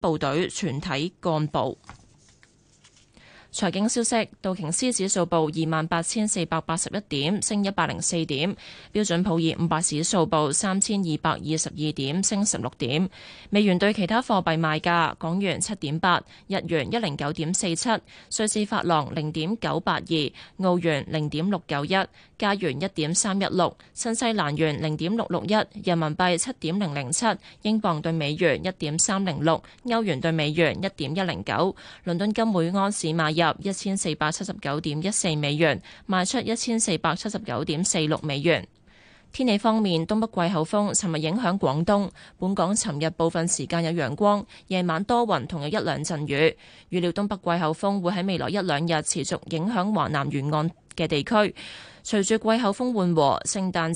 部隊全體幹部。財經消息：道瓊斯指數報28,481點，升104點；標準普爾500指數報3,222點，升16點。美元對其他貨幣賣價：港元7.8，日元109.47，瑞士法郎0.982，澳元0.691，加元1.316，新西蘭元0.661，人民幣7.007，英鎊對美元1.306，歐元對美元1.109。倫敦金每安士買入1479.14美元，賣出1479.46美元。天氣方面，東北季候風尋日影響廣東，本港尋日部分時間有陽光，夜晚多雲同有一兩陣雨。預料東北季候風會喺未來一兩日持續影響華南沿岸嘅地區。隨住季候風緩和，聖誕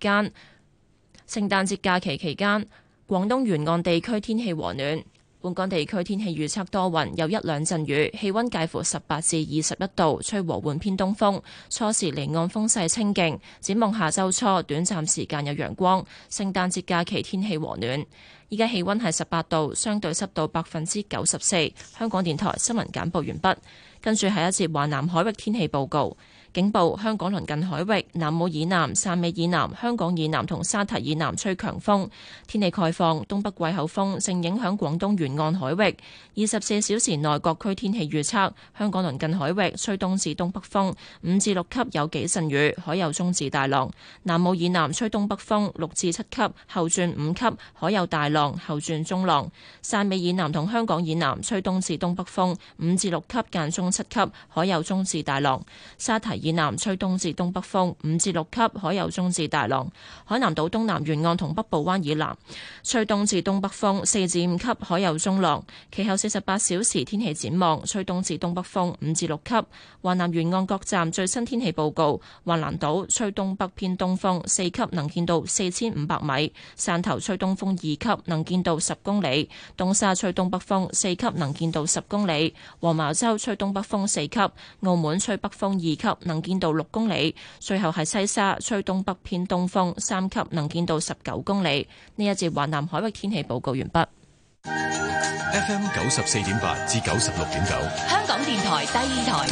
節假期期間，廣東沿岸地區天氣和暖。本港地區天氣預測多雲，有一兩陣雨，氣溫介乎18至21度，吹和緩偏東風，初時離岸風勢清勁。展望下週初，短暫時間有陽光。聖誕節假期天氣和暖。依家氣溫係18度，相對濕度94%。香港電台新聞簡報完畢。跟住係一節華南海域天氣報告。警報：香港鄰近海域、南澳以南、汕尾以南、香港以南同沙堤以南吹強風。天氣概況：東北季候風正影響廣東沿岸海域。24小時內各區天氣預測：香港鄰近海域吹東至東北風5至6級，有幾陣雨，海有中至大浪。南澳以南吹東北風6至7級，後轉5級，海有大浪，後轉中浪。汕尾以南同香港以南吹東至東北風5至6級，間中7級，海有中至大浪。沙堤以南吹東至東北風5至6級，海有中至大浪。海南島東南沿岸同北部灣以南吹東至東北風4至5級，海有中浪。其後48小時天氣展望：吹東至東北風5至6級。華南沿岸各站最新天氣報告：華南島吹東北偏東風4級，能見度4500米；汕頭吹東風2級，能見度10公里；東沙吹東北風4級，能見度10公里；黃茅洲吹東北風4級；澳門吹北風2級，能見度6公里。最後係西沙吹東北偏東風3級，能見度19公里。呢一節華南海域天氣報告完畢。 FM 94.8至96.9， 香港電台第二台，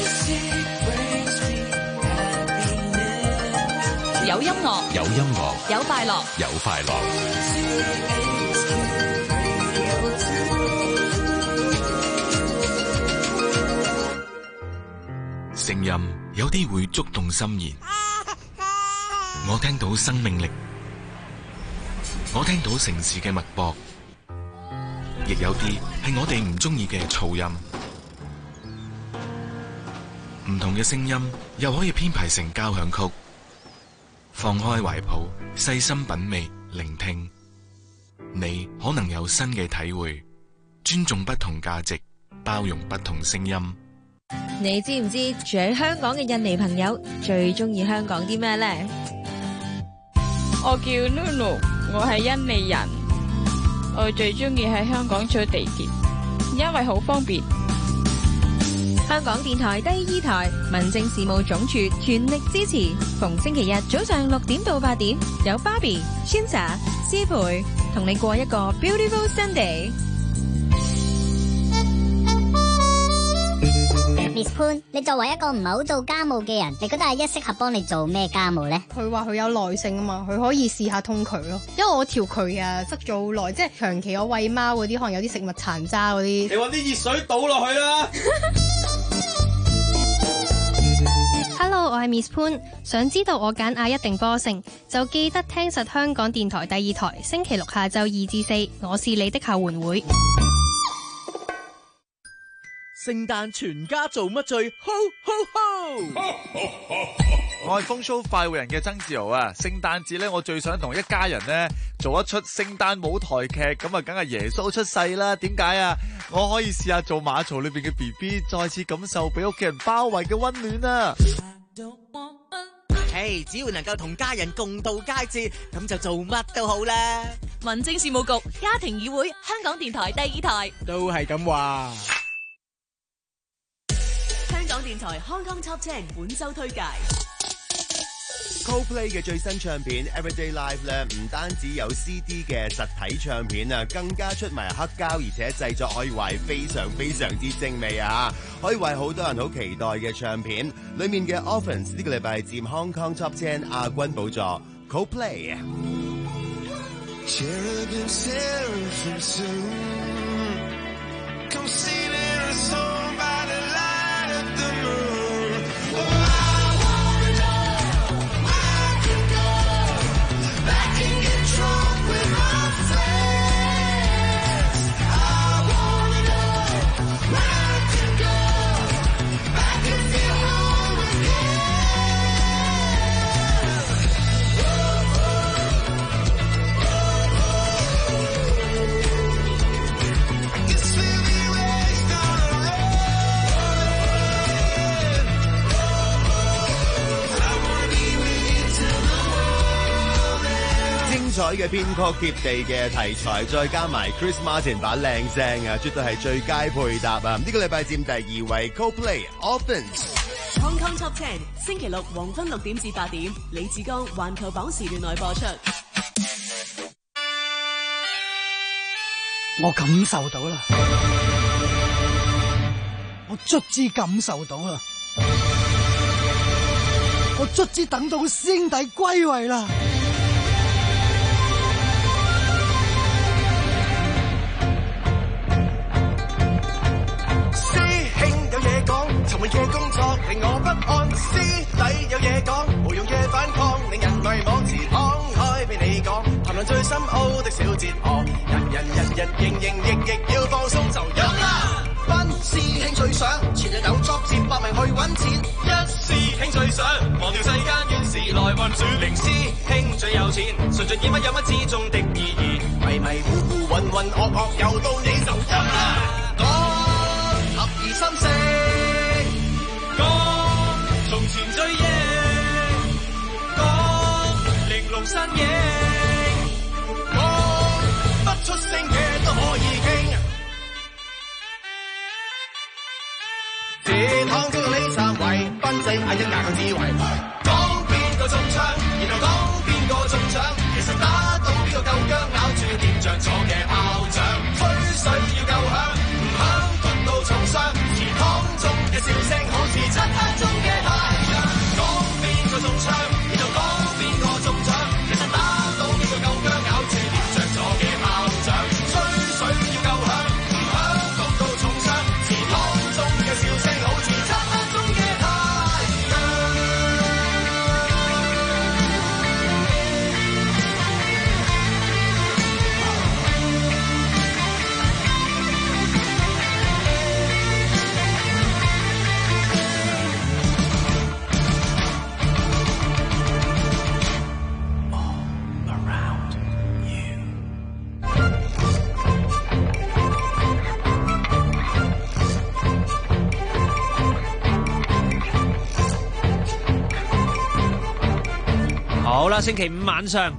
有音樂， 有音樂， 有快樂， 有快樂。聲音有啲會觸動心弦，我聽到生命力，我聽到城市嘅脈搏，亦有啲係我哋唔中意嘅噪音。唔同嘅聲音又可以編排成交響曲。放開懷抱，細心品味，聆聽，你可能有新嘅體會。尊重不同價值，包容不同聲音。 你知唔知住喺香港嘅印尼朋友最中意香港啲咩呢？ 我叫 Nunu， 我係印尼人。我最中意喺香港坐地鐵，因為好方便。 香港電台第二台民政事務總署全力支持，逢星期日早上6點到8點，有 Barbie、Chinsa、師培同你過一個 Beautiful Sunday。Miss 潘，你作為一個唔係好做家務嘅人，你覺得阿一適合幫你做咩家務呢？ 佢話佢有耐性啊嘛，佢可以試下通渠咯。因為我條渠啊塞咗好耐，即係長期我餵貓嗰啲，可能有啲食物殘渣嗰啲。 你搵啲熱水倒落去啦。 Hello， 我係 Miss 潘，想知道我揀阿一定波勝，就記得聽實香港電台第二台，星期六下晝2至4，我是你的後援會。 聖誕全家做乜最 ho ho ho？ 我係風騷快活人嘅曾志豪啊！聖誕節咧，我最想同一家人咧做一出聖誕舞台劇，咁啊，梗係耶穌出世啦！點解啊？我可以試下做馬槽裏邊嘅 BB， 再次感受俾屋企人包圍嘅溫暖啊！ 嘿，只要能夠同家人共度佳節，咁就做乜都好啦！ 民政事務局家庭議會，香港電台第二台都係咁話。 香港電台 Hong Kong Top 10本周推介。 Coldplay 嘅最新唱片 Everyday Life 咧，唔單止有 CD 嘅實體唱片啊，更加出埋黑膠，而且製作可以話係非常非常之精美啊！可以話係好多人好期待嘅唱片。裡面嘅 Orphans 呢個禮拜係佔 Hong Kong Top 10亞軍寶座。Coldplay。精彩嘅編曲貼地嘅題材，再加埋 Chris Martin 把靚聲啊，絕對係最佳配搭啊！呢個禮拜佔第2位 Coldplay Orphans。 Hong Kong Top 10星期六黃昏6點至8點，李志剛環球榜時段內播出。 我感受到啦，我卒之感受到啦，我卒之等到師兄弟歸位啦。沉悶嘅工作令我不安，師弟有嘢講，無用嘅反抗令人迷惘，自慷慨俾你講，談論最深奧的小哲學，日營役要放鬆就有啦。班師兄最想前日有作接百名去揾錢，一師兄最想忘掉世間怨事來運轉，零師兄最有錢，純盡演乜有乜之中的意義，迷糊渾噩又到你就有啦。講合二心聲。從前追憶，講玲瓏身影，講不出聲嘅都可以傾。這趟中到呢三位，賓仔嗌一硬個智慧，講邊個中槍，然後講邊個中獎，其實打到邊個夠薑，咬住點着咗嘅炮仗，吹水要夠響，唔響痛到重傷，祠堂中嘅笑聲好似漆黑中嘅太陽，講邊個中槍，然後講邊個中獎，其實打到邊個夠薑，咬住點着咗嘅炮仗，吹水要夠響，唔響痛到重傷，祠堂中嘅笑聲好似漆黑中嘅太陽。 好啦，星期五晚上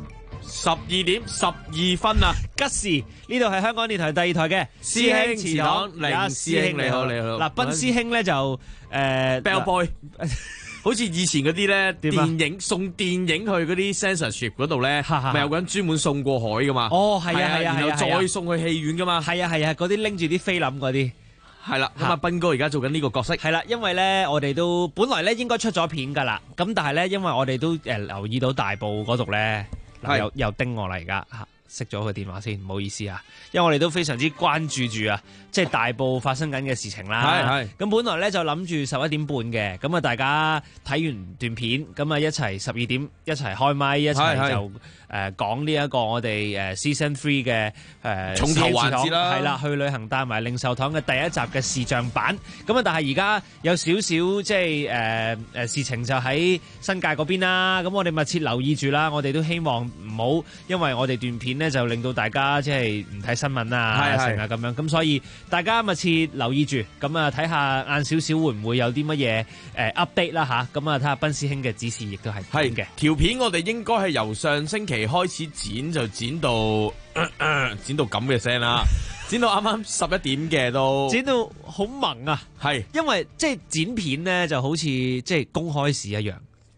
12點12分啊，吉時呢度係香港電台第2台嘅師兄祠堂，凌師兄你好，你好。嗱，賓師兄咧就 Bell Boy，好似以前嗰啲咧電影送電影去嗰啲 censorship 嗰度咧，咪有個人專門送過海噶嘛？ 哦，係啊， 然後再送去戲院噶嘛？ 係啊，嗰啲拎住啲菲林嗰啲。 係啦，咁啊，斌哥而家做緊呢個角色。 係啦，因為咧，我哋都本來咧應該出咗片噶啦，咁但係咧，因為我哋都留意到大埔嗰度咧，又叮我啦，而家熄咗佢電話先，唔好意思啊，因為我哋都非常之關注住啊，即係大埔發生緊嘅事情啦。係。咁本來咧就諗住11點半嘅，咁啊大家睇完段片，咁啊一齊12點一齊開麥，一齊就講呢一個我哋Season 3嘅重頭環節啦， 係啦，去旅行帶埋零售堂嘅第一集嘅視像版。咁啊，但係而家有少少即係事情就喺新界嗰邊啦。咁我哋密切留意住啦。我哋都希望唔好因為我哋段片咧就令到大家即係唔睇新聞啊，成啊咁樣。咁所以大家密切留意住，咁啊睇下晏少少會唔會有啲乜嘢update 啦吓。咁啊睇下賓師兄嘅指示亦都係點嘅。 條片我哋應該係由上星期開始剪，就剪到咁嘅聲啦，剪到啱啱11點嘅都， 剪到好萌啊！ 係， 因為即係剪片咧就好似即係公開試一樣，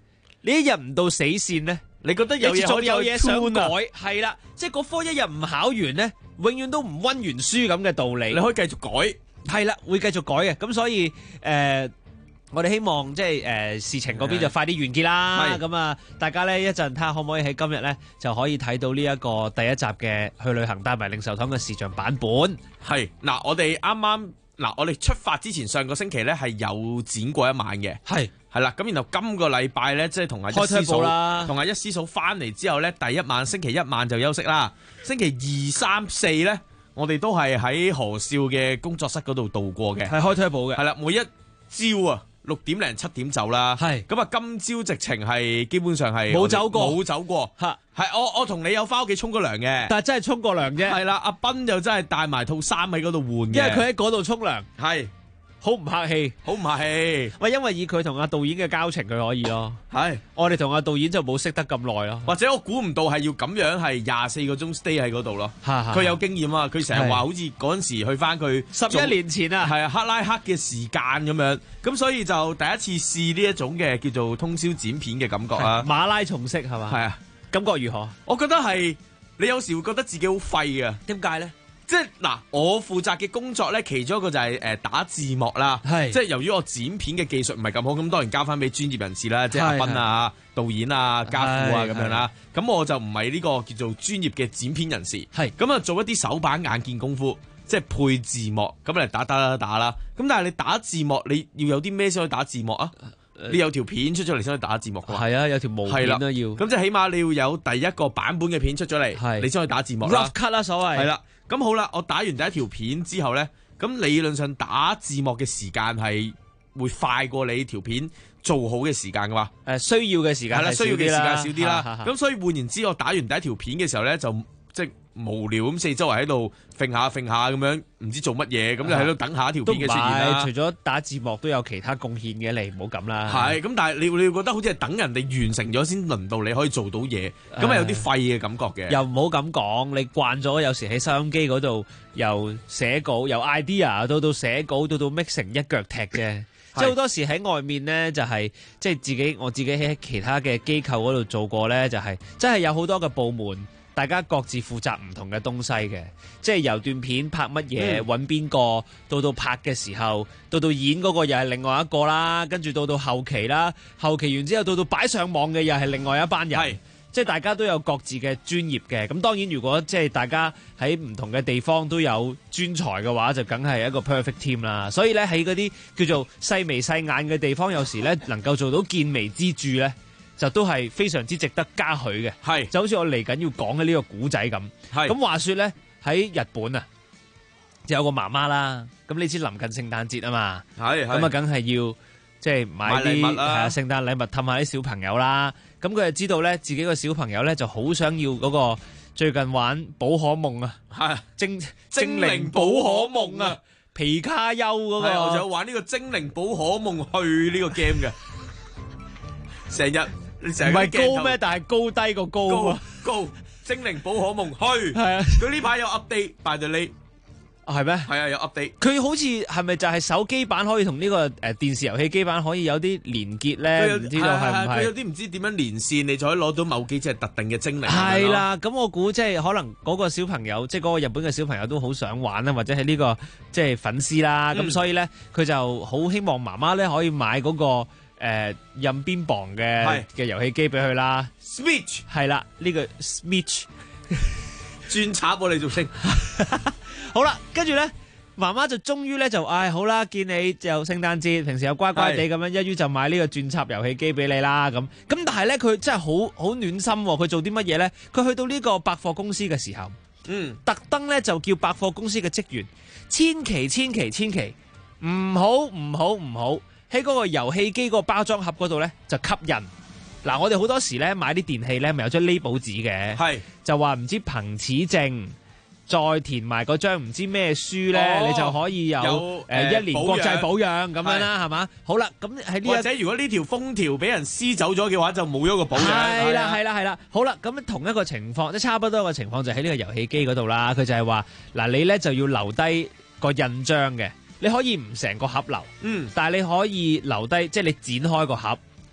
你一日唔到死線咧， 你覺得有嘢想改， 啊係啦，即係嗰科一日唔考完咧，永遠都唔溫完書咁嘅道理。 你可以繼續改， 係啦，會繼續改嘅。咁所以我哋希望即係事情嗰邊就快啲完結啦。咁啊，大家咧一陣睇下可唔可以喺今日咧就可以睇到呢一個第一集嘅去旅行帶埋零售堂嘅視像版本。 係嗱，我哋啱啱我哋出發之前上個星期咧係有剪過一晚嘅，係啦。咁然後今個禮拜咧即係同阿一師嫂同阿一師嫂翻嚟之後咧，第一晚星期一晚就休息啦。星期2、3、4咧，我哋都係喺何少嘅工作室嗰度度過嘅， 係開推補嘅， 係啦，每一朝啊。6點零7點走啦，係咁啊！今朝直情係基本上係冇走過，係我同你有翻屋企沖個涼嘅， 但係真係沖個涼啫。 係啦，阿斌就真係帶埋套衫喺嗰度換嘅， 因為佢喺嗰度沖涼， 係好唔客氣， 好唔客氣。 喂，因為以佢同阿導演嘅交情，佢可以咯。 係我哋同阿導演就冇識得咁耐咯， 或者我估唔到係要咁樣係24個鐘 stay 喺嗰度咯。佢有經驗啊，佢成日話好似嗰陣時去翻佢 11年前啊， 係啊克拉克嘅時間咁樣，咁所以就第一次試呢一種嘅叫做通宵剪片嘅感覺啊。 馬拉松式係嘛？ 係啊， 感覺如何？ 我覺得係你有時會覺得自己好廢啊。 點解咧？ 即係嗱，我負責嘅工作咧，其中一個就係打字幕啦。係，即係由於我剪片嘅技術唔係咁好，咁當然交翻俾專業人士啦，即係阿斌啊、導演啊、家父啊咁樣啦。咁我就唔係呢個叫做專業嘅剪片人士。係，咁啊做一啲手板眼見功夫，即係配字幕，咁嚟打啦。咁但係你打字幕，你要有啲咩先可以打字幕啊？你有條片出咗嚟先可以打字幕㗎嘛？係啊，有條毛片啦要。 咁即係起碼你要有第一個版本嘅片出咗嚟，你先可以打字幕啦。 Rough cut 啦，所謂。係啦。 咁好啦，我打完第一條片之後呢，咁理論上打字幕嘅時間係會快過你條片做好嘅時間噶嘛？ 需要嘅時間係啦， 需要嘅時間少啲啦。咁所以換言之，我打完第一條片嘅時候呢，就即係無聊咁四周圍喺度揈下咁樣，唔知做乜嘢，咁就喺度等下一條片嘅出現啦。 除咗打字幕都有其他貢獻嘅，你唔好咁啦。 係咁，但係你會覺得好似係等人哋完成咗先輪到你可以做到嘢，咁係有啲廢嘅感覺嘅。 又唔好咁講，你慣咗有時喺收音機嗰度由寫稿，由 idea 到寫稿，到 mixing 一腳踢啫。即係好多時喺外面呢，就係即係我自己喺其他嘅機構嗰度做過呢，就係真係有好多嘅部門。大家各自負責唔同嘅東西嘅，即係由段片拍乜嘢，揾邊個，到拍嘅時候，到演嗰個又係另外一個啦，跟住到後期啦，後期完之後到擺上網嘅又係另外一班人，即係大家都有各自嘅專業嘅。咁當然如果即係大家喺唔同嘅地方都有專才嘅話，就梗係一個 perfect team 啦。所以咧喺嗰啲叫做細眉細眼嘅地方，有時咧能夠做到見微知著咧，就都係非常之值得嘉許嘅，係就好似我嚟緊要講嘅呢個古仔咁。係咁話說咧，喺日本啊，就有個媽媽啦。咁你知臨近聖誕節啊嘛，係咁啊，梗係要即係買啲係啊聖誕禮物氹下啲小朋友啦。咁佢就知道咧，自己個小朋友咧就好想要嗰個最近玩寶可夢啊，係精靈寶可夢啊，皮卡丘嗰個， 我就玩呢個精靈寶可夢去呢個 game 嘅，成日。唔係高咩？但係高低個高精靈寶可夢去係啊！佢呢排有 update，by the way 係咩？ 係啊，有 update。 佢好似係咪就係手機版可以同呢個電視遊戲機版可以有啲連結咧？唔知道係唔係？ 佢有啲唔知點樣連線，你就可以攞到某幾隻特定嘅精靈。 係啦，咁我估即係可能嗰個小朋友，即係嗰個日本嘅小朋友都好想玩啦，或者係呢個即係粉絲啦。咁所以咧，佢就好希望媽媽咧可以買嗰個。任邊磅嘅遊戲機俾佢啦 ，Switch 係啦，呢個 Switch 轉插我哋做聲， 好啦，跟住咧，媽媽就終於咧就好啦，見你就聖誕節，平時又乖乖地咁樣，一於就買呢個轉插遊戲機俾你啦，咁但係咧佢真係好暖心，佢做啲乜嘢咧？佢去到呢個百貨公司嘅時候，特登咧就叫百貨公司嘅職員，千祈唔好。喺嗰個遊戲機嗰個包裝盒嗰度咧就吸引嗱，我哋好多時咧買啲電器咧咪有張 label 紙嘅，係就話唔知憑此證，再填埋嗰張唔知咩書咧，你就可以有1年國際保養咁樣啦，係嘛？好啦，咁喺呢或者如果呢條封條俾人撕走咗嘅話，就冇咗個保養。 係啦，好啦，咁同一個情況，即係差不多嘅情況就喺呢個遊戲機嗰度啦。佢就係話嗱，你咧就要留低個印章嘅。你可以唔成個盒留，但係你可以留低，即係你剪開個盒，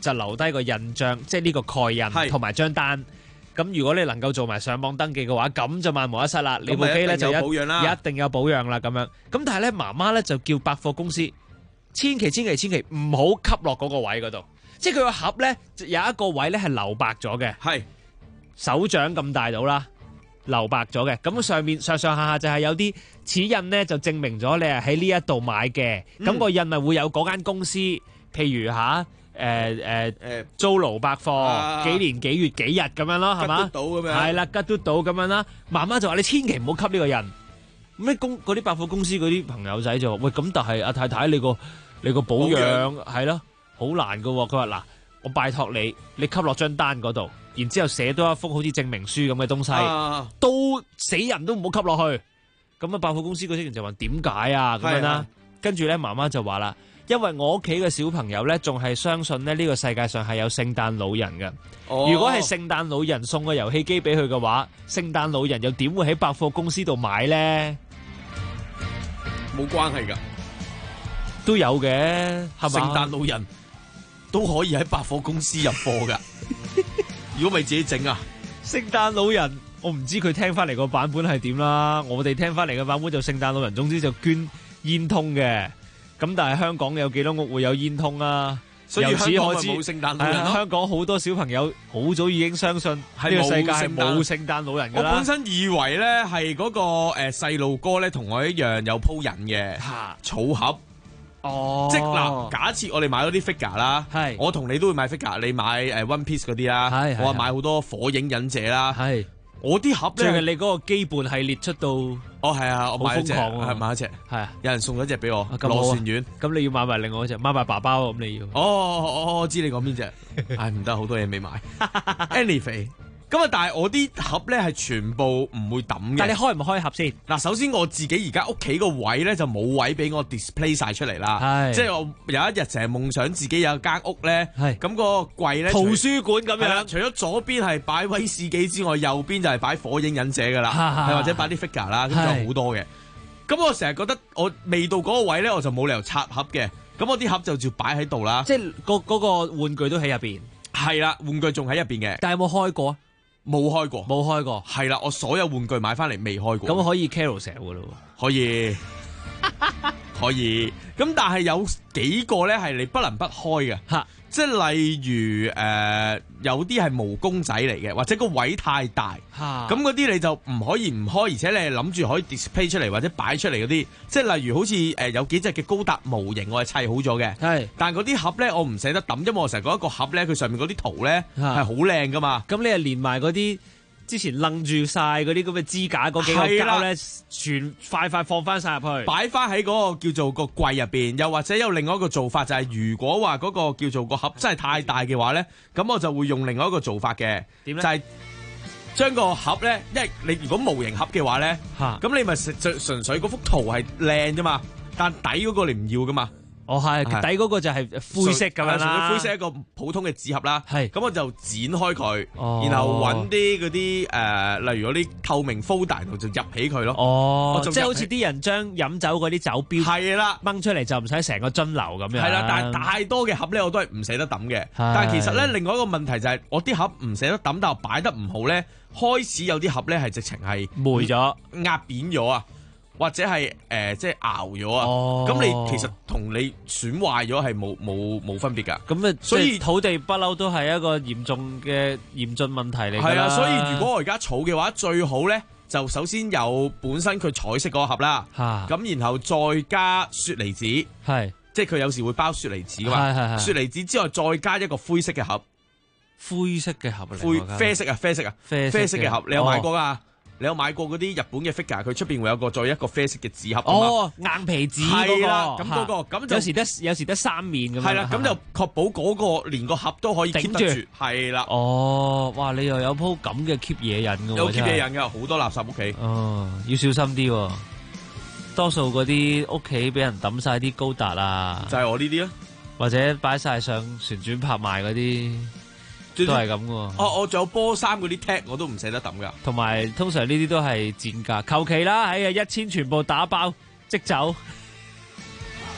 就留低個印章，即係呢個蓋印同埋張單。咁如果你能夠做埋上網登記嘅話，咁就萬無一失啦。你部機咧就一定有保養啦咁樣。咁但係咧，媽媽咧就叫百貨公司千祈唔好吸落嗰個位嗰度。即係佢個盒咧有一個位咧係留白咗嘅， 係手掌咁大到啦，留白咗嘅。咁上面上下就係有啲齒印咧，就證明咗你係喺呢一度買嘅。咁個印咪會有嗰間公司，譬如租勞百貨幾年幾月幾日咁樣咯，係嘛？ 吉嘟到咁樣， 係啦，吉嘟到咁樣啦。媽媽就話你千祈唔好吸呢個印。咁嗰啲百貨公司嗰啲朋友仔就話喂，咁但係阿太太你個保養係咯好難噶。佢話嗱，我拜託你吸落張單嗰度，然之後寫多一幅好似證明書咁嘅東西，都死人都唔好吸落去。咁啊，百貨公司嗰啲人就話點解啊咁樣啦。跟住咧，媽媽就話啦。因為我屋企嘅小朋友咧，仲係相信咧呢個世界上係有聖誕老人嘅。如果係聖誕老人送個遊戲機俾佢嘅話，聖誕老人又點會喺百貨公司度買咧？ 冇關係噶， 都有嘅，係嘛？ 聖誕老人都可以喺百貨公司入貨噶。如果咪自己整啊？ 聖誕老人，我唔知佢聽翻嚟個版本係點啦。我哋聽翻嚟嘅版本就聖誕老人，總之就捐煙通嘅。咁但係香港有幾多屋會有煙通啊？ 所以由此可知， 冇聖誕老人咯。 香港好多小朋友好早已經相信呢個世界係冇聖誕老人㗎啦。 我本身以為咧係嗰個細路哥咧同我一樣有鋪癮嘅草盒。哦，即嗱，假設我哋買咗啲 figure 啦，我同你都會買 figure，你買One Piece 嗰啲啦，我話買好多火影忍者啦。我啲盒咧， 最近你嗰個基本系列出到， 係啊，我買一隻，係買一隻，係啊，有人送咗隻俾我，螺旋丸， 咁你要買埋另外一隻，買埋爸爸咁你要。 我知你講邊隻，唉唔得，好多嘢未買。Anyway， 咁啊，但係我啲盒咧係全部唔會抌嘅。 但係你開唔開盒先？ 嗱，首先我自己而家屋企個位咧就冇位俾我 display 晒出嚟啦，即係我有一日成日夢想自己有間屋咧，咁個櫃咧圖書館咁樣， 除咗左邊係擺威士忌之外，右邊就係擺火影忍者噶啦，係或者擺啲 figure 啦，咁就好多嘅。咁我成日覺得我未到嗰個位咧，我就冇理由插盒嘅，咁我啲盒就照擺喺度啦。 即係嗰個玩具都喺入邊。 係啦，玩具仲喺入邊嘅。 但係有冇開過啊？ 冇開過， 冇開過， 係啦，我所有玩具買翻嚟未開過。 咁可以 Carousel 噶咯？ 可以，可以。咁但係有幾個咧係你不能不開嘅，即係例如有啲係毛公仔嚟嘅，或者個位太大，咁嗰啲你就唔可以唔開，而且你係諗住可以 display 出嚟或者擺出嚟嗰啲，即係例如好似有幾隻嘅高達模型我係砌好咗嘅，但係嗰啲盒咧我唔捨得抌，因為我成日覺得個盒咧佢上面嗰啲圖咧係好靚噶嘛， 咁你係連埋嗰啲之前愣住晒嗰啲咁嘅支架嗰幾個膠咧，全快放翻晒入去， 擺翻喺嗰個叫做個櫃入邊，又或者有另外一個做法就係，如果話嗰個叫做個盒真係太大嘅話咧，咁我就會用另外一個做法嘅，點咧？就係將個盒咧，因為你如果模型盒嘅話咧，咁你咪純粹嗰幅圖係靚啫嘛，但底嗰個你唔要噶嘛。 係底嗰個就係灰色咁樣啦， 灰色一個普通嘅紙盒啦，咁我就剪開佢，然後揾啲嗰啲例如嗰啲透明 folder 度就入起佢咯。 即係好似啲人將飲酒嗰啲酒標係啦掹出嚟就唔使成個樽流咁樣。 係啦，但係太多嘅盒咧我都係唔捨得抌嘅。但係其實咧另外一個問題就係我啲盒唔捨得抌，但係擺得唔好咧，開始有啲盒咧係直情係霉咗、 壓扁咗啊！或者係即係熬咗啊！咁你其實同你損壞咗係冇分別㗎。 咁所以土地不嬲都係一個嚴峻問題嚟㗎。 係啊，所以如果我而家儲嘅話，最好咧就首先有本身佢彩色嗰個盒啦，咁然後再加雪梨紙，即係佢有時會包雪梨紙㗎嘛。雪梨紙之外再加一個灰色嘅盒， 灰色嘅盒啡色嘅盒，你有買過㗎？你有買過嗰啲日本嘅 figure？佢出邊會有再一個啡色嘅紙盒硬皮紙嗰個。 咁嗰個咁有時得三面咁樣。 係啦，咁就確保嗰個連個盒都可以 keep 得住。係啦。 哇！你又有鋪咁嘅 keep 嘢癮㗎喎。 有 keep 嘢癮㗎，好多垃圾屋企。 要小心啲喎。多數嗰啲屋企俾人抌晒啲高達啊。 就係我呢啲啊。 或者擺晒上旋轉拍賣嗰啲。都係咁噶。 我仲有波衫嗰啲 tag 我都唔捨得抌噶。 同埋通常呢啲都係賤價，求其啦，1000全部打包即走。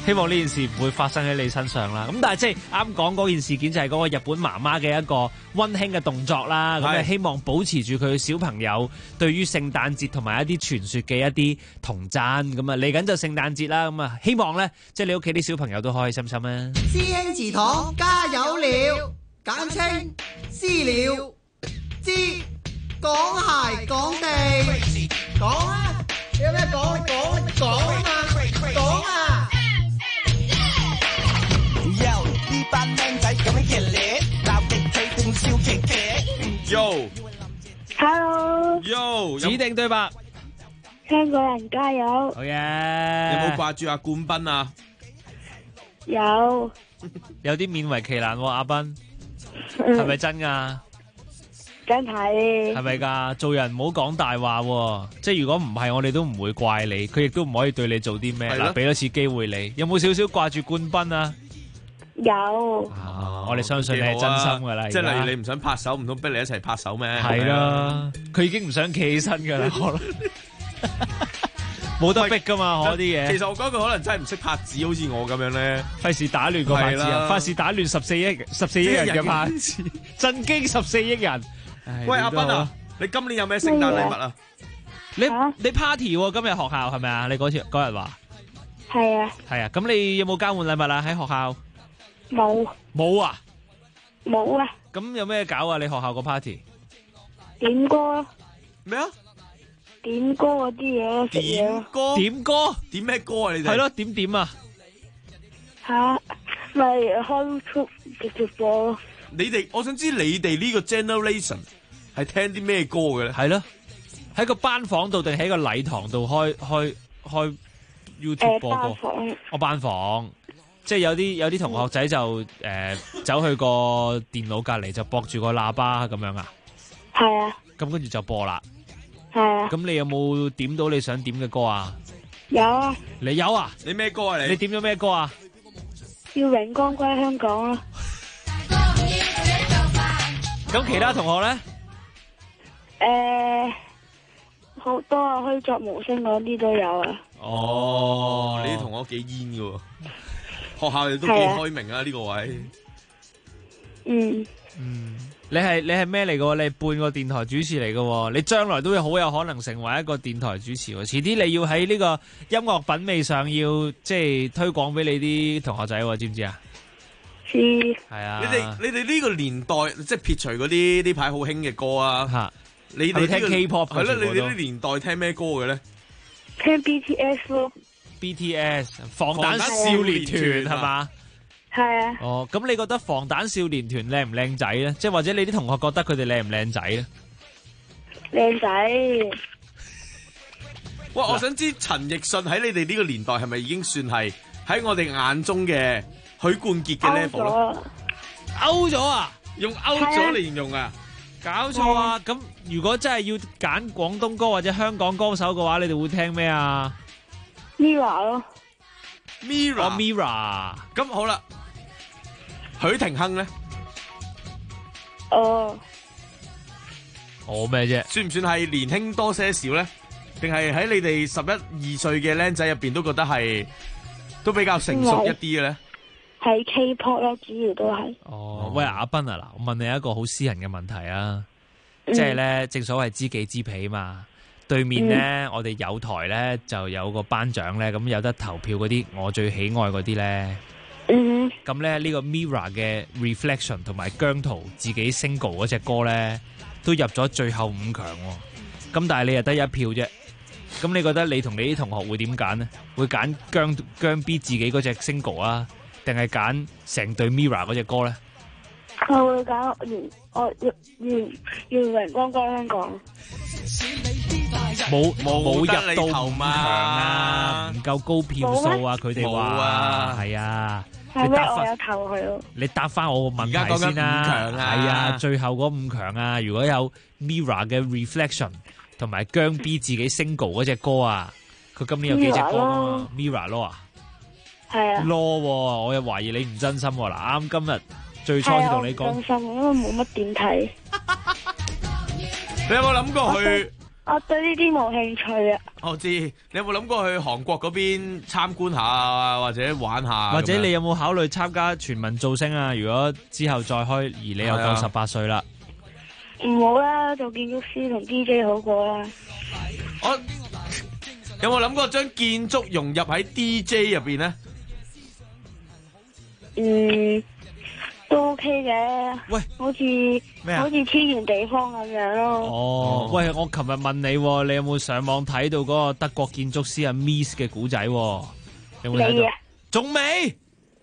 希望呢件事唔會發生喺你身上啦。咁但係即係啱講嗰件事件就係嗰個日本媽媽嘅一個溫馨嘅動作啦。咁啊希望保持住佢小朋友對於聖誕節同埋一啲傳說嘅一啲童真。咁啊嚟緊就聖誕節啦。咁啊希望咧即係你屋企啲小朋友都開開心心啊。 師兄祠堂加油了，簡稱私了之講鞋講地講啊！有咩講？你講啊嘛！講啊！呢班靚仔咁樣熱烈，鬧極企定笑極極。 Yo，Hello，Yo， 指定對白。 香港人加油！ 好嘢！ 有冇掛住阿冠斌啊？ 有。 有啲勉為其難喎，阿斌，係咪真㗎？ 真係。係咪㗎？做人唔好講大話喎，即係如果唔係，我哋都唔會怪你，佢亦都唔可以對你做啲咩。嗱，俾多次機會你，有冇少少掛住冠斌啊？ 有。 我哋相信你係真心㗎啦。 即係例如你唔想拍手，唔通逼你一齊拍手咩？ 係啦，佢已經唔想企起身㗎啦，可能。冇得逼噶嘛，嗰啲嘢。 其實我覺得佢可能真係唔識拍子，好似我咁樣咧， 費事打亂個拍子啊！費事打亂14億人嘅拍子，震驚14億人。 喂，阿斌啊，你今年有咩聖誕禮物啊？ 你 party 喎，今日學校係咪啊？你嗰日話係啊。 係啊，咁你有冇交換禮物啊？喺學校冇。 冇啊？ 冇啊。 咁有咩搞啊？你學校個 party 點歌。 咩啊？ 點歌嗰啲嘢， 點歌， 點咩歌啊？你哋係咯，點啊？ 吓，咪開 YouTube 直接播咯。 我想知你哋呢個 generation 係聽啲咩歌嘅咧？ 係咯，喺個班房度定喺個禮堂度開 YouTube 播歌？班房，即係有啲同學仔就走去個電腦隔籬就駁住個喇叭咁樣啊？ 係啊。 咁跟住就播啦。 係啊。 咁你有冇點到你想點嘅歌啊？ 有啊。 你有啊？ 你咩歌啊？ 你點咗咩歌啊？ 要榮光歸香港咯。 咁其他同學咧？ 好多啊，虛作無聲嗰啲都有啊。 哦，你啲同學幾煙㗎喎，學校亦都幾開明啊呢個位。 你係咩嚟嘅？你係半個電台主持嚟嘅，你將來都會好有可能成為一個電台主持。遲啲你要喺呢個音樂品味上要即係推廣俾你啲同學仔，知唔知啊？ 知。 係啊。 你哋呢個年代即係撇除嗰啲呢排好興嘅歌啊。你哋聽 K-pop 係咯？你哋啲年代聽咩歌嘅咧？ 聽 BTS 咯。 BTS 防彈少年團係嘛？ 係啊。 哦，咁你覺得防彈少年團靚唔靚仔咧？即係或者你啲同學覺得佢哋靚唔靚仔咧？ 靚仔。 喂，我想知陳奕迅喺你哋呢個年代係咪已經算係喺我哋眼中嘅許冠傑嘅 level 咯？ 勾咗啊！ 用勾咗嚟形容啊？ 搞錯啊！咁如果真係要揀廣東歌或者香港歌手嘅話，你哋會聽咩啊 ？Mirror 咯。 Mirror。 咁好啦。許廷鏗咧？ 我咩啫？ 算唔算係年輕多些少咧？定係喺你哋11、12歲嘅僆仔入邊都覺得係都比較成熟一啲嘅咧？ 係 K-pop 啦，主要都係。 喂，阿斌啊，嗱，我問你一個好私人嘅問題啊，即係咧，正所謂知己知彼嘛。對面咧，我哋有台咧就有個頒獎咧，咁有得投票嗰啲我最喜愛嗰啲咧。咁咧呢個 Mirror 嘅 Reflection 同埋姜濤自己 single 嗰隻歌咧，都入咗最後5強。咁但係你又得1票啫。咁你覺得你同你啲同學會點揀呢？會揀姜 B 自己嗰隻 single 啊，定係揀成隊 Mirror 嗰隻歌咧？ 我會揀願榮光歸香港。 冇入到5強啊，唔夠高票數啊！佢哋話係啊。 係咩？我有投佢咯。你答翻我個問題先啦。係啊，最後嗰5強啊，如果有 Mirror 嘅 Reflection 同埋姜 B 自己 single 嗰隻歌啊，佢今年有幾隻歌啊 ？Mirror 咯啊， 係啊。 咯，我又懷疑你唔真心喎。嗱，啱今日最初先同你講， 真心，因為冇乜點睇。 你有冇諗過去我對呢啲冇興趣啊。 我知，你有冇諗過去韓國嗰邊參觀下啊，或者玩下？ 或者你有冇考慮參加全民造星啊？如果之後再開，而你又夠18歲啦， 唔好啦，做建築師同 DJ 好過啦。 我有冇諗過將建築融入喺 DJ 入邊呢？ 都 OK 嘅。 喂， 好似咩啊？ 好似天然地方咁樣咯。 哦，喂，我琴日問你，你有冇上網睇到嗰個德國建築師阿 Miss 嘅古仔？有冇睇到？仲未？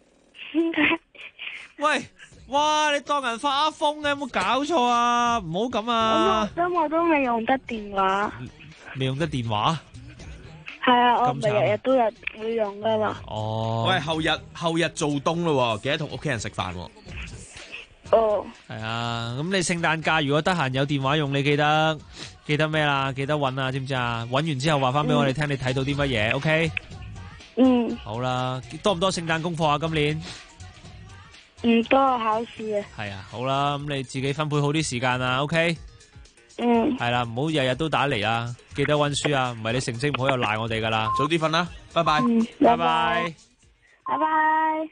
喂，哇！你當人發瘋嘅，有冇搞錯啊？唔好咁啊！ 咁我都未用得電話。 未用得電話？ 係啊，我唔係日日都會用噶嘛。 哦，喂，後日做冬咯，記得同屋企人食飯。 哦， 係啊，咁你聖誕假如果得閒有電話用，你記得咩啦？記得搵啊，知唔知啊？搵完之後話翻俾我哋聽，你睇到啲乜嘢 ？OK？好啦，多唔多聖誕功課啊？今年唔多，考試啊。 係啊，好啦，咁你自己分配好啲時間啊 ，OK？係啦，唔好日日都打嚟啊，記得溫書啊，唔係你成績唔好又賴我哋噶啦。 早啲瞓啦，拜拜， 拜拜， 拜拜。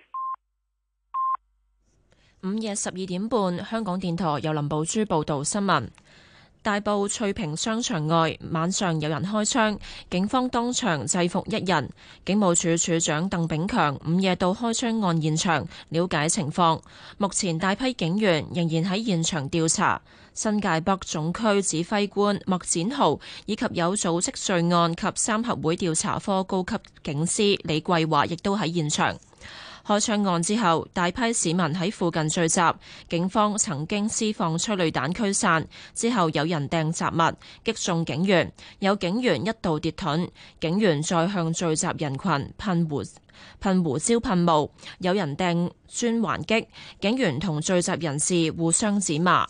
午夜12點半，香港電台由林寶珠報道新聞。大埔翠屏商場外晚上有人開槍，警方當場制服1人。警務處處長鄧炳強午夜到開槍案現場了解情況，目前大批警員仍然喺現場調查。新界北總區指揮官麥展豪以及有組織罪案及三合會調查科高級警司李桂華亦都喺現場。開槍案之後，大批市民喺附近聚集，警方曾經施放催淚彈驅散，之後有人掟雜物擊中警員，有警員一度跌盾，警員再向聚集人群噴胡椒噴霧，有人掟磚還擊，警員同聚集人士互相指罵。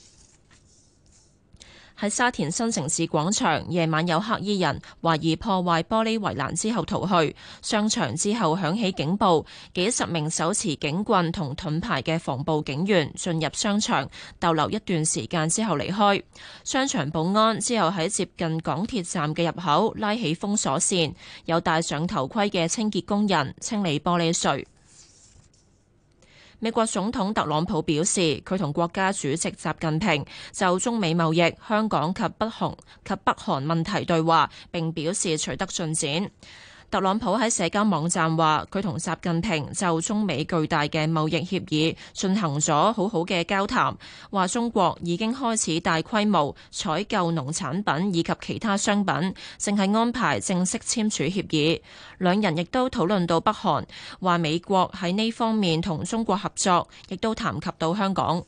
喺沙田新城市廣場，夜晚有黑衣人懷疑破壞玻璃圍欄之後逃去，商場之後響起警報，幾十名手持警棍同盾牌嘅防暴警員進入商場，逗留一段時間之後離開。商場保安之後喺接近港鐵站嘅入口拉起封鎖線，有戴上頭盔嘅清潔工人清理玻璃碎。美國總統特朗普表示，佢同國家主席習近平就中美貿易、香港及北韓問題對話，並表示取得進展。特朗普喺社交網站話，佢同習近平就中美巨大嘅貿易協議進行咗好好嘅交談，話中國已經開始大規模採購農產品以及其他商品，正係安排正式簽署協議。兩人亦都討論到北韓，話美國喺呢方面同中國合作，亦都談及到香港。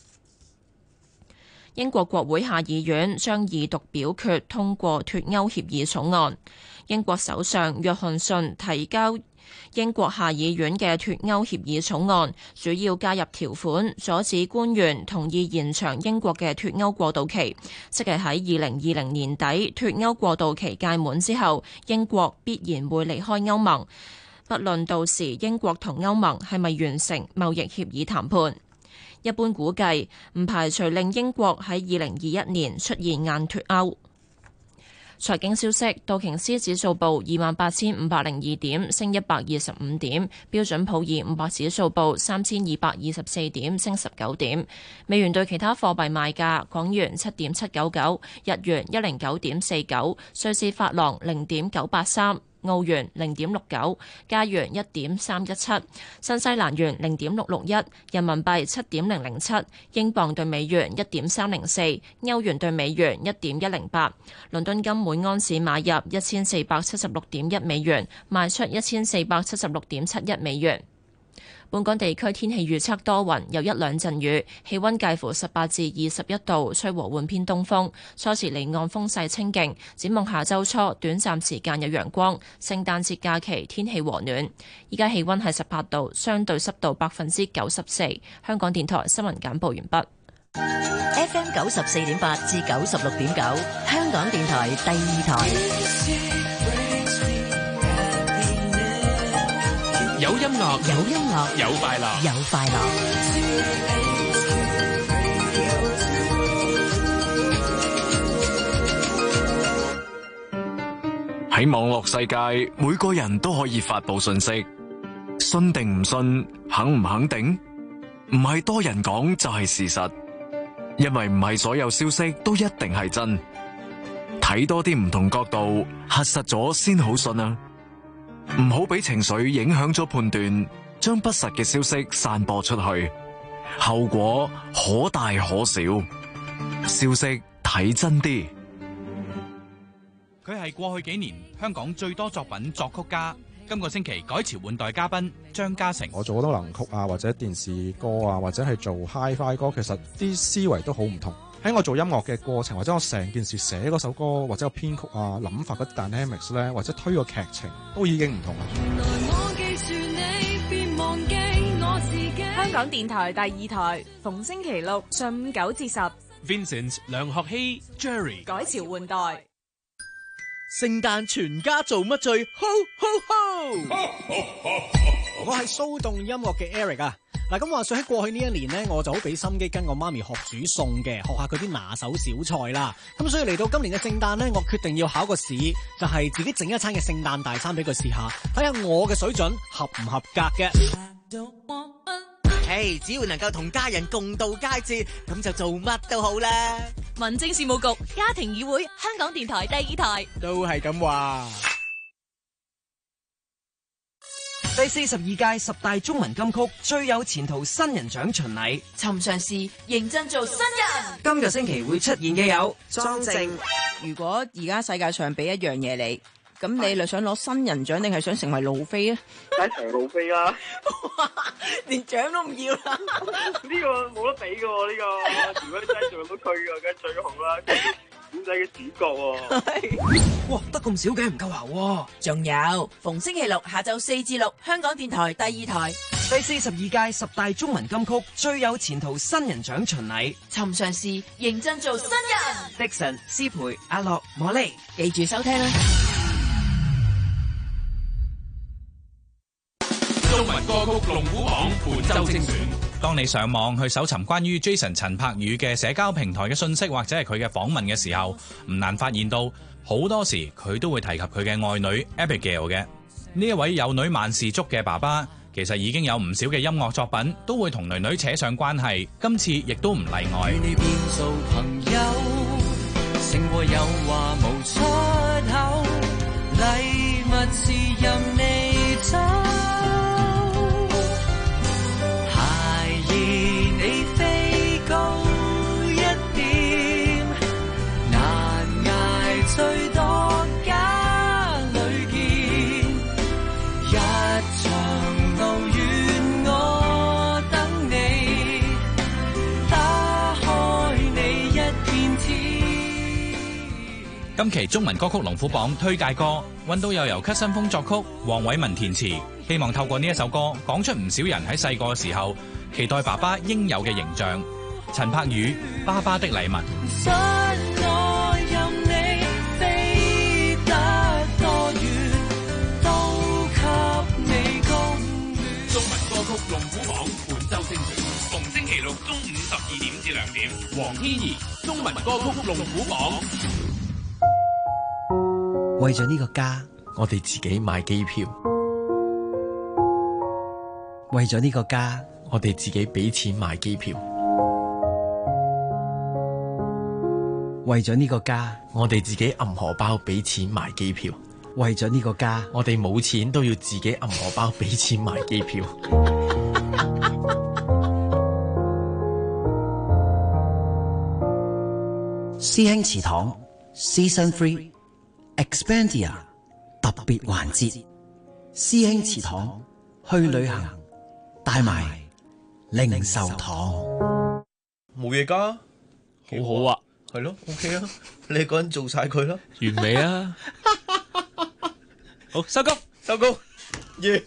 英國國會下議院將二讀表決通過脫歐協議草案。英國首相約翰遜提交英國下議院嘅脫歐協議草案，主要加入條款，阻止官員同意延長英國嘅脫歐過渡期，即係喺2020年底脫歐過渡期屆滿之後，英國必然會離開歐盟，不論到時英國同歐盟係咪完成貿易協議談判。一般估計唔排除令英國喺2021年出現硬脫歐。財經消息，道瓊斯指數報28,502點，升125點；標準普爾500指數報3,224點，升19點。美元對其他貨幣賣價：港元7.799，日元109.49，瑞士法郎0.983。澳元0.69，加元1.317，新西蘭元0.661，人民幣7.007，英鎊對美元1.304，歐元對美元1.108。倫敦金每安士買入1476.1美元，賣出1476.71美元。本港地區天氣預測多雲，有一兩陣雨，氣溫介乎18至21度，吹和緩偏東風，初時離岸風勢清勁。展望下周初，短暫時間有陽光。聖誕節假期天氣和暖。依家氣溫係18度，相對濕度94%。香港電台新聞簡報完畢。 FM 94.8至96.9，香港電台第二台。 有音樂，有音樂，有快樂， 有快樂。 喺網絡世界，每個人都可以發佈信息，信定唔信，肯唔肯定，唔係多人講就係事實，因為唔係所有消息都一定係真，睇多啲唔同角度，核實咗先好信啊！唔好俾情緒影響咗判斷，將不實嘅消息散播出去，後果可大可小。消息睇真啲。 佢係過去幾年香港最多作品作曲家。今個星期改朝換代嘉賓張家誠。 我做好多能曲啊，或者電視歌啊，或者係做 Hi-Fi 歌，其實啲思維都好唔同。喺我做音樂嘅過程，或者我成件事寫嗰首歌，或者個編曲啊、諗法嗰啲 dynamics 咧，或者推個劇情，都已經唔同啦。 香港電台第二台，逢星期六上午9至10。 Vincent、梁學希、Jerry 改朝換代。 聖誕全家做乜最 Ho Ho Ho！ 我係騷動音樂嘅 Eric 啊！嗱，咁話說喺過去呢一年呢，我就好俾心機跟我媽咪學煮餸嘅，學下佢啲拿手小菜啦。咁所以嚟到今年嘅聖誕呢，我決定要考個試，就係自己整一餐嘅聖誕大餐俾佢試下，睇下我嘅水準合唔合格嘅。 只要能夠同家人共度佳節，咁就做乜都好啦。 民政事務局家庭議會，香港電台第二台都係咁話。 第42屆10大中文金曲最有前途新人獎巡禮， 尋常事認真做新人。 今個星期會出現嘅有莊正。如果而家世界上俾一樣嘢你，咁你係想攞新人獎定係想成為路飛啊？ 梗係成路飛啦！ 連獎都唔要啦！ 呢個冇得比嘅喎，呢個如果真係做到佢嘅，梗係最好啦。古仔嘅主角喎， 哇，得咁少嘅唔夠喉喎。 仲有逢星期六下晝4至6，香港電台第二台第42屆10大中文金曲最有前途新人獎巡禮， 尋常事認真做新人。 Dixon、施培、阿樂、莫莉， 記住收聽啦！ 中文歌曲龍虎榜本周精選。當你上網去搜尋關於 Jason 陳柏宇嘅社交平台嘅信息或者係佢嘅訪問嘅時候，唔難發現到好多時佢都會提及佢嘅愛女 Abigail 嘅。呢一位有女萬事足嘅爸爸，其實已經有唔少嘅音樂作品都會同女女扯上關係，今次亦都唔例外。 與你變做朋友，勝過有話無出口，禮物是任你抽。你飛高一點，難捱最多家裏見，一場路遠我等你，打開你一片天。 今期中文歌曲龍虎榜推介歌，揾到有由咳新風作曲、黃偉文填詞，希望透過呢一首歌講出唔少人喺細個嘅時候期待爸爸應有嘅形象。陳柏宇《爸爸的禮物》。 信我任你飛得多遠，都給你公園。 中文歌曲龍虎榜本周精選，逢星期六中午12點至2點。黃天怡中文歌曲龍虎榜。 為咗呢個家，我哋自己買機票；為咗呢個家，我哋自己俾錢買機票；為咗呢個家，我哋自己揞荷包俾錢買機票；為咗呢個家，我哋冇錢都要自己揞荷包俾錢買機票。 師兄祠堂 Season 3 Expandia 特別環節，師兄祠堂去旅行帶埋零售堂， 冇嘢㗎， 好好啊， 係咯 ，OK 啊，你一個人做晒佢啦， 完美啊，好收工， 收工，完。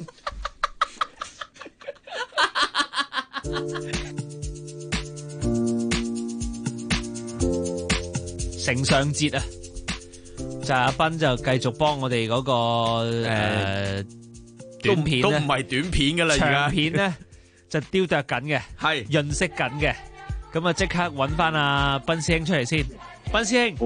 承上節啊，就阿斌就繼續幫我哋嗰個短片都唔係短片噶啦，而家長片咧就雕琢緊嘅， 係潤色緊嘅。咁啊，即刻揾翻阿斌師兄出嚟先。斌師兄，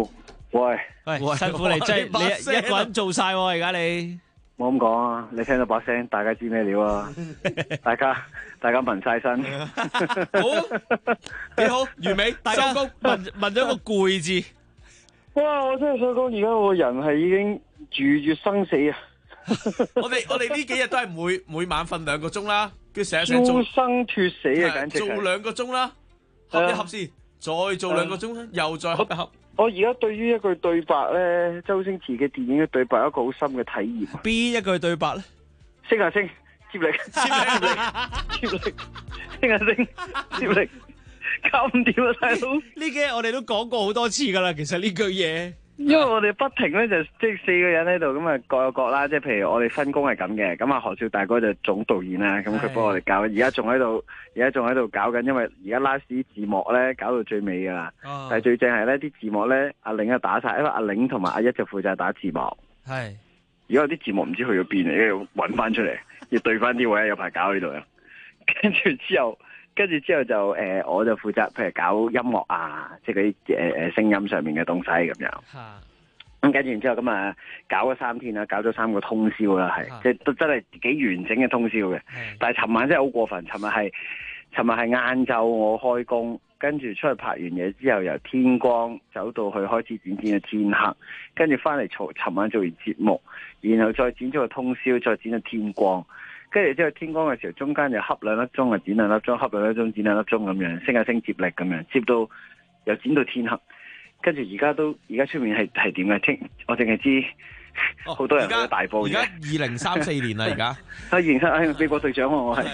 喂， 辛苦你，真係你一個人做晒喎，而家你。 冇咁講啊！你聽到把聲，大家知咩料啊？大家聞晒身， 好幾好完美，收工問咗個攰字。 哇！我真係想講，而家我人係已經住生死啊！ 我哋呢幾日都係每晚瞓2個鐘啦，跟住成日做生脫死啊！簡直做2個鐘啦，合一合先，再做2個鐘啦，又再合一合。 我而家對於一句對白咧，周星馳嘅電影嘅對白，一個好深嘅體驗。 邊一句對白咧？ 升啊升，接力，接力，升啊升，接力，搞唔掂啊大佬！ 呢幾日我哋都講過好多次噶啦，其實呢句嘢。 因為我哋不停咧就即係4個人喺度，咁啊各有各啦。即係譬如我哋分工係咁嘅，咁啊何少大哥就總導演啦，咁佢幫我哋搞。而家仲喺度搞緊，因為而家 last 啲字幕咧搞到最尾噶啦。但係最正係咧啲字幕咧，阿玲啊打晒，因為阿玲同埋阿一就負責打字幕。 係。 而家有啲字幕唔知去咗邊嚟，要搵翻出嚟，要對翻啲位，有排搞呢度啊。跟住之後就我就負責譬如搞音樂啊，即係嗰啲聲音上面嘅東西咁樣。咁跟住然之後咁啊，搞咗3天啦，搞咗3個通宵啦，係即係都真係幾完整嘅通宵嘅。但係尋晚真係好過分，尋日係晏晝我開工，跟住出去拍完嘢之後，由天光走到去開始剪到天黑，跟住翻嚟尋晚做完節目，然後再剪咗個通宵，再剪到天光。跟住之後天光嘅時候，中間就恰2粒鐘啊，剪2粒鐘，恰2粒鐘，剪2粒鐘咁樣，升下升接力咁樣，接到又剪到天黑。跟住而家出面係點嘅？我淨係知好多人去大埔。 而家2034年啦，而家 2034美國隊長我係。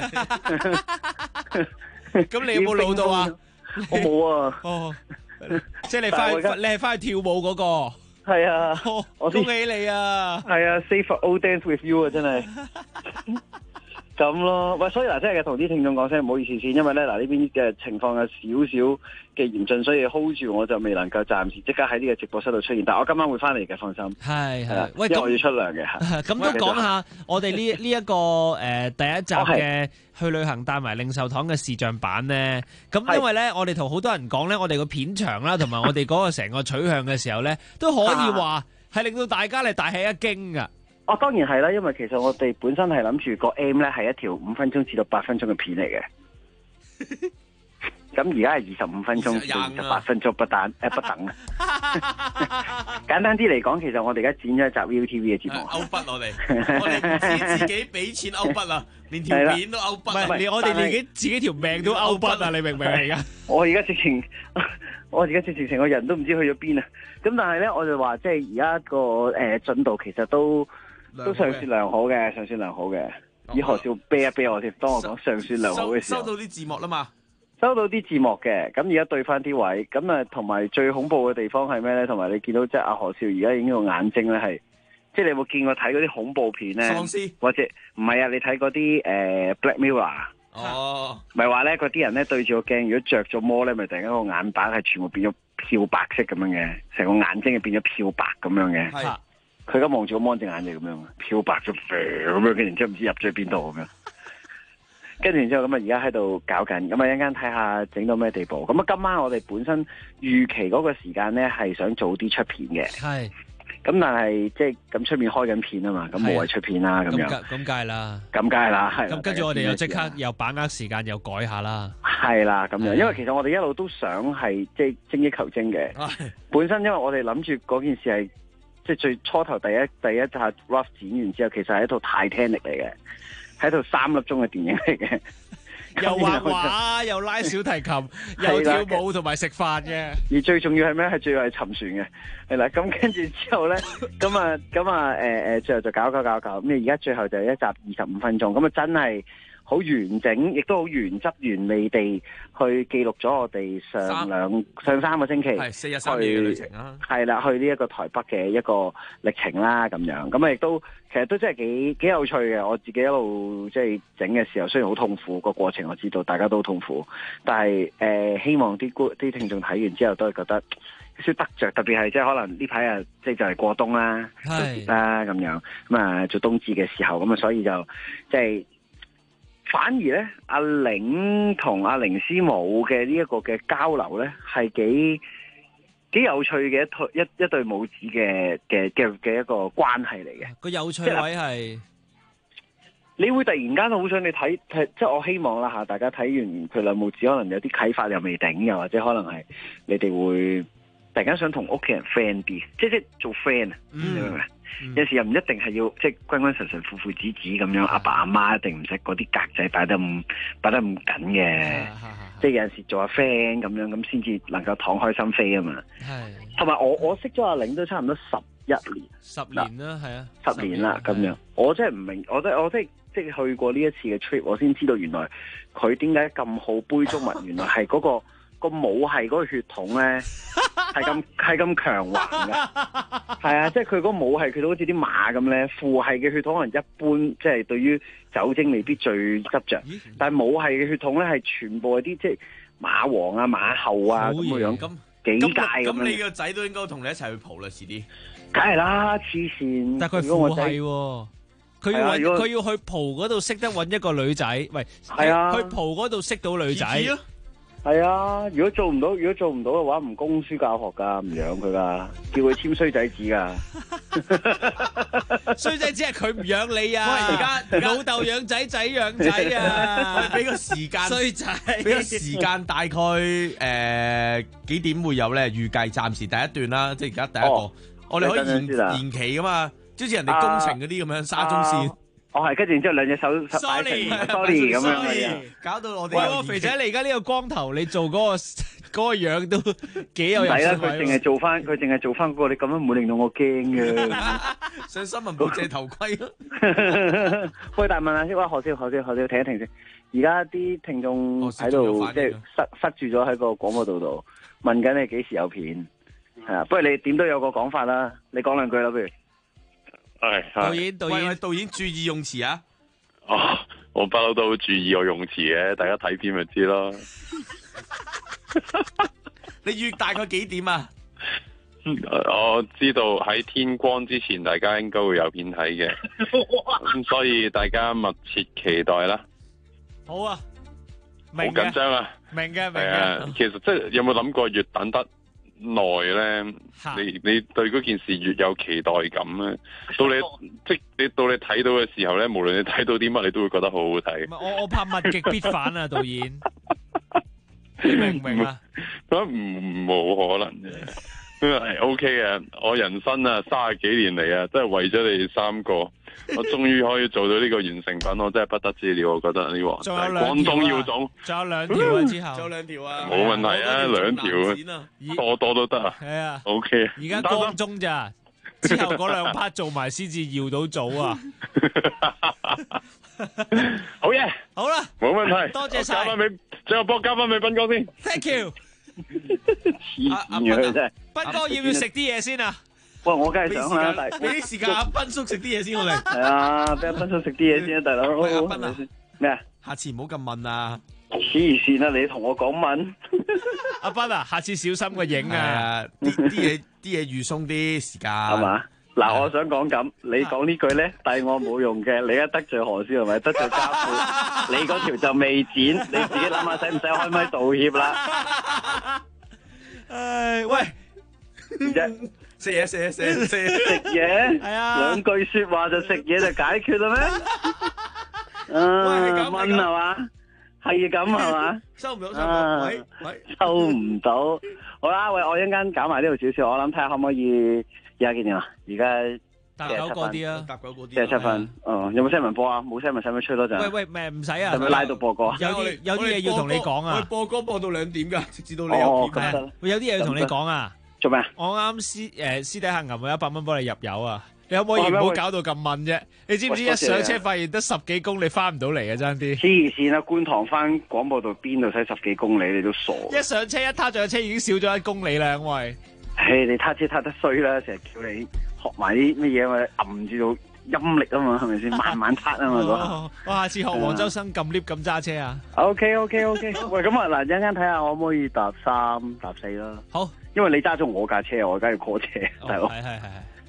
咁你有冇老到啊？ 我冇啊。 哦，即係你係翻去跳舞嗰個。 係啊， 我恭喜你啊！ 係啊 ，Save for old dance with you 啊，真係咁咯。喂，所以嗱，真係同啲聽眾講聲唔好意思先，因為咧嗱呢邊嘅情況有少少嘅嚴峻，所以 hold 住我就未能夠暫時即刻喺呢個直播室度出現。但係我今晚會翻嚟嘅，放心。係， 喂， 因為我要出糧嘅嚇。 咁都講下我哋呢一個第一集嘅去旅行帶埋領壽堂嘅視像版咧。咁因為咧，我哋同好多人講咧，我哋個片長啦，同埋我哋嗰個成個取向嘅時候咧，都可以話係令到大家嚟大吃一驚噶。 哦，當然係啦，因為其實我哋本身係諗住個 M 咧係一條5分鐘至到8分鐘嘅片嚟嘅。咁而家係25分鐘到28分鐘不等啊！簡單啲嚟講，其實我哋而家剪咗一集 ViuTV 嘅節目。 勾筆我哋唔知自己俾錢勾筆啊，連條片都勾筆。 唔係，我哋連自己條命都勾筆啊！你明唔明啊？而家我而家直情成個人都唔知去咗邊啊！咁但係咧，我就話即係而家個進度其實都尚算良好嘅，尚算良好嘅。以何少啤一啤我先，當我講尚算良好嘅時候， 收到啲字幕啦嘛。 收到啲字幕嘅，咁而家對翻啲位，咁啊同埋最恐怖嘅地方係咩咧？同埋你見到即係阿何少而家已經個眼睛咧係，即係你有冇見過睇嗰啲恐怖片咧？喪屍或者唔係啊？你睇嗰啲Black Mirror 哦， 咪話咧嗰啲人咧對住個鏡，如果着咗魔咧，咪突然間個眼板係全部變咗漂白色咁樣嘅，成個眼睛係變咗漂白咁樣嘅。係，佢而家望住個魔隻眼就咁樣，漂白咗咁樣，跟住然之後唔知入咗去邊度咁樣。跟住然之後咁啊，而家喺度搞緊，咁啊一陣間睇下整到咩地步。咁啊，今晚我哋本身預期嗰個時間咧係想早啲出片嘅。係。咁但係即係咁出面開緊片啊嘛，咁無謂出片啦咁樣。咁梗係啦。咁梗係啦，係。 咁跟住我哋又即刻又把握時間又改下啦。 係啦，咁樣，因為其實我哋一路都想係即係精益求精嘅。本身因為我哋諗住嗰件事係即係最初頭第一下 rough 剪完之後，其實係一套 Titanic 嚟嘅。喺度3粒鐘嘅電影嚟嘅， 又畫畫，又拉小提琴，又跳舞同埋食飯嘅。 而最重要係咩？係最後係沉船嘅，係啦。咁跟住之後咧，咁最後就搞。咁而家最後就係一集25分鐘，咁啊真係好完整，亦都好原汁原味地去記錄咗我哋上3個星期係4日3夜嘅旅程啦。 係啦，去呢一個台北嘅一個歷程啦，咁樣咁啊，亦都其實都真係幾有趣嘅。我自己一路即係整嘅時候，雖然好痛苦個過程，我知道大家都好痛苦，但係希望啲聽眾睇完之後都係覺得少得着，特別係即係可能呢排啊，即係就嚟過冬啦，啦咁樣咁啊，做冬至嘅時候咁啊，所以就即係。反而咧，阿玲同阿凌師母嘅呢一個嘅交流咧，係幾有趣嘅一對母子嘅一個關係嚟嘅。 個有趣位係， 你會突然間好想你睇，即係我希望啦嚇，大家睇完佢兩母子，可能有啲啟發又未定，又或者可能係你哋會突然間想同屋企人 friend 啲，即係做 friend 啊，你明唔明？有時又唔一定係要即係君君臣臣父父子子咁樣，阿爸阿媽一定唔使嗰啲格仔擺得咁緊嘅，即係有陣時做下 friend 咁樣，咁先至能夠敞開心扉啊嘛。係，同埋我識咗阿玲都差唔多11年 ，10年啦，係啊 ，10年啦咁樣。我真係唔明，我即係去過呢一次嘅 trip，我先知道原來佢點解咁好杯中物，原來係嗰個母系嗰個血統咧係咁強橫嘅，係啊，即係佢嗰個母系佢都好似啲馬咁咧，父系嘅血統可能一般，即係對於酒精未必最執着，但係母系嘅血統咧係全部係啲即係馬王啊、馬後啊咁嘅樣，幾屆咁樣。 咁你個仔都應該同你一齊去蒲啦，遲啲。 梗係啦，黐線。 但係佢父系喎。佢要去蒲嗰度識得揾一個女仔，喂，係啊，去蒲嗰度識到女仔， 係啊。如果做唔到嘅話，唔供書教學噶，唔養佢噶，叫佢簽衰仔紙噶。 衰仔紙係佢唔養你啊！而家老豆養仔，仔養仔啊！ 俾個時間， 衰仔， 俾個時間，大概幾點會有咧？預計暫時第一段啦，即係而家第一個，我哋可以延期噶嘛。好似人哋工程嗰啲咁樣，沙中線。 係，跟住然之後兩隻手 ，sorry 咁樣， 搞到我哋。 喂，肥仔，你而家呢個光頭，你做嗰個樣都幾有人。 係啦，佢淨係做翻嗰個，你咁樣唔會令到我驚嘅。 上新聞部借頭盔咯。 喂，但係問下先，何少，停一停先。而家啲聽眾喺度即係塞住咗喺個廣播道度，問緊你幾時有片。係啊，不如你點都有個講法啦，你講兩句啦，不如。 係導演注意用詞啊！ 我不嬲都好注意我用詞嘅，大家睇片咪知咯。 你預大概幾點啊？ 我知道喺天光之前，大家應該會有片睇嘅，咁所以大家密切期待啦。 好啊， 好緊張啊！ 明嘅。 其實即係有冇諗過越等得耐咧，你對嗰件事越有期待感咧。到你睇到嘅時候咧，無論你睇到啲乜，你都會覺得好好睇。 我怕物極必反啊，導演，你明唔明啊？ 冇可能嘅，係 OK 嘅。我人生啊30幾年嚟啊，真係為咗你哋3個，我終於可以做到呢個完成品，我真係不得之了。我覺得呢個廣東耀總， 仲有2條啊，之後仲有2條啊， 冇問題啊，2條多都得啊。 係啊 ，OK。 而家當中咋，之後嗰2 part 做埋先至耀到組啊。 好嘢， 好啦， 冇問題， 多謝晒。 最後幫交翻俾斌哥先。 Thank you。 阿斌真係， 斌哥要唔要食啲嘢先啊？ 喂，我梗係想啦， 俾啲時間阿斌叔食啲嘢先，我哋。 係啊，俾阿斌叔食啲嘢先啊，大佬。 喂，阿斌啊， 咩啊？ 下次唔好咁問啊！ 黐線啊！你同我講問。 阿斌啊，下次小心個影啊！ 啲嘢預鬆啲時間。 係嘛？嗱，我想講咁，你講呢句咧，但係我冇用嘅。你一得罪何少係咪得罪家父？你嗰條就未剪，你自己諗下使唔使開咪道歉啦？ 唉，喂， 食嘢， 係啊，2句說話就食嘢就解決啦咩？蚊係嘛？係咁係嘛？ 收唔到，喂， 收唔到。好啦，喂，我一陣間搞埋呢度少少，我諗睇下可唔可以。而家幾點啊？而家搭9嗰啲啊， 搭9嗰啲。 47分。有冇新聞播啊？冇新聞使唔使吹多陣？ 喂，唔使啊。 使唔使拉到播歌？ 有啲嘢要同你講啊。 播歌播到2點㗎，直至到你有片。 有啲嘢要同你講啊。 做咩？ 我啱私底下揞咗100蚊幫你入油啊！你可唔可以唔好搞到咁問啫？你知唔知一上車發現得10幾公里翻唔到嚟啊？爭啲。 黐線啊！觀塘翻廣播道邊度使10幾公里？你都傻。 一上車一撻著車已經少咗1公里啦，因為。 你撻車撻得衰啦，成日叫你學埋啲乜嘢嘛，揞住到陰力啊嘛，係咪先？慢慢撻啊嘛， 我下次學黃周生撳 lift 咁揸車啊。 OK。喂，咁啊嗱，一陣間睇下可唔可以搭3搭4啦。 好， 因為你揸咗我架車，我梗係 call 車，大佬。 係。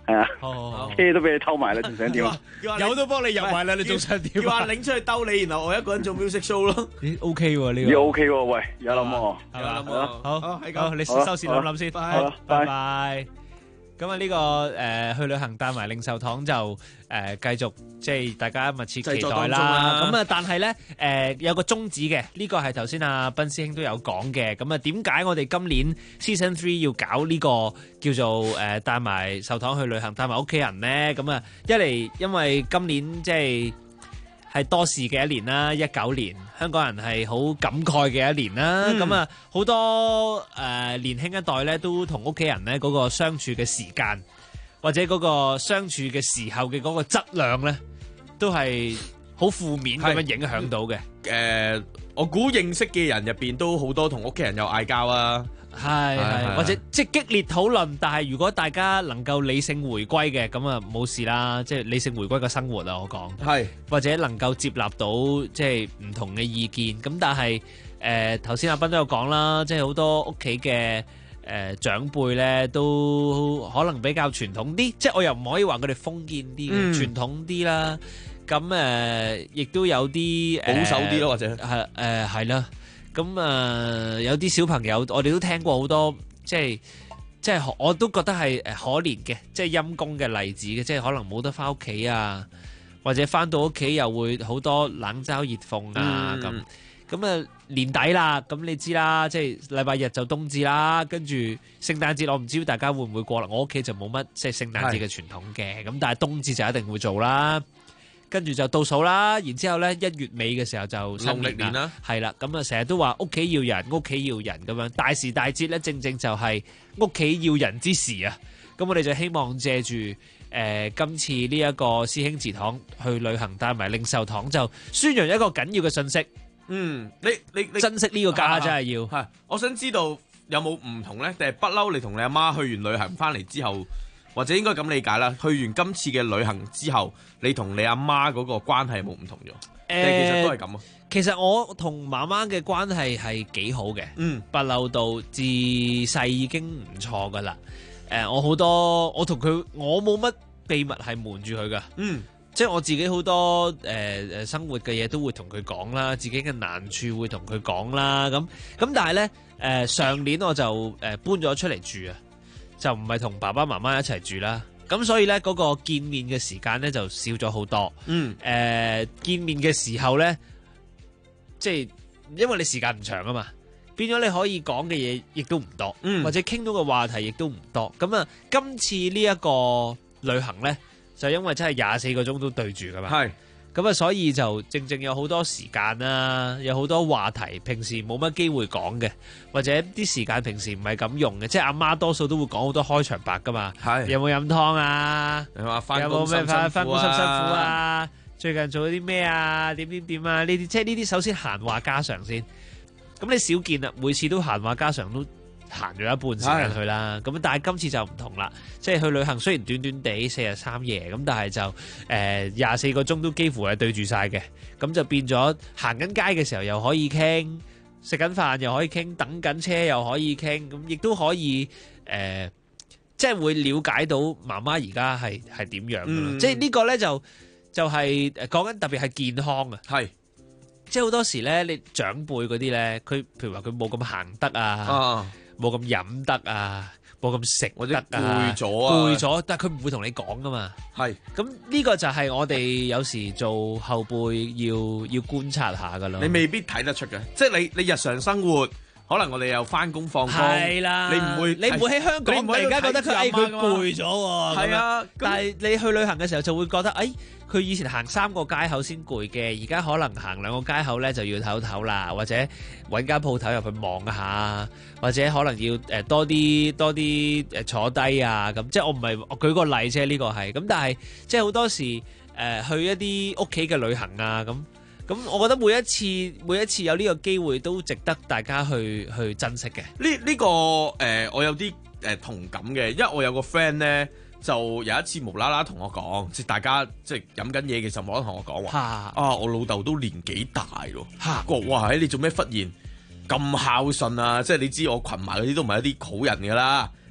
係啊， 好車都俾你偷埋啦，仲想點啊？ 有都幫你入埋啦，你仲想點叫阿領出去兜你，然後我一個人做 music show 咯。 咦 OK 喎呢個。 咦 OK 喎，喂，有諗喎， 係嘛？ 好， 好，你收線諗諗先， 好， 拜拜。咁啊呢個去旅行帶埋領壽堂就繼續即係大家密切期待啦。咁啊但係咧有個宗旨嘅，呢個係頭先阿斌師兄都有講嘅。咁啊點解我哋今年 Season 3要搞呢個叫做帶埋壽堂去旅行，帶埋屋企人咧？咁啊一嚟因為今年即係多事嘅一年啦，19年香港人係好感慨嘅一年啦。咁啊好多年輕一代咧都同屋企人咧嗰個相處嘅時間，或者嗰個相處嘅時候嘅嗰個質量咧，都係好負面咁樣影響到嘅。 我估認識嘅人入邊都好多同屋企人有嗌交啊。 係或者即係激烈討論，但係如果大家能夠理性回歸嘅，咁啊冇事啦，即係理性回歸嘅生活啊，我講係或者能夠接納到即係唔同嘅意見，咁但係頭先阿斌都有講啦，即係好多屋企嘅長輩咧都可能比較傳統啲，即係我又唔可以話佢哋封建啲，傳統啲啦，咁亦都有啲保守啲咯，或者係啦。咁有啲小朋友，我哋都聽過好多，即係我都覺得係可憐嘅，即係陰公嘅例子嘅，即係可能冇得翻屋企啊，或者翻到屋企又會好多冷嘲熱諷啊咁年底啦，咁你知啦，即係禮拜日就冬至啦，跟住聖誕節我唔知大家會唔會過啦，我屋企就冇乜即係聖誕節嘅傳統嘅，咁但係冬至就一定會做啦。跟住就倒數啦，然之後咧1月尾嘅時候就新年啦，係啦，咁啊成日都話屋企要人，屋企要人咁樣，大時大節咧正正就係屋企要人之時啊！咁我哋就希望借住今次呢一個師兄祠堂去旅行帶埋領壽堂，就宣揚一個緊要嘅信息。你珍惜呢個家真係要。 係，我想知道有冇唔同咧？定係不嬲？你同你阿媽去完旅行翻嚟之後？或者應該咁理解啦，去完今次嘅旅行之後，你同你阿媽嗰個關係冇唔同咗？其實都係咁啊。 其實我同媽媽嘅關係係幾好嘅，不嬲到自細已經唔錯噶啦。我同佢，我冇乜秘密係瞞住佢噶。即係我自己好多生活嘅嘢都會同佢講啦，自己嘅難處會同佢講啦。咁但係咧上年我就搬咗出嚟住啊。就唔係同爸爸媽媽一齊住啦，咁所以咧嗰個見面嘅時間咧就少咗好多。見面嘅時候咧，即係因為你時間唔長啊嘛，變咗你可以講嘅嘢亦都唔多，或者傾到嘅話題亦都唔多。咁啊，今次呢一個旅行咧，就因為真係24個鐘都對住噶嘛。係。咁啊，所以就正正有好多時間啦，有好多話題，平時冇乜機會講嘅，或者啲時間平時唔係咁用嘅，即係阿媽多數都會講好多開場白噶嘛。係有冇飲湯啊？有冇咩翻工辛唔辛苦啊？最近做咗啲咩啊？點啊？呢啲即係呢啲，首先閒話家常先。咁你少見啦，每次都閒話家常都行咗一半時間去啦，咁但係今次就唔同啦，即係去旅行雖然短短地4日3夜，咁但係就24個鐘都幾乎係對住晒嘅，咁就變咗行緊街嘅時候又可以傾，食緊飯又可以傾，等緊車又可以傾，咁亦都可以即係會了解到媽媽而家係點樣嘅咯，即係呢個咧就係講緊特別係健康啊，係。即係好多時咧，你長輩嗰啲咧，佢譬如話佢冇咁行得啊，冇咁飲得啊，冇咁食得啊，攰咗，但係佢唔會同你講噶嘛。係，咁呢個就係我哋有時做後輩要觀察下噶咯。 你未必睇得出嘅，即係你日常生活。可能我哋又翻工放工，係啦，你唔會喺香港突然間覺得佢攰咗喎，係啊。 但係你去旅行嘅時候就會覺得，佢以前行3個街口先攰嘅，而家可能行2個街口咧就要唞唞啦，或者揾間鋪頭入去望下，或者可能要多啲坐低啊咁。即係我舉個例啫，呢個係咁，但係即係好多時去一啲屋企嘅旅行啊咁，我覺得每一次有呢個機會都值得大家去珍惜嘅。 呢個我有啲同感嘅，因為我有個 friend 咧，就有一次無啦啦同我講，即係大家即係飲緊嘢嘅時候，無啦啦同我講話，我老豆都年紀大咯，哇！你做咩忽然咁孝順啊？即係你知我群埋嗰啲都唔係一啲好人㗎啦。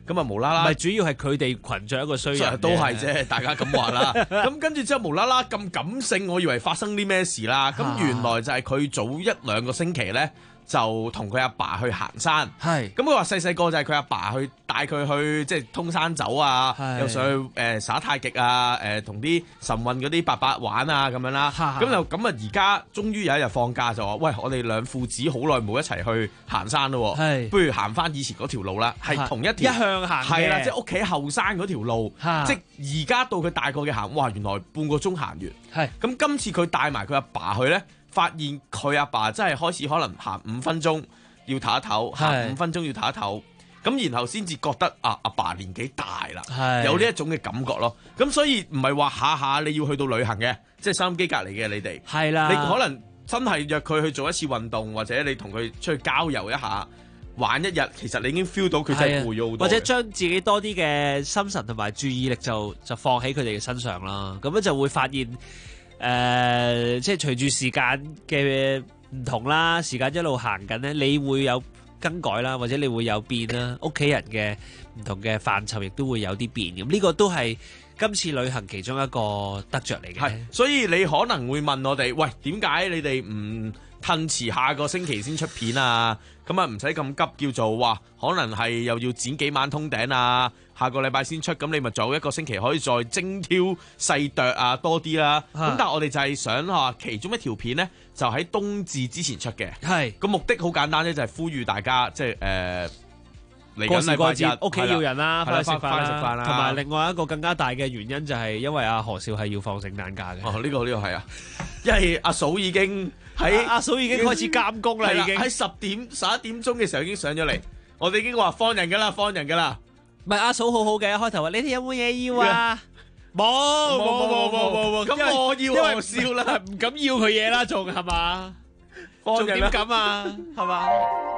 咁啊無啦啦， 唔係主要係佢哋群著一個衰人， 都係啫，大家咁話啦。咁跟住之後無啦啦咁感性，我以為發生啲咩事啦。咁原來就係佢早1-2個星期咧，就同佢阿爸去行山。 係咁佢話細細個就係佢阿爸去帶佢去即係通山走啊，又上去耍太極啊，同啲晨運嗰啲伯伯玩啊咁樣啦。咁而家終於有一日放假就話，喂，我哋兩父子好耐冇一齊去行山咯，不如行翻以前嗰條路啦，係同一條一向行嘅， 係啦，即係屋企後山嗰條路，即係而家到佢大個嘅行，哇，原來半個鐘行完。係咁今次佢帶埋佢阿爸去咧，發現佢阿爸真係開始可能行5分鐘要唞一唞，行5分鐘要唞一唞，咁然後先至覺得阿爸年紀大啦，有呢一種嘅感覺咯。咁所以唔係話下下你要去到旅行嘅，即係收音機隔離嘅你哋，係啦，你可能真係約佢去做一次運動，或者你同佢出去郊遊一下，玩一日，其實你已經 feel 到佢真係攰咗好多， 或者將自己多啲嘅心神同埋注意力就放喺佢哋嘅身上啦，咁樣就會發現。即係隨住時間嘅唔同啦，時間一路行緊咧，你會有更改啦，或者你會有變啦，屋企人嘅唔同嘅範疇亦都會有啲變，咁呢個都係今次旅行其中一個得着嚟嘅。 係，所以你可能會問我哋，喂，點解你哋唔褪遲下個星期先出片啊？咁啊唔使咁急，叫做話可能係又要剪幾晚通頂啊，下個禮拜先出，咁你咪仲有1個星期可以再精挑細琢啊多啲啦。咁但係我哋就係想話其中一條片咧，就喺冬至之前出嘅。係個目的好簡單咧，就係呼籲大家即係嚟緊禮拜日屋企要人啦，翻去食飯啦。 同埋另外一個更加大嘅原因就係因為阿何少係要放聖誕假嘅。 哦，呢個係啊，因為阿嫂已經阿嫂已經開始監工啦，已經喺11點鐘嘅時候已經上咗嚟，我哋已經話放人噶啦。 唔係阿嫂好好嘅，一開頭話你哋有冇嘢要啊？冇， 咁我要何少啦， 唔敢要佢嘢啦，仲係嘛？仲點敢啊？係嘛？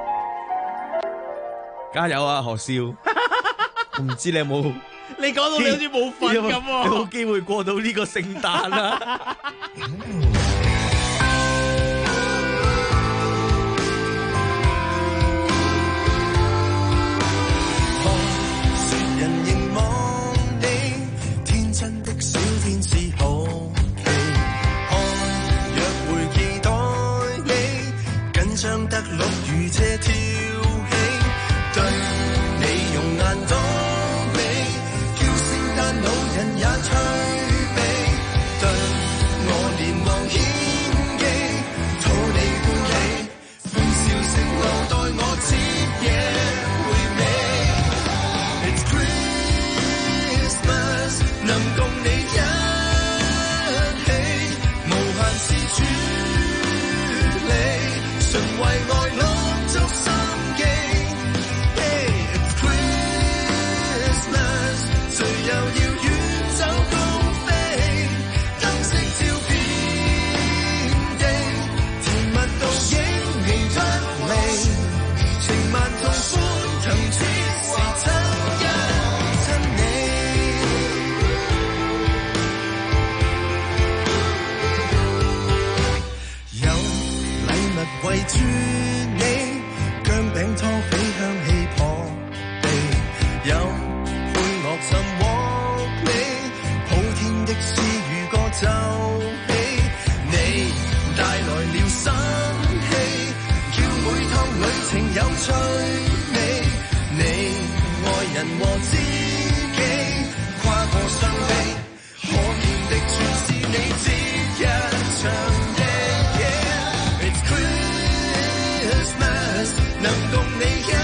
加油啊，何少！唔知你有冇？ 你講到你好似冇瞓咁喎， 有冇機會過到呢個聖誕啊？ 得樂如這跳起，對你用眼躲避，叫聖誕老人也趣味，對我連忙獻技，討你歡喜，歡笑聲留待我徹夜回味。It's Christmas， 能共你一起，無限是處理。純為愛落足心機 ，Hey，It's Christmas， 誰又要遠走高飛？燈飾照遍地，甜蜜到影未得離，情萬同歡騰似是親一親你。有禮物為住你，薑餅湯飛香氣撲地，有配樂尋獲你，普天的詩與歌奏起，你帶來了生氣，叫每趟旅程有趣味，你愛人和知己跨過傷悲，可見的全是你節日長夜。能共你一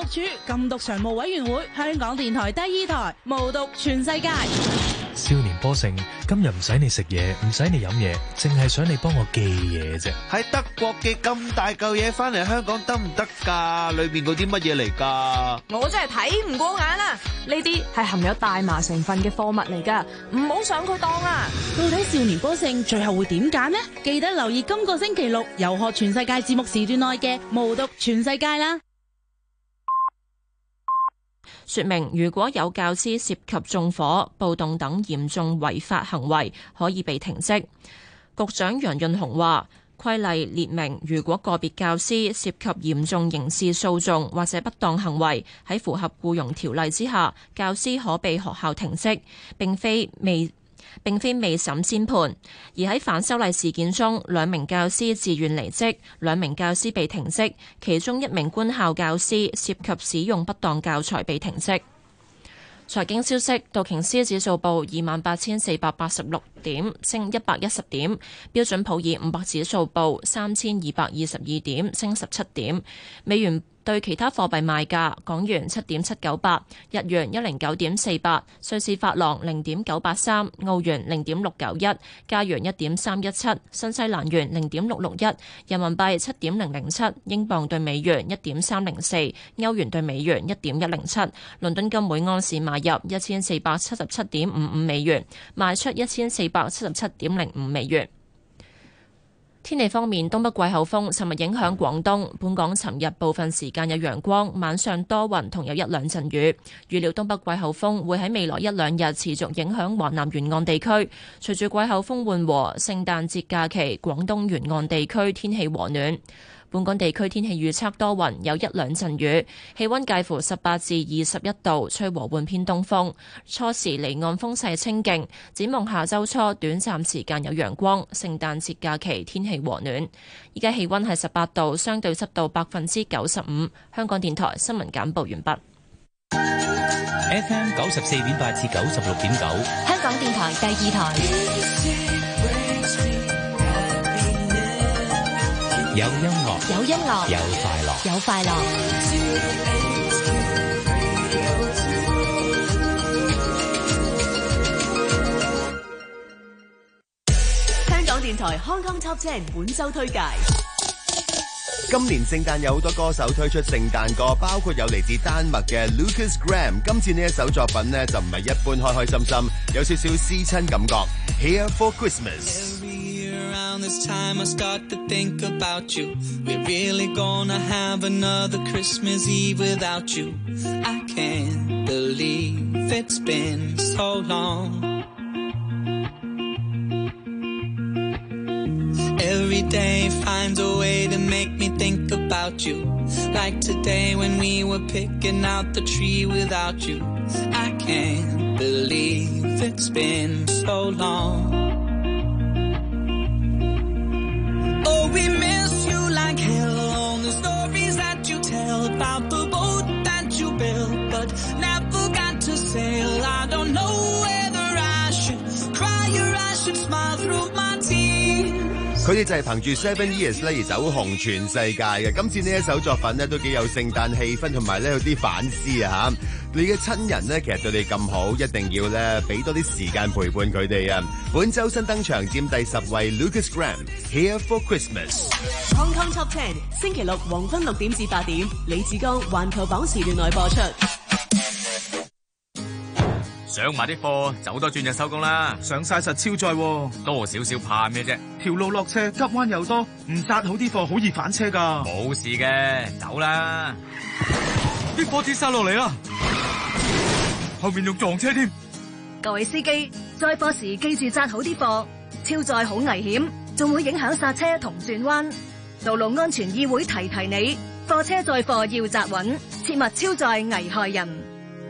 處禁毒常務委員會，香港電台第2台，無毒全世界。 少年波盛，今日唔使你食嘢，唔使你飲嘢，淨係想你幫我寄嘢啫。 喺德國寄咁大嚿嘢翻嚟香港得唔得㗎？裏面嗰啲乜嘢嚟㗎？ 我真係睇唔過眼啊！呢啲係含有大麻成分嘅貨物嚟㗎，唔好上佢當啊！ 到底少年波盛最後會點揀呢？記得留意今個星期六遊學全世界節目時段內嘅無毒全世界啦。 說明如果有教師涉及縱火、暴動等嚴重違法行為，可以被停職。局長楊潤雄話，規例列明，如果個別教師涉及嚴重刑事訴訟或者不當行為，喺符合僱傭條例之下，教師可被學校停職，並非未審先判。而喺反修例事件中，2名教師自願離職，2名教師被停職，其中1名官校教師涉及使用不當教材被停職。財經消息，道瓊斯指數報28,486點，升110點；標準普爾500指數報3,222點，升17點。美元對其他貨幣賣價：港元7.798，日元109.48，瑞士法郎0.983，澳元0.691，加元1.317，新西蘭元0.661，人民幣7.007，英鎊對美元1.304，歐元對美元1.107。倫敦金每安士買入1477.55美元，賣出1477.05美元。天氣方面，東北季候風尋日影響廣東，本港尋日部分時間有陽光，晚上多雲同有1-2陣雨。預料東北季候風會喺未來1-2日持續影響華南沿岸地區。隨住季候風緩和，聖誕節假期廣東沿岸地區天氣和暖。本港地區天氣預測多雲，有1-2陣雨，氣溫介乎18至21度，吹和緩偏東風。初時離岸風勢清勁，展望下周初短暫時間有陽光。聖誕節假期天氣和暖。依家氣溫係18度，相對濕度95%。香港電台新聞簡報完畢。 FM 94.8至96.9， 香港電台第2台。 有音樂， 有音樂， 有快樂， 有快樂。香港電台 Hong Kong Top 10本周推介。 今年聖誕有好多歌手推出聖誕歌，包括有嚟自丹麥嘅 Lucas Graham。今次呢一首作品呢，就唔係一般開開心心，有少少思親感覺。Here for Christmas。Around this time I start to think about you. We're really gonna have another Christmas Eve without you. I can't believe it's been so long. Every day finds a way to make me think about you. Like today when we were picking out the tree without you. I can't believe it's been so long.Oh, we miss you like hell on the stories that you tell about the boat that you built, but never got to sail. I don't know whether I should cry or I should smile through my tears. 佢哋就係憑住 Seven Years 咧而走紅全世界嘅。今次呢一首作品咧都幾有聖誕氣氛，同埋咧有啲反思啊嚇。你嘅親人咧其實對你咁好，一定要咧俾多啲時間陪伴佢哋啊！本周新登場佔第10位 Lucas Graham Here for Christmas。 Hong Kong Top 10星期六黃昏6點至8點，李志剛環球榜時段內播出。 上埋啲貨，走多轉就收工啦。上晒實超載喎，多少少怕咩啫？條路落斜，急彎又多，唔紮好啲貨，好易反車㗎。冇事嘅，走啦。啲貨跌晒落嚟啦，後面仲撞車添。 各位司機，載貨時記住紮好啲貨，超載好危險，仲會影響剎車同轉彎。道路安全議會提提你，貨車載貨要紮穩，切勿超載危害人。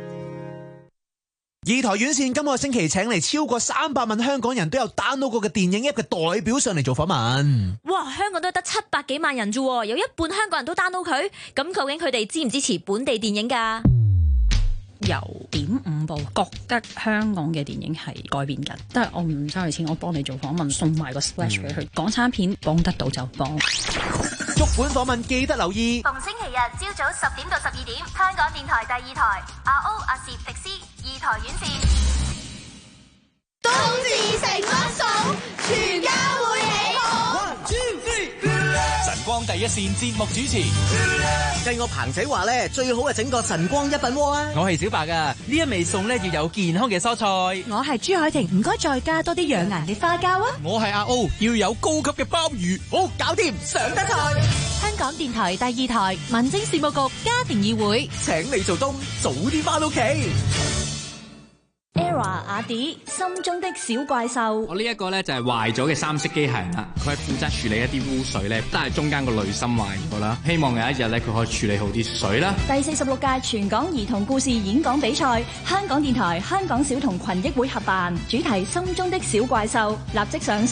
二台院線今個星期請嚟超過300萬香港人都有 download 過嘅電影 app 嘅代表上嚟做訪問。 哇，香港都得700幾萬人啫，有一半香港人都 download 佢，咁究竟佢哋支唔支持本地電影㗎？ 由0.5部覺得香港嘅電影係改變緊，但係我唔收你錢，我幫你做訪問，送埋個 splash 俾佢。港產片幫得到就幫。 足本訪問記得留意， 逢星期日朝早10點到12點，香港電台第2台，阿歐、阿攝、迪斯2台院線。 冬至食乜餸？全家會起哄。 晨光第一線節目主持， 計我彭仔話咧，最好係整個晨光一品鍋啊！ 我係小白啊，呢一味餸咧要有健康嘅蔬菜。 我係朱海婷，唔該再加多啲養顏嘅花膠啊！ 我係阿 O， 要有高級嘅鮑魚。 好，搞掂，上得菜。 香港電台第2台民政事務局家庭議會， 請你做冬，早啲返屋企。 ERROR 阿 D 心中的小怪獸， 我呢一個咧就係壞咗嘅3色機械人啦，佢係負責處理一啲污水咧，都係中間個濾芯壞咗啦。希望有一日咧佢可以處理好啲水啦。 第46屆全港兒童故事演講比賽，香港電台、香港小童群益會合辦，主題心中的小怪獸，立即上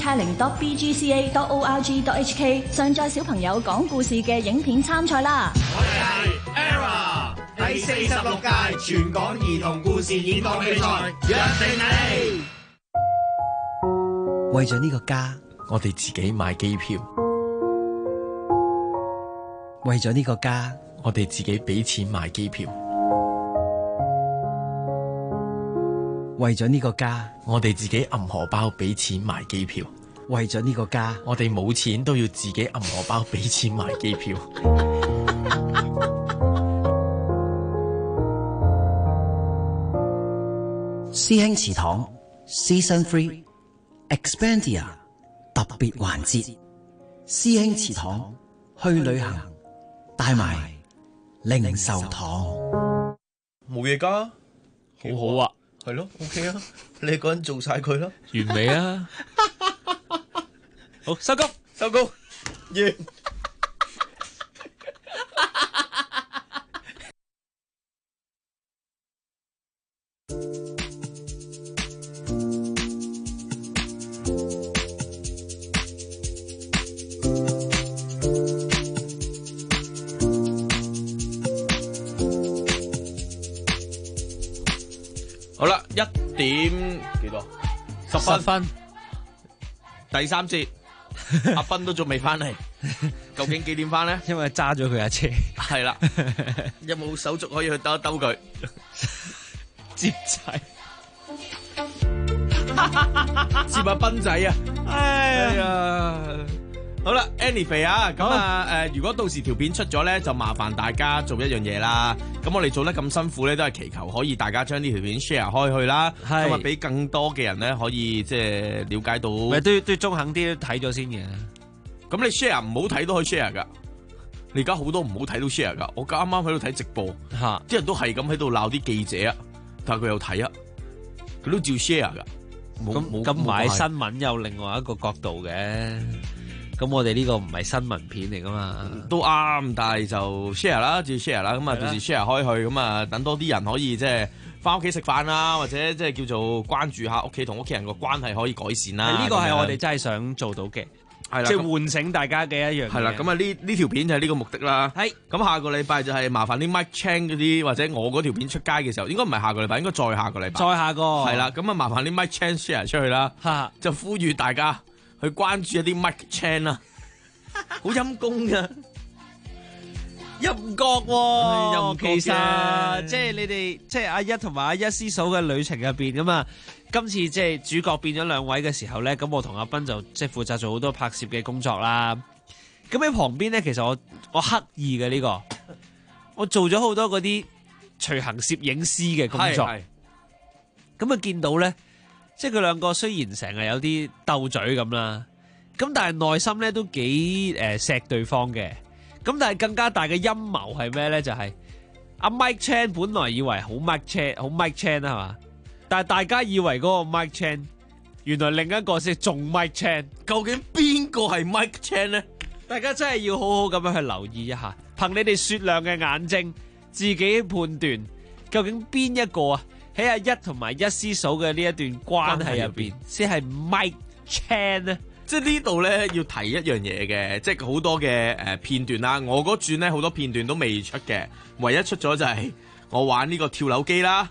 storytelling.bgca.org.hk 上載小朋友講故事嘅影片參賽啦。 我哋係 ERROR 第46屆全港兒童故事演講比賽，約定你。 為咗呢個家， 我哋自己買機票； 為咗呢個家， 我哋自己俾錢買機票； 為咗呢個家， 我哋自己揞荷包俾錢買機票； 為咗呢個家， 我哋冇錢都要自己揞荷包俾錢買機票。 師兄祠堂 Season 3 Expandia 特別環節，師兄祠堂去旅行，帶埋零售堂。 冇嘢㗎， 好好啊， 係咯 ，OK 啊，你一個人做晒佢啦， 完美啊！好，收工， 收工，完。 好啦，1點幾多？10分。第3節，阿斌都仲未翻嚟，究竟幾點翻咧？ 因為揸咗佢架車。 係啦，有冇手續可以去兜一兜佢？ 接濟。 接阿斌仔啊！哎呀，好啦 ，Annie 啊，咁啊，如果到時條片出咗咧，就麻煩大家做一樣嘢啦。咁我哋做得咁辛苦咧，都係祈求可以大家將呢條片 share 開去啦，咁啊俾更多嘅人咧可以即係了解到。 咪都中肯啲睇咗先嘅。 咁你 share 唔好睇都可以 share 噶。你而家好多唔好睇都 share 噶。我啱啱喺度睇直播，啲人都係咁喺度鬧啲記者啊，但係佢有睇啊，佢都照 share 噶。 咁買新聞有另外一個角度嘅。咁我哋呢個唔係新聞片嚟噶嘛， 都啱，但係就 share 啦，照 share 啦，咁啊到時 share 開去，咁啊等多啲人可以即係翻屋企食飯啦，或者即係叫做關注下屋企同屋企人個關係可以改善啦。 呢個係我哋真係想做到嘅，係啦，即係喚醒大家嘅一樣嘢。 係啦，咁啊呢條片就係呢個目的啦。係，咁下個禮拜就係麻煩啲 Mike Chan 嗰啲，或者我嗰條片出街嘅時候，應該唔係下個禮拜，應該再下個禮拜。 再下個係啦，咁啊麻煩啲 Mike Chan share 出去啦，就呼籲大家去關注一啲 Mike Chan 啦。好陰公噶， 陰角喎，其實即係你哋即係阿一同埋阿一師嫂嘅旅程入邊咁啊。今次即係主角變咗兩位嘅時候咧，咁我同阿斌就即係負責做好多拍攝嘅工作啦。咁喺旁邊咧，其實我刻意嘅呢個，我做咗好多嗰啲隨行攝影師嘅工作。咁啊見到咧，即係佢兩個雖然成日有啲鬥嘴咁啦。咁但係內心咧都幾錫對方嘅，咁但係更加大嘅陰謀係咩咧？就係阿 Mike Chan 本來以為好 Mike Chan 啊嘛，但係大家以為嗰個 Mike Chan，原來另一個先仲 Mike Chan， 究竟邊個係 Mike Chan 咧？ 大家真係要好好咁樣去留意一下，憑你哋雪亮嘅眼睛，自己判斷究竟邊一個啊喺阿一同埋一師嫂嘅呢一段關係入邊先係 Mike Chan 咧？ 即係呢度咧要提一樣嘢嘅，即係好多嘅片段啦。我嗰轉咧好多片段都未出嘅，唯一出咗就係我玩呢個跳樓機啦，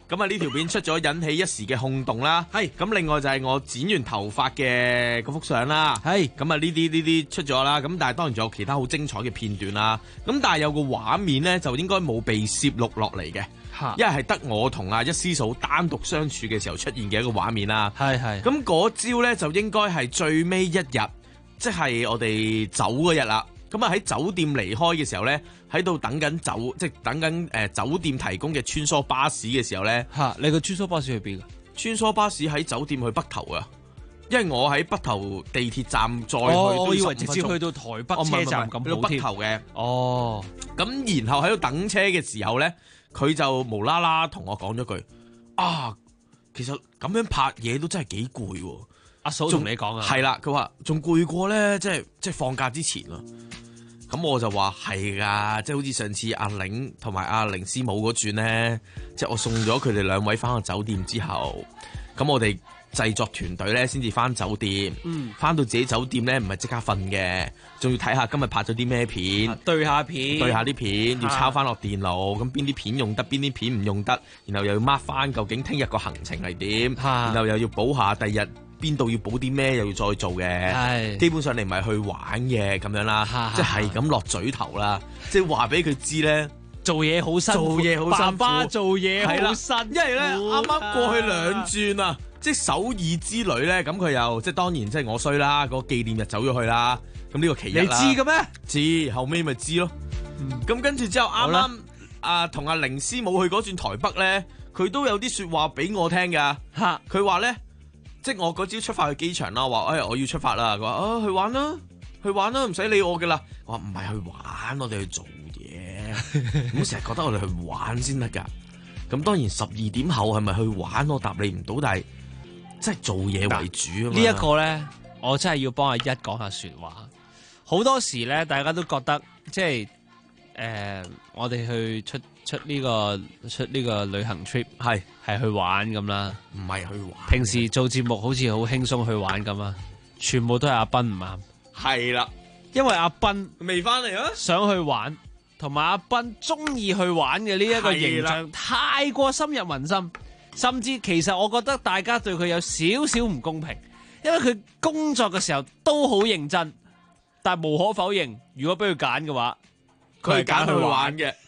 咁啊呢條片出咗引起一時嘅轟動啦。係咁，另外就係我剪完頭髮嘅嗰幅相啦。係咁啊呢啲出咗啦。咁但係當然仲有其他好精彩嘅片段啦。咁但係有個畫面咧就應該冇被攝錄落嚟嘅，因為係得我同阿一師嫂單獨相處嘅時候出現嘅一個畫面啦。係咁嗰朝咧就應該係最尾一日，即係我哋走嗰日啦。咁啊喺酒店離開嘅時候咧，喺度等緊即係等緊酒店提供嘅穿梭巴士嘅時候咧。 你個穿梭巴士去邊㗎？ 穿梭巴士喺酒店去北頭啊，因為我喺北頭地鐵站再去都15分鐘。 我以為直接去到台北車站咁好添。 北頭嘅。哦。咁然後喺度等車嘅時候咧，佢就無啦啦同我講咗句啊，其實咁樣拍嘢都真係幾攰喎。阿嫂同你講啊？係啦，佢話仲攰過咧，即係放假之前啊。咁我就話係㗎，即係好似上次阿玲同埋阿凌師母嗰轉咧，即係我送咗佢哋兩位翻個酒店之後，咁我哋製作團隊咧先至翻酒店。翻到自己酒店咧唔係即刻瞓嘅，仲要睇下今日拍咗啲咩片，對下啲片，要抄翻落電腦，咁邊啲片用得，邊啲片唔用得，然後又要 mark 翻究竟聽日個行程係點，然後又要補下第日邊度要補啲咩，又要再做嘅。基本上你唔係去玩嘅咁樣啦，即係咁落嘴頭啦，即係話俾佢知咧，做嘢好辛苦，爸爸做嘢好辛苦。因為咧啱啱過去兩轉啊，即係首爾之旅咧，咁佢又即係當然即係我衰啦，個紀念日走咗去啦，咁呢個其一啦。你知嘅咩？知，後尾咪知咯。咁跟住之後啱啱同阿凌師母去嗰轉台北咧，佢都有啲說話俾我聽噶。佢話咧。即係我嗰朝出發去機場啦，話我要出發啦，佢話去玩啦，唔使理我噶啦。我話唔係去玩，我哋去做嘢，唔好成日覺得我哋去玩先得噶。咁當然12點後係咪去玩，我答你唔到，但係即係做嘢為主啊嘛。呢一個咧，我真係要幫阿一講下說話。好多時咧，大家都覺得即係我哋去出呢個旅行 trip 係去玩咁啦，唔係去玩。平時做節目好似好輕鬆去玩咁啊，全部都係阿斌唔啱。係啦，因為阿斌未翻嚟啊，想去玩，同埋阿斌中意去玩嘅呢一個形象太過深入民心，甚至其實我覺得大家對佢有少少唔公平，因為佢工作嘅時候都好認真，但係無可否認，如果俾佢揀嘅話，佢係揀去玩嘅。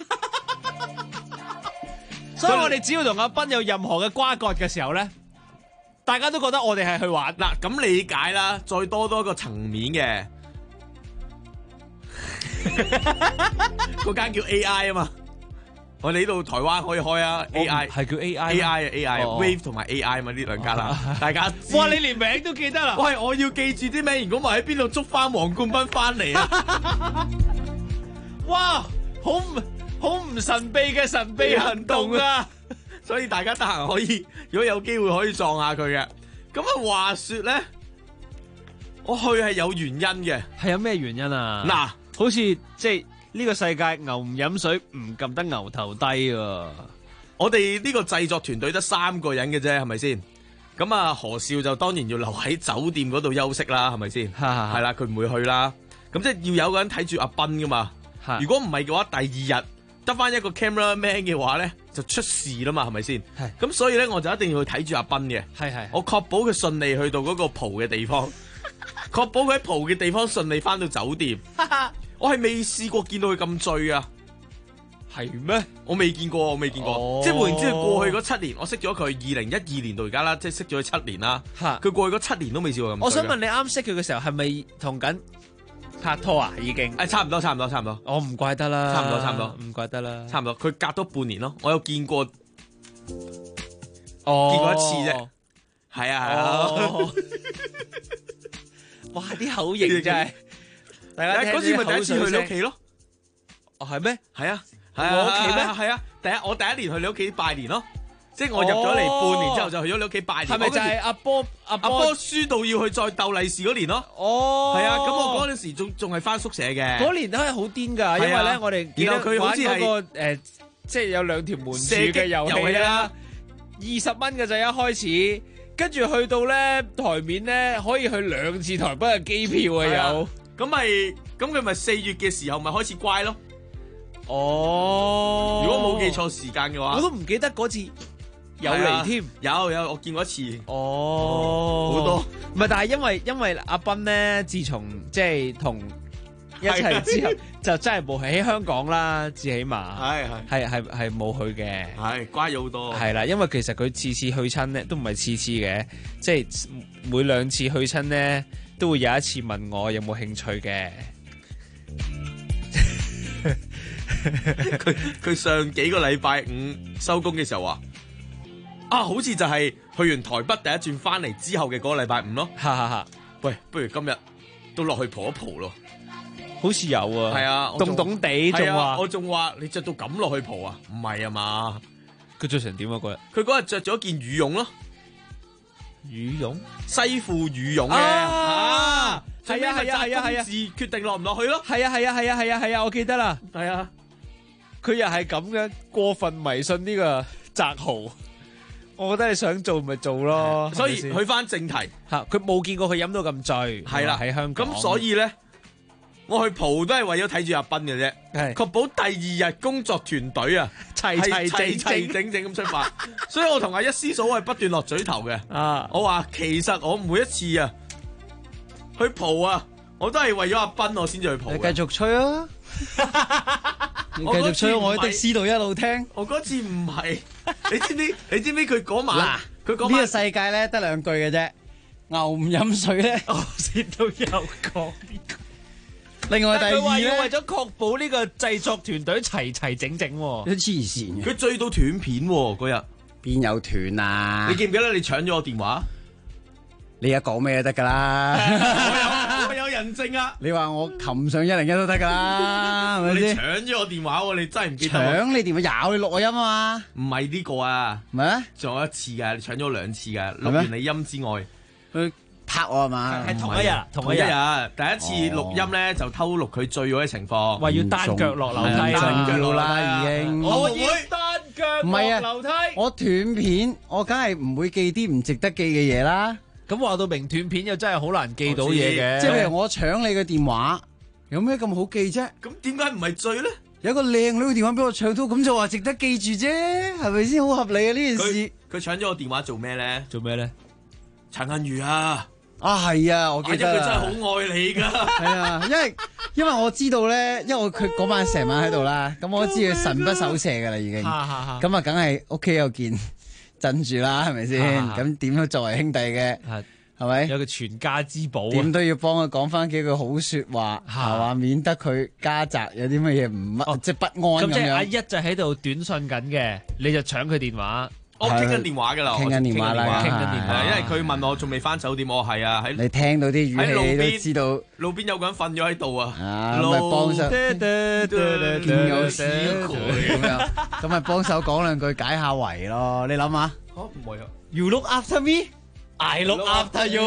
所以我哋只要同阿斌有任何嘅瓜葛嘅時候咧，大家都覺得我哋係去玩。嗱，咁理解啦，再多一個層面嘅，嗰間叫 AI 啊嘛，我哋呢度台灣可以開啊 AI，係叫 AI，AI，Wave 同埋 AI 嘛，呢兩間啦，大家知。哇，你連名都記得啦？喂，我要記住啲名，如果我喺邊度捉翻黃冠斌翻嚟啊！哇，好唔神秘嘅神秘行動啊！所以大家得閒可以，如果有機會可以撞下佢嘅。咁啊，話說咧，我去係有原因嘅。係有咩原因啊？嗱，好似即係呢個世界牛唔飲水唔撳得牛頭低喎。我哋呢個製作團隊得3個人嘅啫，係咪先？咁啊，何少就當然要留喺酒店嗰度休息啦，係咪先？係啦，佢唔會去啦。咁即係要有個人睇住阿斌噶嘛。如果唔係嘅話，第二日得翻一個 camera man 嘅話咧，就出事啦嘛，係咪先？係。咁所以咧，我就一定要去睇住阿斌嘅。係。我確保佢順利去到嗰個蒲嘅地方，確保佢喺蒲嘅地方順利翻到酒店。我係未試過見到佢咁醉啊！係咩？我未見過，即係換言之，佢過去嗰7年，我識咗佢2012年到而家啦，即係識咗佢7年啦。佢過去嗰7年都未試過咁醉。我想問你啱識佢嘅時候係咪同緊拍拖啊？已經差唔多。我唔怪得啦，差唔多，唔怪得啦，差唔多。佢隔多半年咯，我有見過，見過一次啫。係啊。哇！啲口型真係，大家嗰次咪第一次去你屋企咯。哦，係咩？係啊，我屋企咩？係啊，我第一年去你屋企拜年咯。即係我入咗嚟半年之後就去咗你屋企拜年。係咪就係阿波輸到要去再鬥利是嗰年咯？哦，係啊，咁我嗰陣時仲係翻宿舍嘅。嗰年都係好癲㗎，因為咧我哋記得佢玩嗰個即係有2條門柱嘅遊戲啦，20蚊嘅就一開始，跟住去到咧台面咧可以去2次台北嘅機票啊有。咁佢咪4月嘅時候咪開始乖咯？哦，如果冇記錯時間嘅話，我都唔記得嗰次有嚟添， 有我見過一次。 哦， 好多。 唔係，但係因為阿斌咧，自從即係同一齊之後，就真係冇喺香港啦，至起碼係冇去嘅， 係乖咗好多。 係啦，因為其實佢次次去親咧，都唔係次次嘅，即係每2次去親咧，都會有一次問我有冇興趣嘅。 佢上幾個禮拜五收工嘅時候話，好似就係去完台北第一轉翻嚟之後嘅嗰個禮拜五咯。喂，不如今日都落去蒲一蒲咯。 好似有啊， 係啊， 凍凍地仲話， 我仲話你着到咁落去蒲啊？唔係啊嘛？ 佢着成點啊？嗰日佢嗰日着咗件羽絨咯， 羽絨西褲羽絨嘅，係啊，自決定落唔落去咯？ 係啊，我記得啦， 係啊， 佢又係咁嘅過分迷信呢個澤豪，我覺得你想做咪做咯。 所以去翻正題， 佢冇見過佢飲到咁醉， 係啦喺香港， 咁所以咧。我去蒲都係為咗睇住阿斌嘅啫，確保第2日工作團隊啊齊整整咁出發。所以我同阿一師嫂係不斷落嘴頭嘅。我話其實我每一次啊去蒲啊，我都係為咗阿斌我先至去蒲。 你繼續吹啊！你繼續吹，我喺的士度一路聽。 我嗰次唔係，你知唔知佢嗰晚佢嗰晚呢個世界咧得2句嘅啫，牛唔飲水咧， 我先都有講。 另外第2咧， 為咗確保呢個製作團隊齊整整， 都黐線嘅。 佢醉到斷片嗰日， 邊有斷啊？ 你記唔記得你搶咗我電話？ 你而家講咩都得噶啦， 我有人證啊！ 你話我擒上101都得噶啦，係咪先？ 你搶咗我電話喎，你真係唔記得？ 搶你電話有你錄我音啊嘛？ 唔係呢個啊， 唔係啊？ 仲有一次噶，你搶咗2次噶，錄完你音之外， 佢拍我係嘛？ 係同一日， 同一日。第一次錄音咧就偷錄佢醉咗嘅情況， 話要單腳落樓梯， 單腳落啦已經。 我要單腳落樓梯。 我斷片，我梗係唔會記啲唔值得記嘅嘢啦。 咁話到明斷片又真係好難記到嘢嘅， 即係譬如我搶你嘅電話，有咩咁好記啫？ 咁點解唔係醉咧？ 有個靚女嘅電話俾我搶到，咁就話值得記住啫，係咪先？好合理啊呢件事。 佢搶咗我電話做咩咧？ 做咩咧？ 陳欣如啊！ 係啊，我記得。 佢真係好愛你噶。 係啊，因為我知道咧，因為佢嗰晚成晚喺度啦，咁我知佢神不守舍噶啦已經。咁啊，梗係屋企有件鎮住啦，係咪先？咁點都作為兄弟嘅，係咪？ 有個全家之寶， 點都要幫佢講翻幾句好說話，係嘛？免得佢家宅有啲乜嘢唔即係不安咁樣。 咁即係阿一就喺度短信緊嘅，你就搶佢電話。 我傾緊電話噶啦， 傾緊電話啦， 傾緊電話。 因為佢問我仲未翻酒店，我係啊喺。 你聽到啲語氣都知道， 路邊有個人瞓咗喺度啊。 咁咪幫手，見有屎咁樣，咁咪幫手講2句解下圍咯。你諗下， 唔係啊 ，You look after me, I look after you.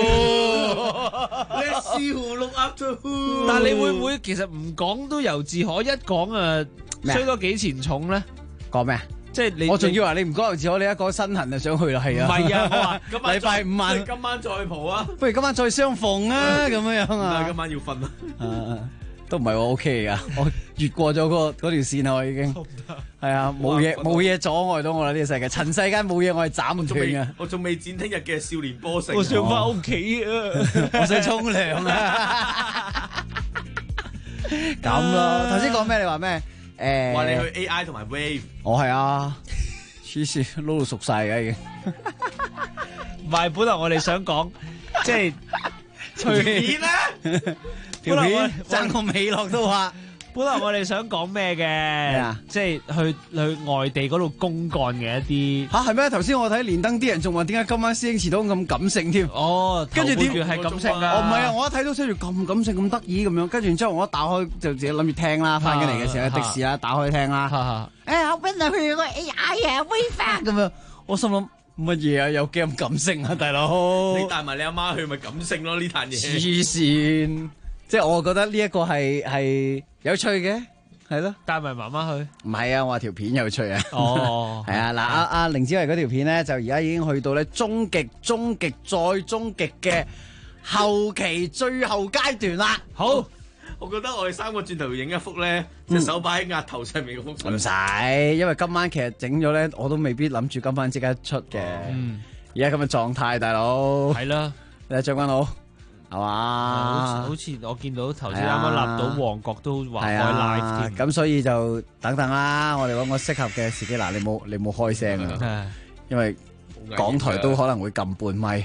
Let's see who look after who。 但係你會唔會其實唔講都由自可，一講啊衰多幾錢重咧？ 講咩啊？ 即係你， 我仲以為你唔講由自可，你一講身痕就想去啦，係啊。 唔係啊，我話禮拜5晚， 今晚再蒲啊！ 不如今晚再相逢啊，咁樣啊。 今晚要瞓啊。 都唔係我 OK 噶，我越過咗嗰條線啦，我已經係啊，冇嘢阻礙到我啦，呢個世界，塵世間冇嘢我係斬唔斷嘅。 我仲未剪聽日嘅少年波城， 我想翻屋企啊， 我想沖涼啊，咁咯。頭先講咩？你話咩？ 話你去 AI 同埋 Wave， 我係啊，黐線撈到熟晒嘅已經。 唔係，本來我哋想講，即係隨便啦。 條片爭個尾落都話， 本來我哋想講咩嘅，即係去外地嗰度公幹嘅一啲係咩？頭先我睇連登啲人仲話點解今晚師兄遲到咁感性添？ 哦， 跟住點係感性啊？ 唔係啊！我一睇到寫住咁感性咁得意咁樣，跟住之後我一打開就自己諗住聽啦，翻緊嚟嘅時候的士啦，打開聽啦。阿 Win 啊，佢個 AI 啊 WeChat 咁樣，我心諗乜嘢啊？有幾咁感性啊，大佬？ 你帶埋你阿媽去咪感性咯？呢壇嘢黐線。即係我覺得呢一個係有趣嘅，係咯， 帶埋媽媽去。唔係啊，我話條片有趣啊。 哦， 係啊，嗱，阿凌子維嗰條片咧，就而家已經去到咧終極再終極嘅後期最後階段啦。 好， 我覺得我哋三個轉頭影一幅咧，隻手擺喺額頭上面嗰幅相。 唔使，因為今晚其實整咗咧，我都未必諗住今晚即刻出嘅。而家咁嘅狀態，大佬係啦， 你係將軍澳係嘛？ 好似我見到頭先啱啱立到旺角都話開 live 添， 咁所以就等等啦，我哋揾個適合嘅時機。嗱，你冇開聲啊，因為港台都可能會撳半咪。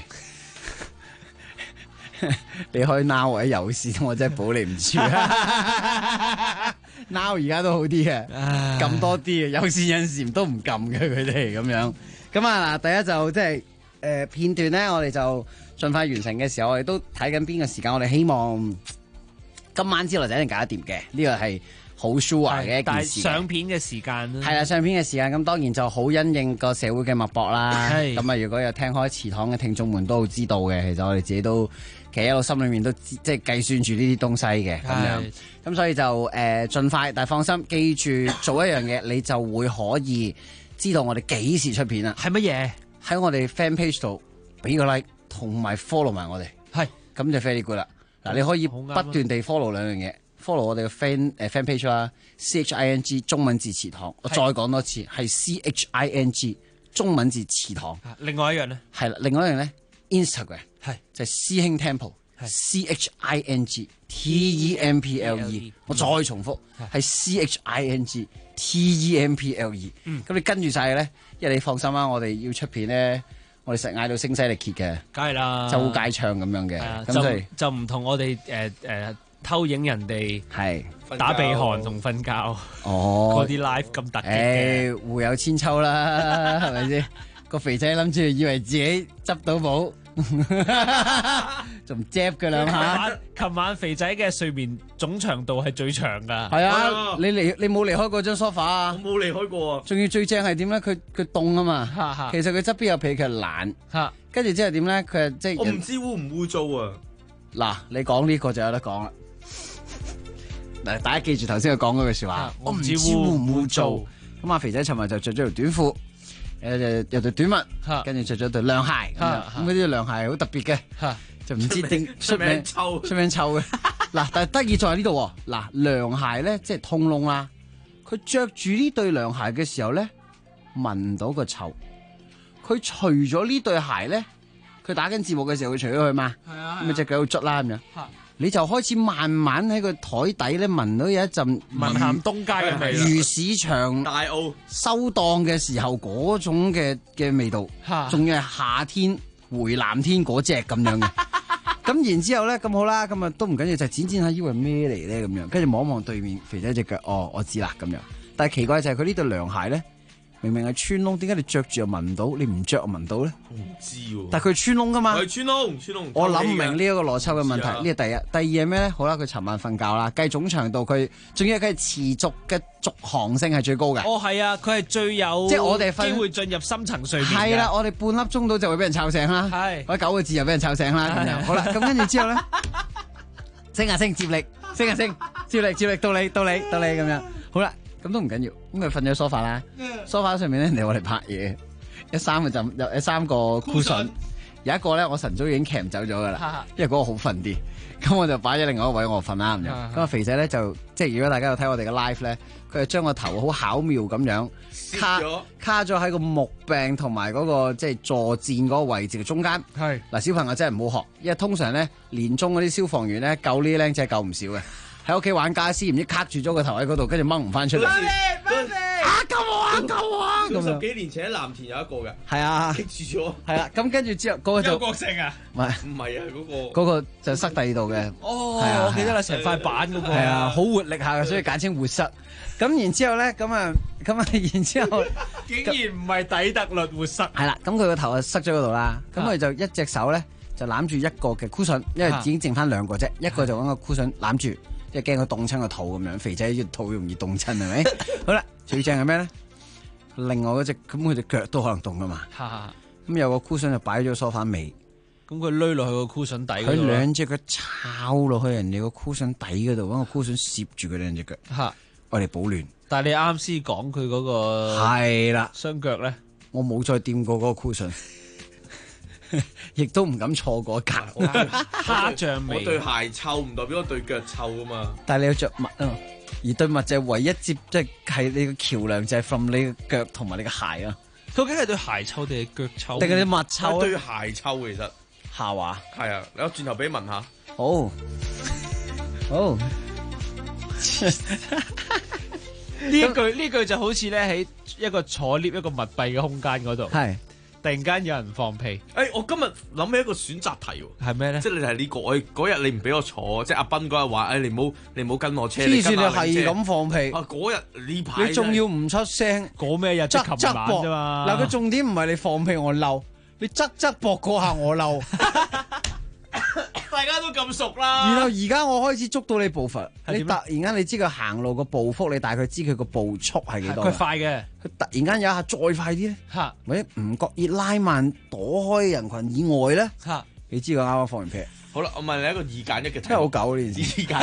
你開 Now 或者有線，我真係保你唔住。Now 而家都好啲嘅，撳多啲嘅，有線有時都唔撳嘅佢哋咁樣。咁啊嗱，第一就即係片段咧，我哋就盡快完成嘅時候，我哋都睇緊邊個時間，我哋希望今晚之內就一定搞得掂嘅。呢個係好 sure 嘅一件事。 但係上片嘅時間咧， 係啦，上片嘅時間咁當然就好因應個社會嘅脈搏啦。咁啊，如果有聽開祠堂嘅聽眾們都好知道嘅，其實我哋自己都其實一路心裏面都即係計算住呢啲東西嘅咁樣。咁所以就盡快，但係放心，記住做一樣嘢，你就會可以知道我哋幾時出片啦。 係乜嘢？ 喺我哋 fan page 度俾個 like 同埋 follow 埋我哋。係，咁就 very good 啦。嗱，你可以不斷地 follow 兩樣嘢。follow 我哋嘅 fan page 啦，CHING 中文字祠堂，我再講多次係 CHING 中文字祠堂。 另外一樣咧， 係啦，另外一樣咧 Instagram 係就係師兄 Temple CHING TEMPLE， 我再重複係 CHING TEMPLE。咁你跟住晒咧，因為你放心啦，我哋要出片咧，我哋實嗌到聲嘶力竭嘅， 梗係啦， 周街唱咁樣嘅，咁所以就唔同我哋偷影人哋係打鼻鼾同瞓覺，嗰啲 live 咁突擊嘅， 互有千秋啦，係咪先？個肥仔諗住以為自己執到寶，仲 jab 佢兩下。 琴晚肥仔嘅睡眠總長度係最長噶。 係啊，你冇離開過張 sofa 啊？ 我冇離開過啊。 仲要最正係點咧？佢凍啊嘛，其實佢側邊有被，佢係懶。跟住之後點咧？佢係即係我唔知污唔污糟啊。 嗱，你講呢個就有得講啦。嗱，大家記住頭先佢講嗰句說話，我唔知污唔污糟。咁阿肥仔尋日就着咗條短褲，有對短襪，跟住着咗對涼鞋。咁嗰啲涼鞋好特別嘅，就唔知點出名臭嘅。嗱，但係得意在呢度。嗱，涼鞋咧即係通窿啦。佢着住呢對涼鞋嘅時候咧，聞唔到個臭。佢除咗呢對鞋咧，佢打緊節目嘅時候佢除咗佢嘛，咁咪隻腳喺度捽啦咁樣。你就開始慢慢喺個台底咧聞到有一陣文咸東街嘅味， 魚市場大澳收檔嘅時候嗰種嘅味道，仲要係夏天回南天嗰隻咁樣嘅。咁然之後咧，咁好啦，咁啊都唔緊要，就剪下以為咩嚟咧咁樣，跟住望一望對面肥仔隻腳，哦，我知啦咁樣。但係奇怪就係佢呢對涼鞋咧，明明係穿窿，點解你着住又聞唔到，你唔着又聞到咧？ 我唔知喎。 但係佢穿窿噶嘛？ 係穿窿。 我諗唔明呢一個邏輯嘅問題。呢係第一，第二係咩咧？好啦，佢尋晚瞓覺啦，計總長度，佢仲要係持續嘅續航性係最高嘅。 哦，係啊，佢係最有即係我哋機會進入深層睡眠。 係啦，我哋半粒鐘到就會俾人吵醒啦，或者9個字又俾人吵醒啦咁樣。好啦，咁跟住之後咧，升下升，接力，升下升，接力，到你咁樣。好啦。咁都唔緊要，咁佢瞓咗梳化啦，梳化上面咧，人哋我哋拍嘢，有3個 cushion，有一個咧我晨早已經鉗走咗噶啦，因為嗰個好瞓啲，咁我就擺咗另外一個位我瞓啦咁樣。咁啊肥仔咧就即係如果大家有睇我哋嘅 live 咧，佢係將個頭好巧妙咁樣卡咗喺個木柄同埋嗰個即係坐墊嗰個位置嘅中間。係嗱，小朋友真係唔好學，因為通常咧年中嗰啲消防員咧救呢啲僆仔救唔少嘅。喺屋企玩家私，唔知卡住咗個頭喺嗰度，跟住掹唔翻出嚟。救我啊！ 咁10幾年前喺藍田有一個嘅， 係啊， 棘住咗。 係啦，咁跟住之後嗰個就有角色啊？唔係啊，嗰個就塞第二度嘅。 哦，我記得啦，成塊板嗰個。 係啊，好活力下嘅，所以簡稱活塞。咁然之後咧，咁啊，然之後竟然唔係底特律活塞。 係啦，咁佢個頭啊塞咗嗰度啦，咁佢就一隻手咧就攬住一個嘅 cushion，因為已經剩翻2個啫，一個就揾個 cushion攬住。即係驚佢凍親個肚咁樣，肥仔肚容易凍親係咪？好啦，最正係咩咧？另外嗰隻咁佢隻腳都可能凍噶嘛。咁有個 cushion 就擺咗梳化尾， 咁佢攆落去個 cushion 底嗰度。 佢兩隻腳抄落去人哋個 cushion 底嗰度，揾個 cushion 攝住佢兩隻腳。我哋保暖。 但係你啱先講佢嗰個係啦雙腳咧， 我冇再掂過嗰個 cushion。 亦都唔敢錯過一格。 蝦醬味。 我對鞋臭唔代表我對腳臭噶嘛。 但係你有着襪啊，而對襪就係唯一接即係你個橋梁就係 from 你個腳同埋你個鞋啊。 究竟係對鞋臭定係腳臭？ 定係你襪臭？ 對鞋臭其實。 下話係啊，你我轉頭俾你問下。 好。 呢句就好似咧喺一個坐 lift 一個密閉嘅空間嗰度， 係突然間有人放屁。 我今日諗起一個選擇題喎， 係咩咧？ 即係你係呢個，嗰日你唔俾我坐，即係阿斌嗰日話，你唔好跟我車， 黐線你係咁放屁。 嗰日呢排你仲要唔出聲？ 嗰咩日？即係琴晚啫嘛。 嗱，佢重點唔係你放屁我嬲，你側膊嗰下我嬲。 大家都咁熟啦。 然後而家我開始捉到你步伐，你突然間你知佢行路個步幅，你大概知佢個步速係幾多？ 佢快嘅， 佢突然間有一下再快啲咧，或者唔覺意拉慢躲開人群以外咧，你知佢啱啱放完屁。 好啦，我問你一個二揀一嘅題目， 真係好狗呢件事。 二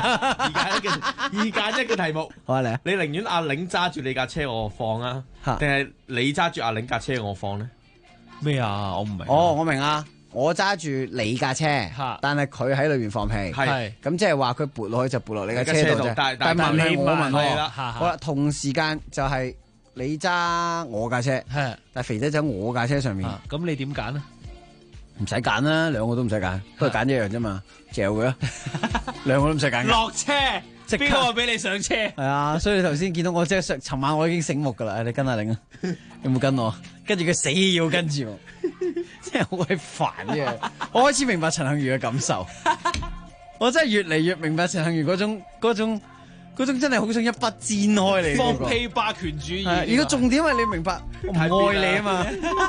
揀一嘅題目。 好啊，嚟啊！ 你寧願阿玲揸住你架車我放啊，定係你揸住阿玲架車我放咧？ 咩啊？我唔明。 哦，我明啊。我揸住你架車，但係佢喺裏邊放屁， 係咁即係話佢撥落去就撥落你架車度啫。但係問你我問我，好啦，同時間就係你揸我架車，但係肥仔就喺我架車上面， 咁你點揀咧？ 唔使揀啦，兩個都唔使揀，都係揀一樣啫嘛，嚼佢啦，兩個都唔使揀。 落車，邊個俾你上車？ 係啊，所以你頭先見到我即係尋晚我已經醒目噶啦，你跟阿玲啊，有冇跟我？跟住佢死要跟住我。真係好鬼煩嘅，我開始明白陳幸妤嘅感受，我真係越嚟越明白陳幸妤嗰種真係好想一筆煎開你。 放屁霸權主義。 如果重點係你明白，我唔愛你啊嘛。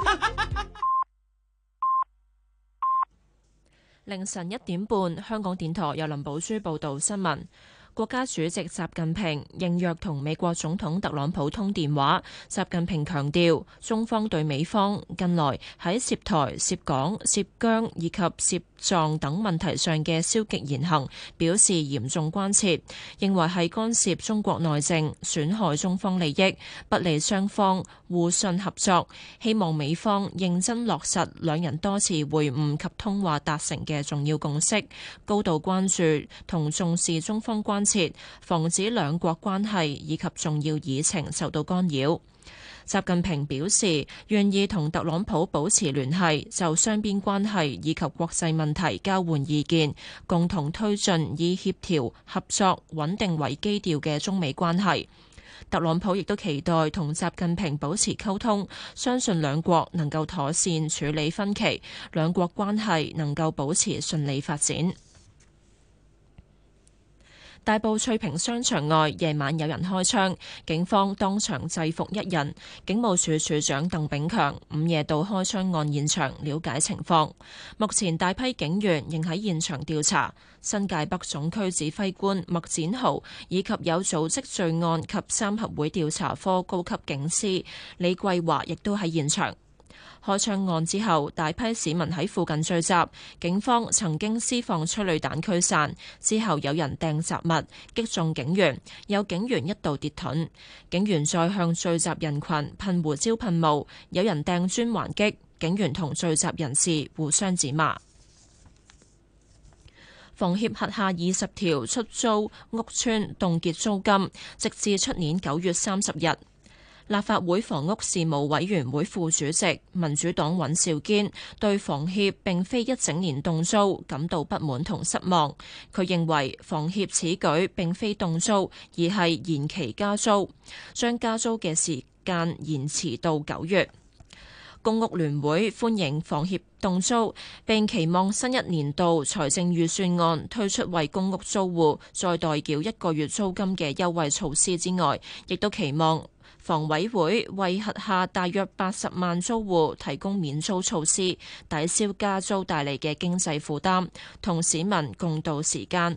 凌晨1點半，香港電台由林寶珠報道新聞。國家主席習近平應約同美國總統特朗普通電話，習近平強調，中方對美方近來喺涉台、涉港、涉疆以及涉藏等問題上嘅消極言行表示嚴重關切，認為係干涉中國內政，損害中方利益，不利雙方互信合作。希望美方認真落實兩人多次會晤及通話達成嘅重要共識，高度關注同重視中方關切，防止兩國關係以及重要議程受到干擾。習近平表示願意同特朗普保持聯繫，就雙邊關係以及國際問題交換意見，共同推進以協調、合作、穩定為基調嘅中美關係。特朗普亦都期待同習近平保持溝通，相信兩國能夠妥善處理分歧，兩國關係能夠保持順利發展。大埔翠屏商場外夜晚有人開槍，警方當場制服一人。警務處處長鄧炳強午夜到開槍案現場了解情況。目前大批警員仍喺現場調查。新界北總區指揮官麥展豪以及有組織罪案及三合會調查科高級警司李桂華亦都喺現場。開槍案之後，大批市民喺附近聚集，警方曾經施放催淚彈驅散，之後有人掟雜物擊中警員，有警員一度跌盾，警員再向聚集人群噴胡椒噴霧，有人掟磚還擊，警員同聚集人士互相指罵。房協轄下20條出租屋邨凍結租金，直至出年9月30日。立法會房屋事務委員會副主席民主黨尹兆堅對房協並非一整年凍租感到不滿同失望。佢認為房協此舉並非凍租，而係延期加租，將加租嘅時間延遲到9月。公屋聯會歡迎房協凍租，並期望新一年度財政預算案推出為公屋租戶再代繳1個月租金嘅優惠措施之外，亦都期望房委會為轄下大約80萬租戶提供免租措施，抵消加租帶嚟嘅經濟負擔，同市民共度時間。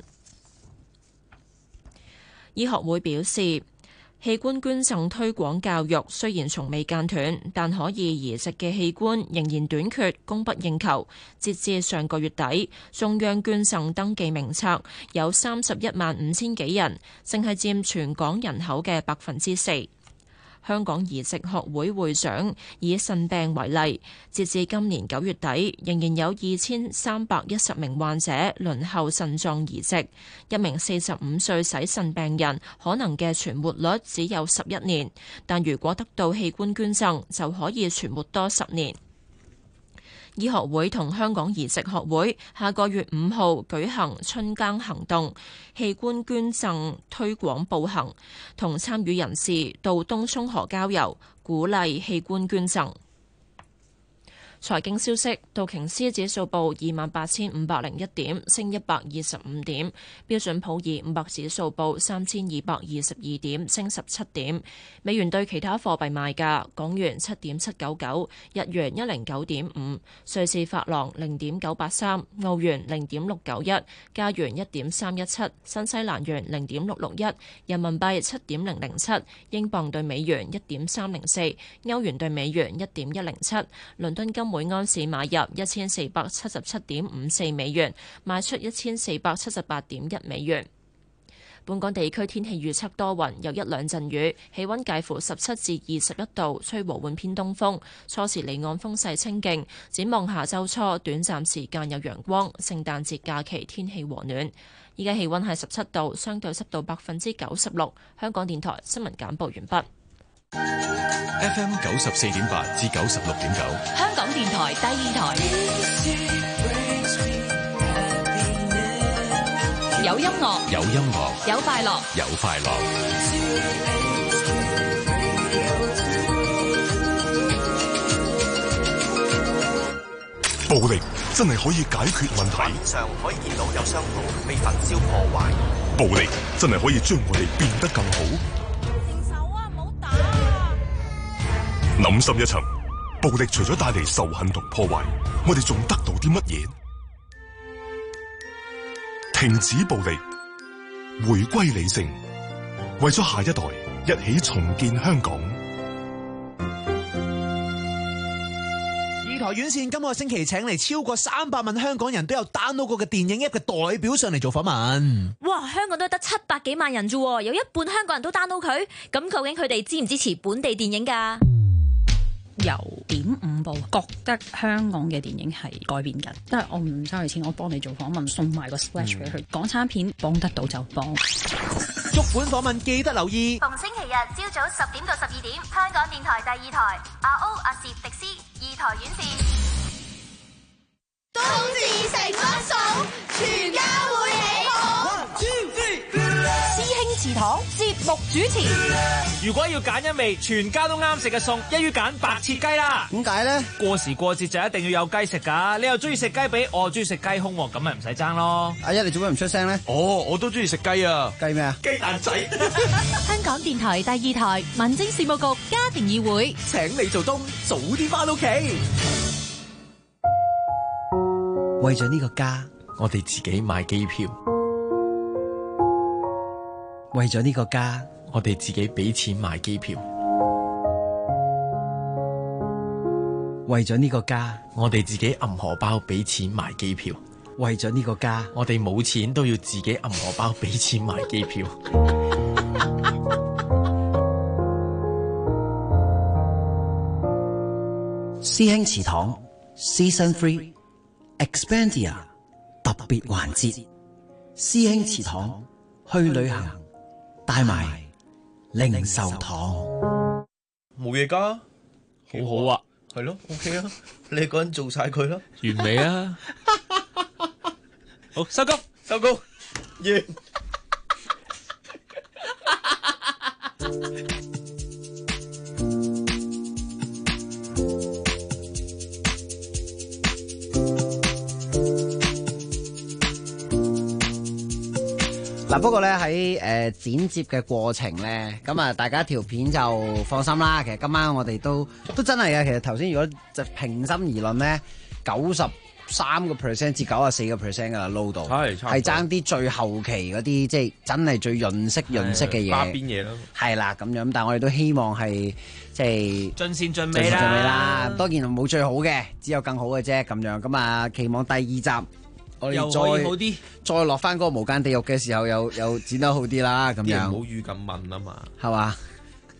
醫學會表示，器官捐贈推廣教育雖然從未間斷，但可以移植嘅器官仍然短缺，供不應求。截至上個月底，中央捐贈登記名冊有31萬5千幾人，淨係佔全港人口嘅4%。 香港移植學會會長以腎病為例，截至今年9月底，仍然有2310名患者輪候腎臟移植。一名45歲洗腎病人可能嘅存活率只有11年，但如果得到器官捐贈，就可以存活多10年。醫學會同香港移植學會下個月5號舉行春耕行動器官捐贈推廣步行，同參與人士到東涌河郊遊，鼓勵器官捐贈。財經消息，道瓊斯指數報28,501點，升125點；標準普爾500指數報3,222點，升17點。美元對其他貨幣賣價：港元7.799，日元109.5，瑞士法郎0.983，澳元0.691，加元1.317，新西蘭元0.661，人民幣7.007，英鎊對美元1.304，歐元對美元1.107，倫敦金每安士買入1477.54美元，賣出1478.1美元。本港地區天氣預測多雲，有一兩陣雨，氣溫介乎17至21度，吹和緩偏東風，初時離岸風勢清勁。展望下週初，短暫時間有陽光，聖誕節假期天氣和暖。依家氣溫係17度，相對濕度96%。香港電台新聞簡報完畢。 FM 94.8至96.9， 香港電台第二台，有音樂， 有音樂， 有快樂， 有快樂。暴力真係可以解決問題。 上可以見到有商鋪被焚燒破壞。 暴力真係可以將我哋變得更好。諗深一層，暴力除咗帶嚟仇恨同破壞，我哋仲得到啲乜嘢？停止暴力，回歸理性，為咗下一代，一起重建香港。 二台院線今個星期請嚟超過300萬香港人都有 download 過嘅電影 app 嘅代表上嚟做訪問。 哇！香港都得700幾萬人啫，有一半香港人都 download 佢，咁究竟佢哋支唔支持本地電影㗎？ 有5部覺得香港嘅電影係改變緊，但係我唔收佢錢，我幫你做訪問，送埋個 splash 俾佢。港產片幫得到就幫。 足本訪問記得留意。 逢星期日朝早10點到12點，香港電台第二台，阿歐、阿攝、迪斯2台院線。冬至成雙數，全家會起哄。師兄祠堂節目主持。 如果要揀一味全家都啱食嘅餸，一於揀白切雞啦。 點解呢？ 過時過節就一定要有雞食㗎。你又中意食雞髀，我又中意食雞胸，咁咪唔使爭咯。 阿一，你做咩唔出聲呢？ 我都中意食雞啊！ 雞咩啊？ 雞蛋仔。 香港電台第二台民政事務局家庭議會請你做冬，早啲返屋企。 為咗呢個家， 我哋自己買機票； 為咗呢個家， 我哋自己俾錢買機票； 為咗呢個家， 我哋自己揞荷包俾錢買機票； 為咗呢個家， 我哋冇錢都要自己揞荷包俾錢買機票。 師兄祠堂 Season 3 Expandia 特別環節，師兄祠堂去旅行，帶埋零售堂。 冇嘢㗎， 好好啊， 係咯 ，OK 啊，你一個人做晒佢啦， 完美啊！好，收工， 收工，完。 嗱，不過咧喺剪接嘅過程咧，咁啊大家條片就放心啦。其實今晚我哋都真係嘅。其實頭先如果就平心而論咧，93% 至94% 噶啦撈到，係爭啲最後期嗰啲，即係真係最潤色嘅嘢。 花邊嘢咯， 係啦咁樣。但係我哋都希望係即係盡善盡美啦。 當然冇最好嘅，只有更好嘅啫。咁樣咁啊，期望第2集。我哋再落翻嗰個無間地獄嘅時候，又剪得好啲啦，咁樣。 唔好語咁問啊嘛， 係嘛？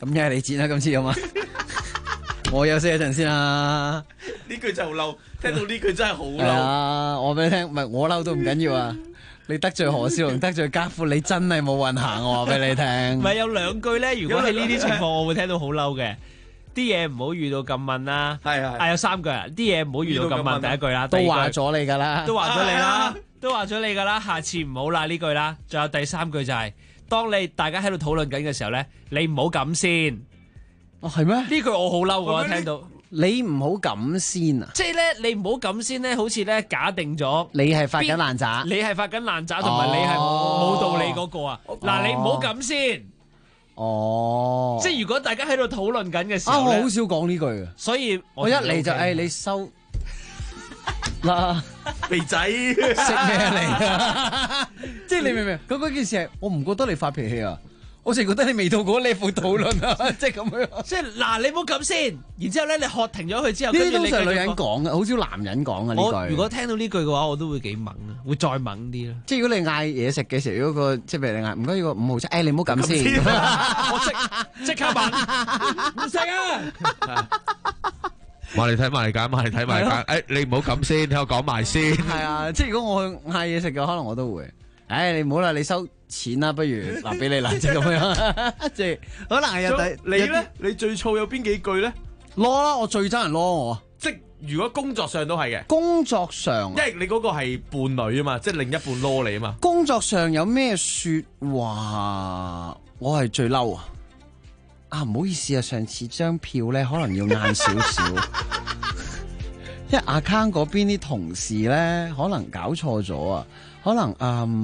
咁一係你剪啦，今次好嘛？我休息一陣先啦。 呢句就嬲，聽到呢句真係好嬲。 啊，我俾你聽，唔係我嬲都唔緊要啊。你得罪何少龍，得罪家父，你真係冇運行，我話俾你聽。 唔係有兩句咧，如果喺呢啲情況，我會聽到好嬲嘅。啲嘢唔好遇到咁問啦，係有3句啊！啲嘢唔好遇到咁問，第一句啦， 都話咗你㗎啦， 都話咗你啦，都話咗你㗎啦，下次唔好啦呢句啦。仲有第3句就係，當你大家喺度討論緊嘅時候咧，你唔好咁先。 哦，係咩？ 呢句我好嬲㗎，聽到。 你唔好咁先啊！ 即係咧，你唔好咁先咧，好似咧假定咗你係發緊爛渣， 你係發緊爛渣，同埋你係冇道理嗰個啊！嗱，你唔好咁先。 哦， 即係如果大家喺度討論緊嘅時候我好少講呢句嘅， 所以我一嚟就你收嗱肥仔識咩嚟？即係你明唔明？嗰件事係我唔覺得你發脾氣啊，我淨係覺得你未到嗰 level 討論啊，即係咁樣。 即係嗱，你唔好咁先，然之後咧你喝停咗佢之後， 呢啲通常女人講嘅，好少男人講嘅呢句。 如果聽到呢句嘅話，我都會幾猛啊，會再猛啲咯。 即係如果你嗌嘢食嘅時候，如果個即係譬如你嗌唔該要個5號餐，你唔好咁先， 我即刻問唔食啊！ 埋嚟睇埋嚟揀，埋嚟睇埋嚟揀。誒，你唔好咁先，聽我講埋先。 係啊，即係如果我嗌嘢食嘅，可能我都會。你唔好啦，你收錢啦，不如嗱俾你啦，即係咁樣。即係可能係有你咧，你最燥有邊幾句咧？ 攞啦，我最憎人攞我。 即係如果工作上都係嘅。 工作上， 因為你嗰個係伴侶啊嘛，即係另一半攞你啊嘛。 工作上有咩說話？我係最嬲啊！唔好意思啊，上次張票咧可能要晏少少，因為 account 嗰邊啲同事咧可能搞錯咗啊，可能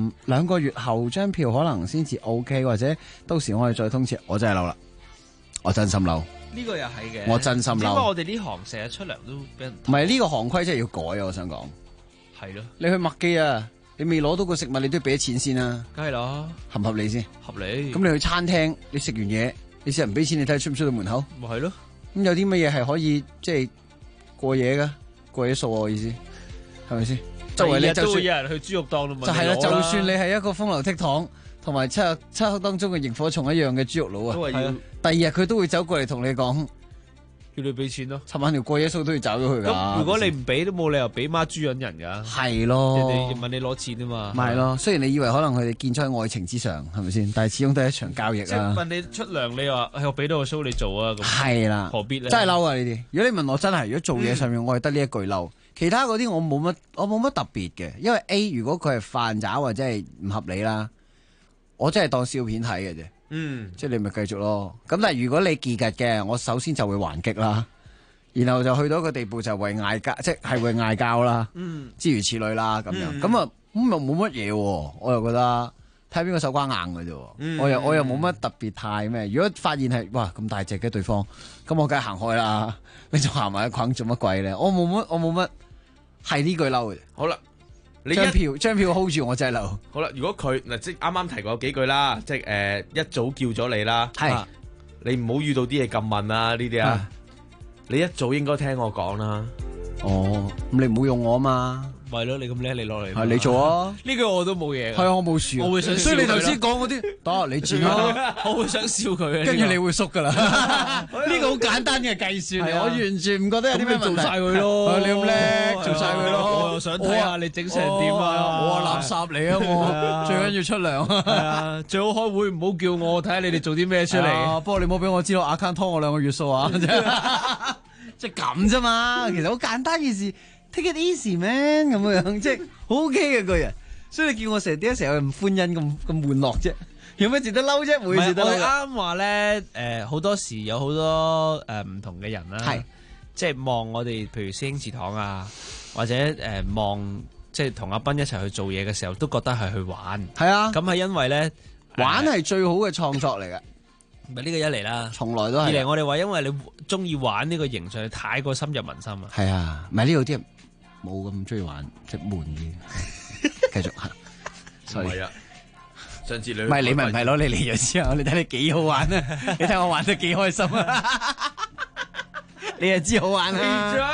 2個月後張票可能先至 OK， 或者到時我哋再通知。我真係嬲啦，我真心嬲。 呢個又係嘅， 我真心嬲。 因為我哋呢行成日出糧都俾人唔係呢個行規真係要改啊！我想講係咯， 你去麥記啊，你未攞到個食物，你都要俾錢先啊， 梗係啦， 合唔合理先？ 合理。 咁你去餐廳，你食完嘢。你成日唔俾錢，你睇下出唔出到門口？ 咪係咯。 咁有啲乜嘢係可以即係過夜噶？過夜數我意思係咪先？周圍你都會有人去豬肉檔度問你攞啦。就係啦， 就算你係一個風流倜儻，同埋漆黑當中嘅螢火蟲一樣嘅豬肉佬啊，第二日佢都會走過嚟同你講， 叫你俾錢咯。 尋晚條過夜數都要找咗佢噶。 咁如果你唔俾，都冇理由俾孖豬引人噶。 係咯， 人哋問你攞錢啊嘛。 咪係咯，雖然你以為可能佢哋建築喺愛情之上，係咪先？但係始終都係一場交易啊。 即係問你出糧，你話我俾到個 show 你做啊，咁係啦， 何必咧？ 真係嬲啊！呢啲，如果你問我真係，如果做嘢上面我係得呢一句嬲，其他嗰啲我冇乜特別嘅，因為 A 如果佢係犯渣或者係唔合理啦，我真係當笑片睇嘅啫。即係你咪繼續咯。咁但係如果你忌拮嘅，我首先就會還擊啦。然後就去到一個地步就為嗌交，即係為嗌交啦，諸如此類啦咁樣，咁又冇乜嘢，我又覺得睇邊個手瓜硬嘅啫，我又冇乜特別太咩。如果發現係哇咁大隻嘅對方，咁我梗係行開啦，你仲行埋一框做乜鬼咧？我冇乜係呢句嬲嘅。 好啦，你張票 hold 住我真係嬲。 好啦，如果佢嗱即係啱啱提過幾句啦，即係一早叫咗你啦，係你唔好遇到啲嘢咁問啊呢啲啊。你一早應該聽我講啦。 哦，咁你唔好用我啊嘛。 咪咯，你咁叻，你落嚟。 係你做啊。 呢句我都冇嘢。 係啊，我冇事。 我會想笑。 所以你頭先講嗰啲，得你剪啦。 我會想笑佢。 跟住你會縮噶啦。呢個好簡單嘅計算嚟，我完全唔覺得有啲咩問題。 做晒佢咯。 你咁叻，做晒佢咯。 我又想睇下你整成點啊。 我話垃圾嚟啊！我最緊要出糧。 係啊，最好開會唔好叫我睇下你哋做啲咩出嚟。 不過你唔好俾我知道 account 拖我2個月數啊！即係咁啫嘛，其實好簡單嘅事 ，take it easy man 咁樣，即係好 OK 嘅個人。所以你叫我成日點解成日咁歡欣咁玩樂啫？有咩值得嬲啫？冇值得嬲。 我啱話咧，好多時有好多唔同嘅人啦，係即係望我哋，譬如師兄祠堂啊，或者望即係同阿斌一齊去做嘢嘅時候，都覺得係去玩。 係啊， 咁係因為咧， 玩係最好嘅創作嚟嘅。 咪呢個一嚟啦， 從來都係。 二嚟我哋話，因為你中意玩呢個形象，太過深入民心啊。 係啊，唔係呢度啲人冇咁中意玩，即係悶啲。繼續嚇，所以啊，上次你唔係你咪唔係攞你嚟咗之後，你睇你幾好玩啊！你睇我玩得幾開心啊！你又知好玩啦，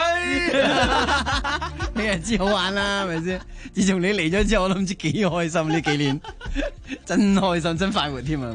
你又知好玩啦，係咪先？自從你嚟咗之後，我都唔知幾開心呢幾年，真開心，真快活添啊咁樣。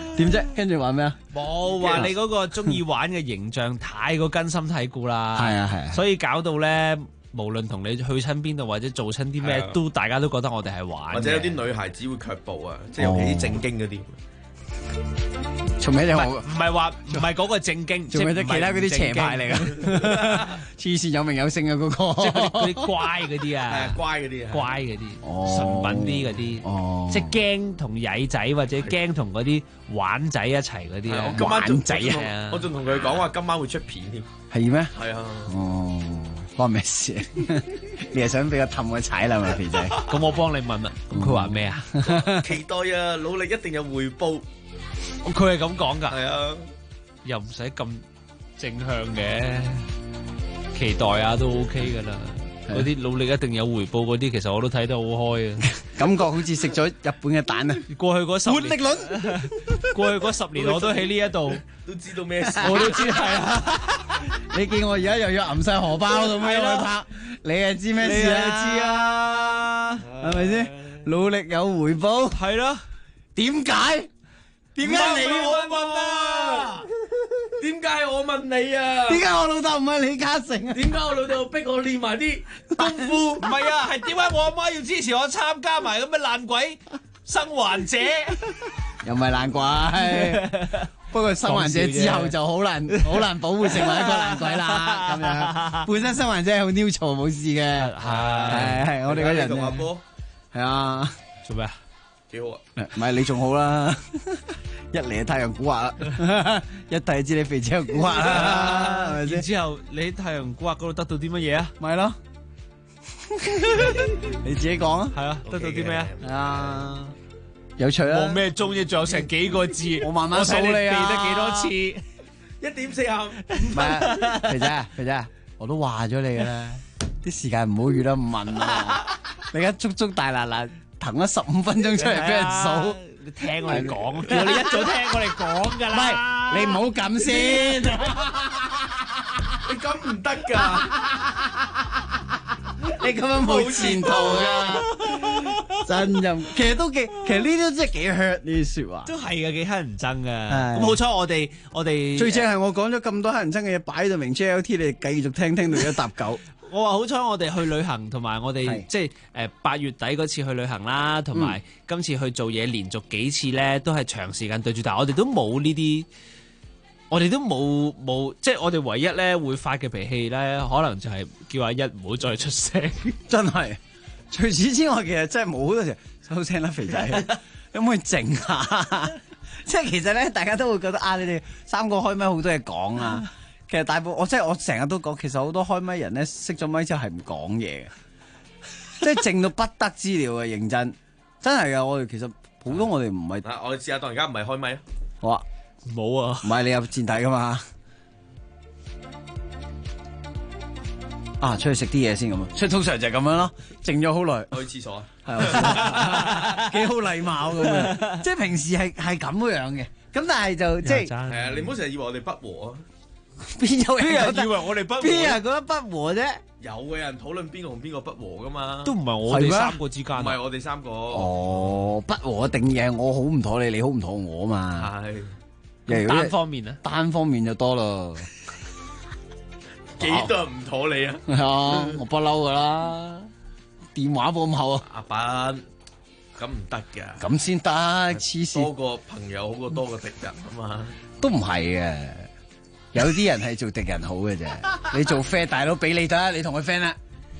點啫？跟住話咩啊？ 冇話你嗰個中意玩嘅形象太過根深蒂固啦。 係啊係啊， 所以搞到咧，無論同你去親邊度或者做親啲咩，都大家都覺得我哋係玩。 或者有啲女孩子會卻步啊，即係尤其啲正經嗰啲。 做咩你話唔係嗰個正經， 做咩啫？其他嗰啲邪派嚟噶，黐線有名有姓嘅嗰個， 即係嗰啲乖嗰啲啊， 乖嗰啲啊， 乖嗰啲，純品啲嗰啲，即係驚同曳仔或者驚同嗰啲玩仔一齊嗰啲。 玩仔啊！ 我仲同佢講話今晚會出片添。 係咩？ 係啊。 哦，關咩事？你係想俾我氹我踩啦嘛，肥仔？ 咁我幫你問啦。咁佢話咩啊？ 期待啊！努力一定有回報。 佢係咁講㗎， 係啊， 又唔使咁正向嘅，期待啊都 OK 㗎啦。嗰啲努力一定有回報嗰啲，其實我都睇得好開啊， 感覺好似食咗日本嘅蛋啊！ 過去嗰10年， 活力輪， 過去嗰10年我都喺呢一度， 都知道咩事， 我都知係啊。 你見我而家又要揞晒荷包咁樣去拍，你係知咩事啊？ 知啊， 係咪先？努力有回報， 係咯？ 點解？點解你我問啊？點解我問你啊？ 點解我老豆唔係李嘉誠啊？ 點解我老豆逼我練埋啲功夫？ 唔係啊，係點解我阿媽要支持我參加埋咁嘅爛鬼生還者？ 又唔係爛鬼，不過生還者之後就好難保護成為一個爛鬼啦。咁樣本身生還者係好 neutral 冇事嘅，係我哋嗰人同阿波係啊， 做咩啊？ 幾好啊！ 唔係你仲好啦，一嚟就太陽古惑啦，一睇就知你肥仔有古惑啦，係咪先？ 之後你喺太陽古惑嗰度得到啲乜嘢啊？ 咪咯，你自己講啊。 係啊，得到啲咩啊？ 係啊，有趣啦。 冇咩鐘啫，仲有成幾個字， 我慢慢數你啊。 背得幾多次 ？1.45。 唔係，肥仔，我都話咗你㗎啦，啲時間唔好預得咁問啊！你而家足足大嗱騰咗15分鐘出嚟俾人數， 你聽我哋講，叫你一早聽我哋講㗎啦。 唔係，你唔好咁先， 你咁唔得㗎， 你咁樣冇前途㗎，真任。其實呢啲都真係幾 hurt 呢啲説話。 都係嘅，幾乞人憎㗎。咁好彩我哋最正係我講咗咁多乞人憎嘅嘢擺到明 JLT， 你哋繼續聽到一搭九。 我話好彩我哋去旅行，同埋我哋即係8月底嗰次去旅行啦，同埋今次去做嘢連續幾次咧，都係長時間對住，但係我哋都冇呢啲，我哋都冇，即係我哋唯一咧會發嘅脾氣咧，可能就係叫阿一唔好再出聲。 真係，除此之外，其實真係冇好多時收聲啦，肥仔，可唔可以靜下？即係其實咧，大家都會覺得啊，你哋3個開咪好多嘢講啊。其實大部我成日都講，其實好多開咪人咧熄咗咪之後係唔講嘢嘅，即係靜到不得之了嘅，認真係噶。我哋其實普通我哋唔係， 我哋試下當而家唔係開咪啊。 好啊， 冇啊， 唔係你有墊底噶嘛？啊，出去食啲嘢先咁啊，所以通常就係咁樣咯，靜咗好耐。 我去廁所啊， 係幾好禮貌咁樣，即係平時係咁樣嘅，咁但係就即係係啊，你唔好成日以為我哋不和啊。 邊有人以為我哋不和？ 邊有人覺得不和啫？ 有嘅人討論邊個同邊個不和噶嘛？ 都唔係我哋3個之間， 唔係我哋3個。 哦，不和定義係我好唔妥你，你好唔妥我嘛？ 係單方面啊？ 單方面就多咯。 幾多人唔妥你啊？ 係啊，我不嬲噶啦，電話簿咁厚啊！ 阿伯，咁唔得噶， 咁先得，黐線。 多個朋友好過多個敵人啊嘛。 都唔係嘅。有啲人係做敵人好嘅啫，你做 friend 大佬俾你得，你同佢 friend 啦，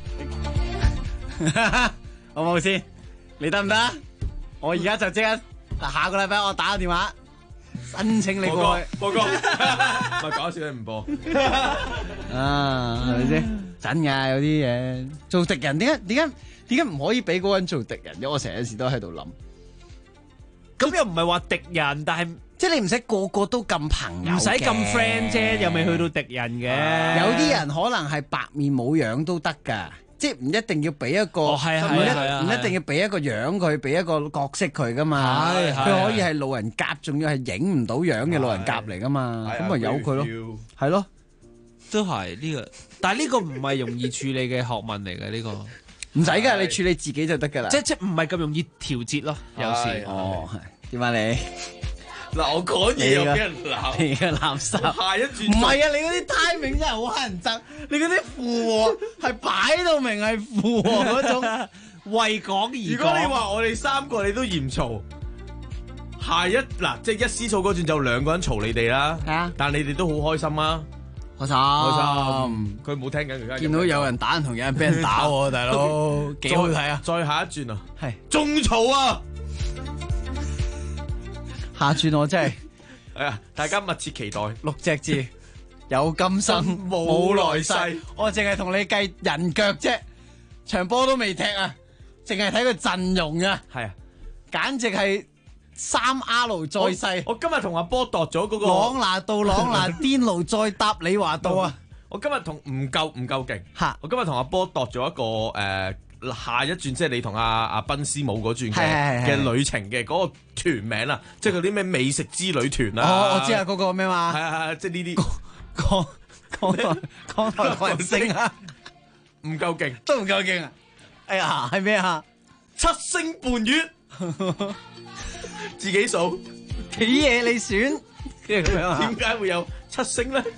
好唔好先？你得唔得？我而家就即刻，下個禮拜我打個電話申請你過去。 播歌，唔係講笑，你唔播啊？係咪先？真噶，有啲嘢做敵人，點解唔可以俾嗰個人做敵人？因為我成日時都喺度諗， 咁又唔係話敵人，但係。 即係你唔使個個都咁朋友， 唔使咁 friend 啫，又未去到敵人嘅。 有啲人可能係白面冇樣都得㗎，即係唔一定要俾一個，唔一定要俾一個樣佢，俾一個角色佢㗎嘛。佢可以係路人甲，仲要係影唔到樣嘅路人甲嚟㗎嘛。咁咪由佢咯，係咯， 都係呢個。但係呢個唔係容易處理嘅學問嚟嘅呢個。 唔使㗎，你處理自己就得㗎啦。 即唔係咁容易調節咯，有時。 哦，係點解你？ 嗱，我講嘢又俾人鬧， 你嘅垃圾。 下一轉唔係啊！你嗰啲 timing 真係好乞人憎，你嗰啲附和係擺到明係附和嗰種為講而講。 如果你話我哋三個你都嫌嘈，下一嗱即係一絲草嗰轉就兩個人嘈你哋啦。 係啊， 但你哋都好開心啊！ 開心， 佢冇聽緊而家。 見到有人打人同有人俾人打喎，大佬幾好睇啊！ 再下一轉啊， 係仲嘈啊！ 下轉我真係係啊！大家密切期待 6隻字，有今生冇來世。我淨係同你計人腳啫，場波都未踢啊，淨係睇個陣容啊， 係啊， 簡直係3R 再世。 我今日同阿波度咗嗰個朗拿度、朗拿甸奴再搭李華道啊！ 我今日同唔夠勁嚇，我今日同阿波度咗一個下一轉，即係你同阿賓斯姆嗰轉嘅旅程嘅嗰個團名啦，即係嗰啲咩美食之旅團啦。 哦，我知啊，嗰個咩嘛？ 係，即係呢啲港台群星啊， 唔夠勁， 都唔夠勁啊！哎呀，係咩啊 ？7星半月，自己數幾嘢你選，跟住咁樣啊？ 點解會有7星咧？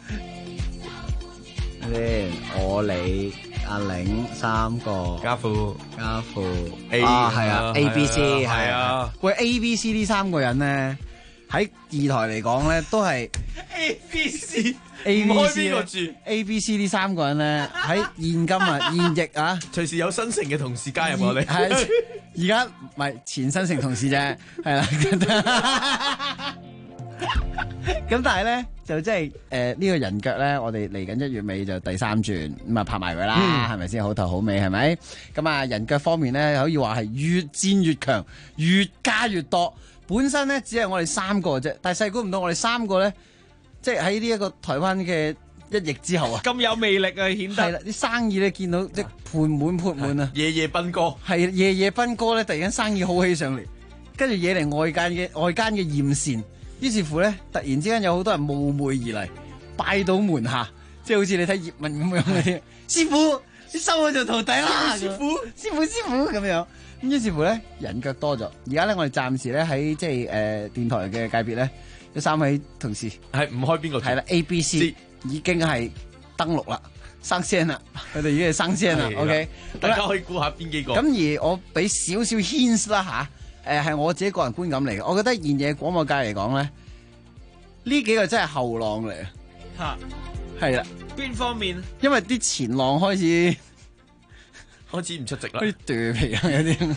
我你阿玲3個， 家父 A 係啊 A B C 係啊， 喂 A B C 呢3個人咧喺二台嚟講咧都係 A B C。 A B C 邊個住 A B C 呢3個人咧喺現今啊現役啊， 隨時有新城嘅同事加入我哋。 係而家唔係前新城同事啫，係啦。咁但係咧就即係呢個人腳咧，我哋嚟緊1月尾就第3轉咁啊拍埋佢啦，係咪先好頭好尾係咪？咁啊人腳方面咧可以話係越戰越強，越加越多。本身咧只係我哋3個啫，但係細估唔到我哋3個咧。即係喺呢一個台灣嘅1役之後啊， 咁有魅力啊，顯得係啦，啲生意咧見到即係盤滿啊， 夜夜奔歌係夜夜奔歌咧，突然間生意好起上嚟，跟住惹嚟外間嘅艷羨，於是乎咧突然之間有好多人冒昧而嚟拜到門下，即係好似你睇葉問咁樣嗰啲師傅，你收我做徒弟啦，師傅咁樣，咁於是乎咧人腳多咗，而家咧我哋暫時咧喺即係電台嘅界別咧。有3位同事係唔開邊個？ 係啦 ，A、B、C 已經係登錄啦，生聲啦，佢哋已經係生聲啦。OK， 大家可以估下邊幾個？ 咁而我俾少 hints 啦吓，係我自己個人觀感嚟嘅。我覺得現嘢廣播界嚟講咧，呢幾個真係後浪嚟嚇， 係啦。 邊方面？ 因為啲前浪開始唔出席啦， 啲斷皮啊有啲。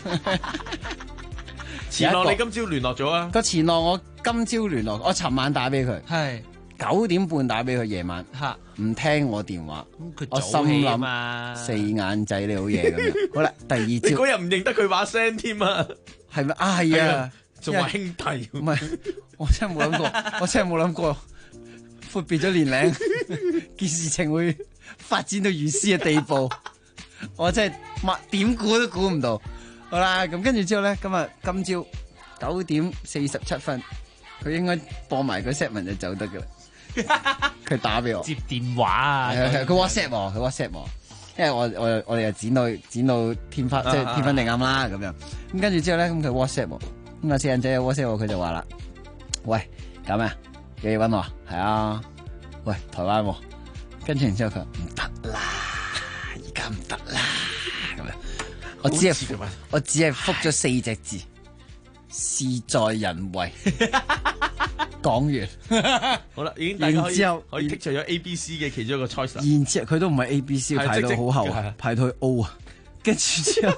前浪你今朝聯絡咗啊？ 個前浪我今朝聯絡，我尋晚打俾佢， 係 9點半打俾佢夜晚，唔聽我電話，我心諗4眼仔你好嘢咁樣。好啦，第二朝你嗰日唔認得佢把聲添啊？ 係咪啊？係啊， 仲話兄弟？ 唔係，我真係冇諗過，闊別咗年齡，件事情會發展到如斯嘅地步，我真係點估都估唔到。好啦，咁跟住之後咧，今朝9點47分，佢應該播埋個 set 文就走得噶啦。佢打俾我接電話啊， 佢 WhatsApp 我，因為我哋又剪到天花，即係天昏地暗啦咁樣。咁跟住之後咧，咁佢 WhatsApp 我，咁啊四眼仔 WhatsApp 我，佢就話啦：喂，咁啊，有嘢搵我？係啊，喂，台灣喎。跟住然之後佢話唔得啦，而家唔得啦。我只係覆咗4隻字，事在人為。講完， 好啦，已經大家可以剔除咗 A、B、C 嘅其中一個 choice。 然之後佢都唔係 A、B、C， 排到好後，排到去 O 啊。跟住之後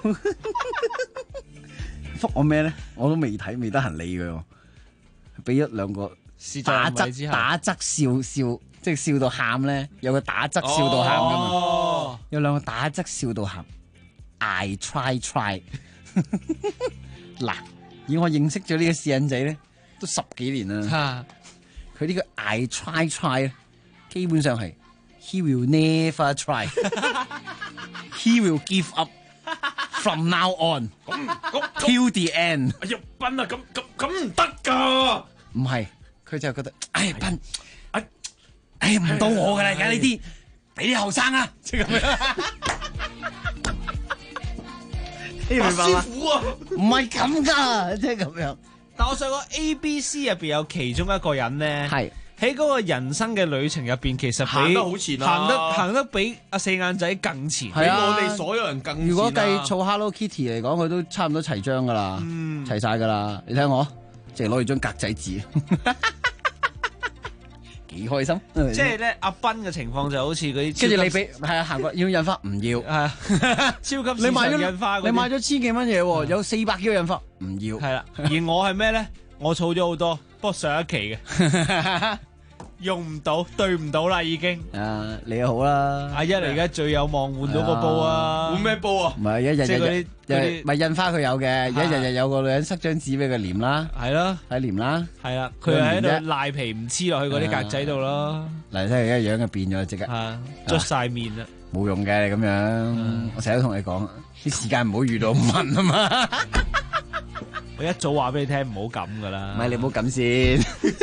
覆我咩咧？我都未睇，未得閒理佢。俾1、2個打側笑，即係笑到喊咧。有個打側笑到喊噶嘛？有2個打側笑到喊。I try 嗱，以我認識咗呢個四眼仔咧，都10幾年啦。佢呢個 I try 咧，基本上係 He will never try， He will give up from now on till the end。 哎呀，斌啊，咁唔得噶。 唔係，佢就覺得，斌，唔到我噶啦，而家呢啲俾啲後生啊，即係咁樣。師傅啊，唔係咁噶，即係咁樣。 但我想講 ABC 入邊有其中一個人咧，係喺嗰個人生嘅旅程入邊，其實行得好前啊， 行得比阿四眼仔更前， 比我哋所有人更前啊。 如果計儲 Hello Kitty 嚟講，佢都差唔多齊張噶啦，齊晒噶啦。你睇我，淨係攞住張格仔紙。幾開心， 即係咧阿斌嘅情況就好似嗰啲， 跟住你俾係啊行過要印花唔要，係啊超級市場印花， 你買咗千幾蚊嘢喎，有400幾個印花唔要， 係啦。而我係咩咧？我儲咗好多，不過上一期嘅用唔到，對唔到啦已經。 你又好啦， 阿一嚟而家最有望換到個煲啊！ 換咩煲啊？ 唔係一日咪印花佢有嘅，日有個女人塞張紙俾佢黏啦， 係咯， 喺黏啦， 係啦，佢喺度賴皮唔黐落去嗰啲格仔度咯。 嗱，睇下而家樣就變咗，即刻捽晒面啦， 冇用嘅你咁樣。我成日都同你講，啲時間唔好遇到咁問啊嘛。 我一早話俾你聽唔好咁噶啦， 唔係你唔好咁先。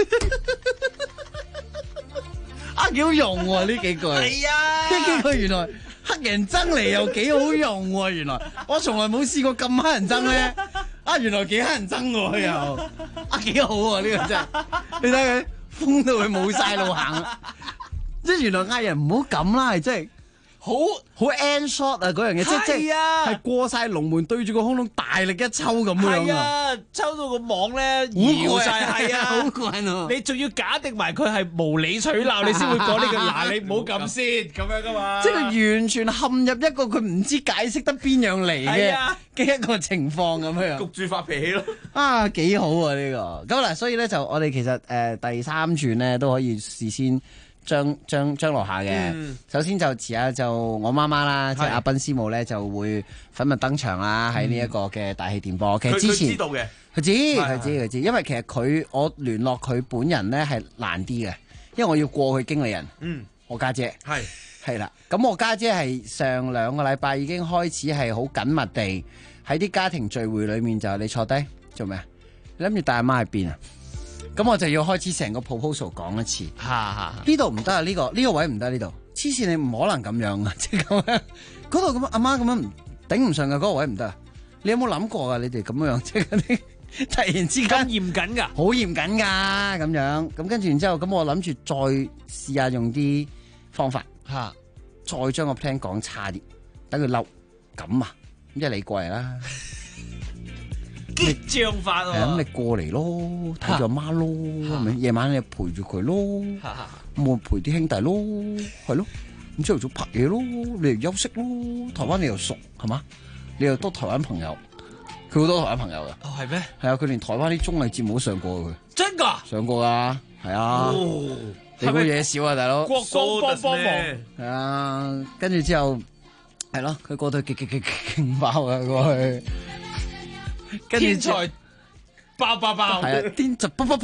幾好用喎呢幾句，係啊，呢幾句原來黑人憎嚟又幾好用喎，原來我從來冇試過咁黑人憎咧，原來幾黑人憎喎又，幾好喎呢個真係，你睇佢瘋到佢冇晒路行啦，即係原來嗌人唔好咁啦，係真係好 end shot 啊嗰樣嘢，即係過晒龍門對住個空窿大力一抽咁樣啊，抽到個網咧搖晒，係啊， 好慣啊！ 你仲要假定埋佢係無理取鬧，你先會講呢句。嗱，你唔好咁先，咁樣噶嘛。 即係佢完全陷入一個佢唔知解釋得邊樣嚟嘅一個情況咁樣， 焗住發脾氣咯。 幾好啊呢個。咁嗱，所以咧就我哋其實第3轉咧都可以事先。張羅下嘅，首先就遲下就我媽媽啦，即係阿斌師母咧就會粉墨登場啦，喺呢一個嘅大氣電波。其實之前佢知道嘅， 佢知，因為其實我聯絡佢本人咧係難啲嘅，因為我要過去經理人。我家姐係啦，咁我家姐係上2個禮拜已經開始係好緊密地喺啲家庭聚會裏面就你坐低做咩啊？你諗住帶阿媽去邊啊？咁我就要開始成個 proposal 講一次，呢度唔得啊！呢個位唔得，呢度黐線，你唔可能咁樣啊！即係咁樣，嗰度咁阿媽咁樣頂唔順嘅嗰個位唔得啊！你有冇諗過啊？你哋咁樣即係嗰啲突然之間咁嚴謹㗎， 好嚴謹㗎咁樣，咁跟住然之後，咁我諗住再試下用啲方法再將個 plan 講差啲，等佢嬲咁啊！咁即係你過嚟啦。 激將法喎， 咁你過嚟咯，睇住阿媽咯，咪夜晚你陪住佢咯，咁我陪啲兄弟咯，係咯，咁朝頭早拍嘢咯，你又休息咯，台灣你又熟係嘛，你又多台灣朋友，佢好多台灣朋友噶， 係咩？ 係啊，佢連台灣啲綜藝節目都上過佢， 真噶？ 上過噶，係啊，你估嘢少啊，大佬， 國光幫忙， 係啊，跟住之後係咯，佢過到勁爆啊過去。 天才爆， 係啊！天才爆，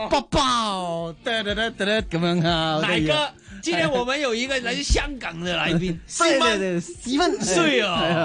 咁樣啊！ 哪個？今天我們有一個來自香港的來賓， 衰啊！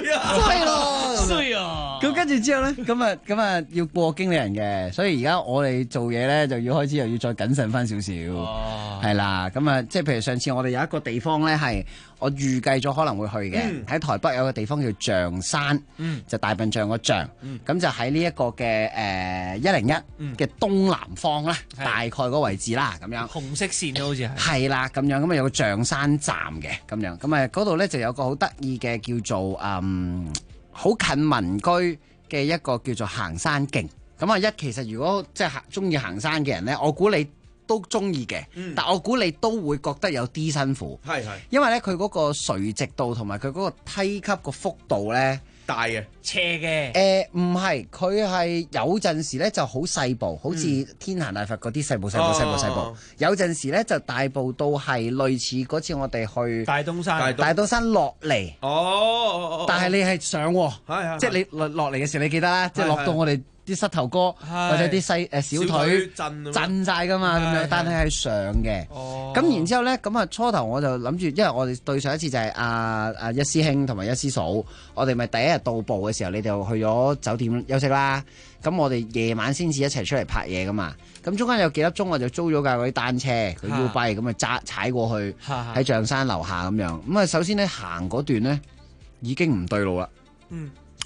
咁跟住之後咧，咁啊要過經理人嘅，所以而家我哋做嘢咧就要開始又要再謹慎翻少少，係啦。咁啊，即係譬如上次我哋有一個地方咧係我預計咗可能會去嘅，喺台北有個地方叫象山，就大笨象個象，咁就喺呢一個嘅101嘅東南方啦，大概嗰個位置啦，咁樣紅色線都好似係啦，咁樣咁啊有個象山站嘅，咁樣咁啊嗰度咧就有個好得意嘅叫做好近民居嘅一個叫做行山徑，咁啊其實如果即係中意行山嘅人咧，我估你都中意嘅，但我估你都會覺得有啲辛苦，因為咧佢嗰個垂直度同埋佢嗰個梯級個幅度咧大嘅斜嘅， 唔係，佢係有陣時咧就好細步，好似天壇大佛嗰啲細步，有陣時咧就大步到係類似嗰次我哋去大東山落嚟，但係你係上，即係你落嚟嘅時候你記得啦，即係落到我哋啲膝頭哥或者啲小腿震晒噶嘛，咁樣，但係上嘅。咁然之後咧，咁啊初頭我就諗住，因為我哋對上一次就係阿一師兄同埋一師嫂，我哋咪第一日到埗嘅時候，你就去咗酒店休息啦。咁我哋夜晚先至一齊出嚟拍嘢噶嘛。咁中間有幾粒鐘我就租咗架嗰啲單車，佢腰跛咁啊踩過去喺象山樓下咁樣。咁啊首先咧行嗰段咧已經唔對路啦。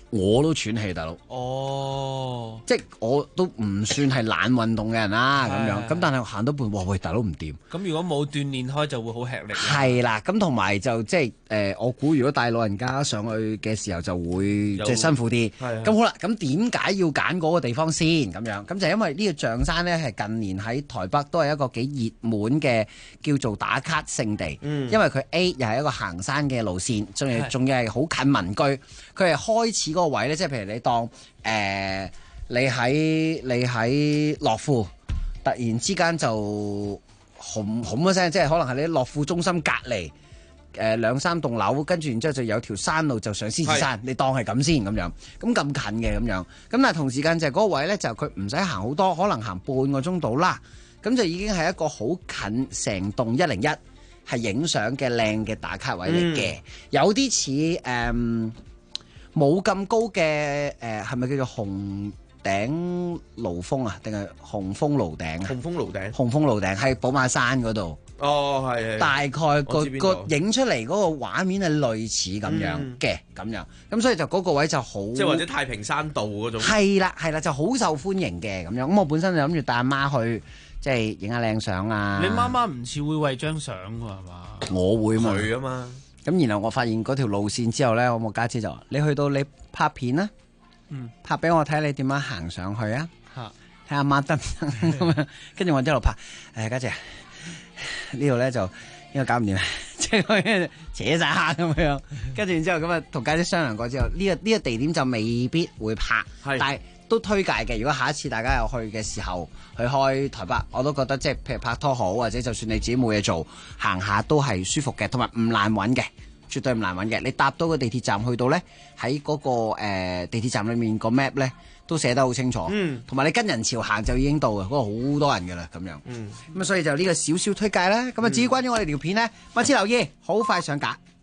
我都喘氣，大佬。 哦， 即係我都唔算係懶運動嘅人啦，咁樣。咁但係行到半，哇喂，大佬唔掂。 咁如果冇鍛鍊開就會好吃力。 係啦，咁同埋就即係我估如果帶老人家上去嘅時候就會即係辛苦啲。咁好啦，咁點解要揀嗰個地方先咁樣？咁就因為呢個象山呢，係近年喺台北都係一個幾熱門嘅叫做打卡勝地。因為佢 A 又係一個行山嘅路線，仲要係好近民居。佢係開始嗰個位咧，即係譬如你當你喺樂富，突然之間就轟一聲，即係可能係你樂富中心隔離兩三棟樓，跟住然之後就有條山路就上獅子山，你當係咁先咁樣，咁近嘅咁樣。咁但係同時間就係嗰個位咧，就佢唔使行好多，可能行半個鐘到啦，咁就已經係一個好近成棟101係影相嘅靚嘅打卡位嚟嘅，有啲似冇咁高嘅係咪叫做紅頂爐峰啊？定係紅峰爐頂啊？ 紅峰爐頂， 紅峰爐頂係寶馬山嗰度。 哦，係。 大概個影出嚟嗰個畫面係類似咁樣嘅，咁樣。咁所以就嗰個位就好。 即係或者太平山道嗰種。 係啦，就好受歡迎嘅咁樣。咁我本身就諗住帶阿媽去，即係影下靚相啊。 你媽媽唔似會為張相㗎係嘛？ 我會嘛。 佢啊嘛。 咁然後我發現嗰條路線之後咧，我家姐就話：你去到你拍片啦，拍俾我睇你點樣行上去啊，睇阿媽得唔得咁樣。跟住我一路拍，家姐呢度咧就應該搞唔掂，即係扯晒下咁樣。跟住然之後咁啊，同家姐商量過之後，呢個地點就未必會拍，但係都推介嘅。如果下一次大家有去嘅時候，去開台北，我都覺得即係譬如拍拖好，或者就算你自己冇嘢做，行下都係舒服嘅，同埋唔難揾嘅，絕對唔難揾嘅。你搭到個地鐵站去到呢，喺嗰個地鐵站裏面個 map 呢都寫得好清楚，同埋你跟人潮行就已經到嘅，嗰個好多人㗎啦咁樣。咁所以就呢個少少推介啦。咁至於關於我哋條片呢，密切留意，好快上架。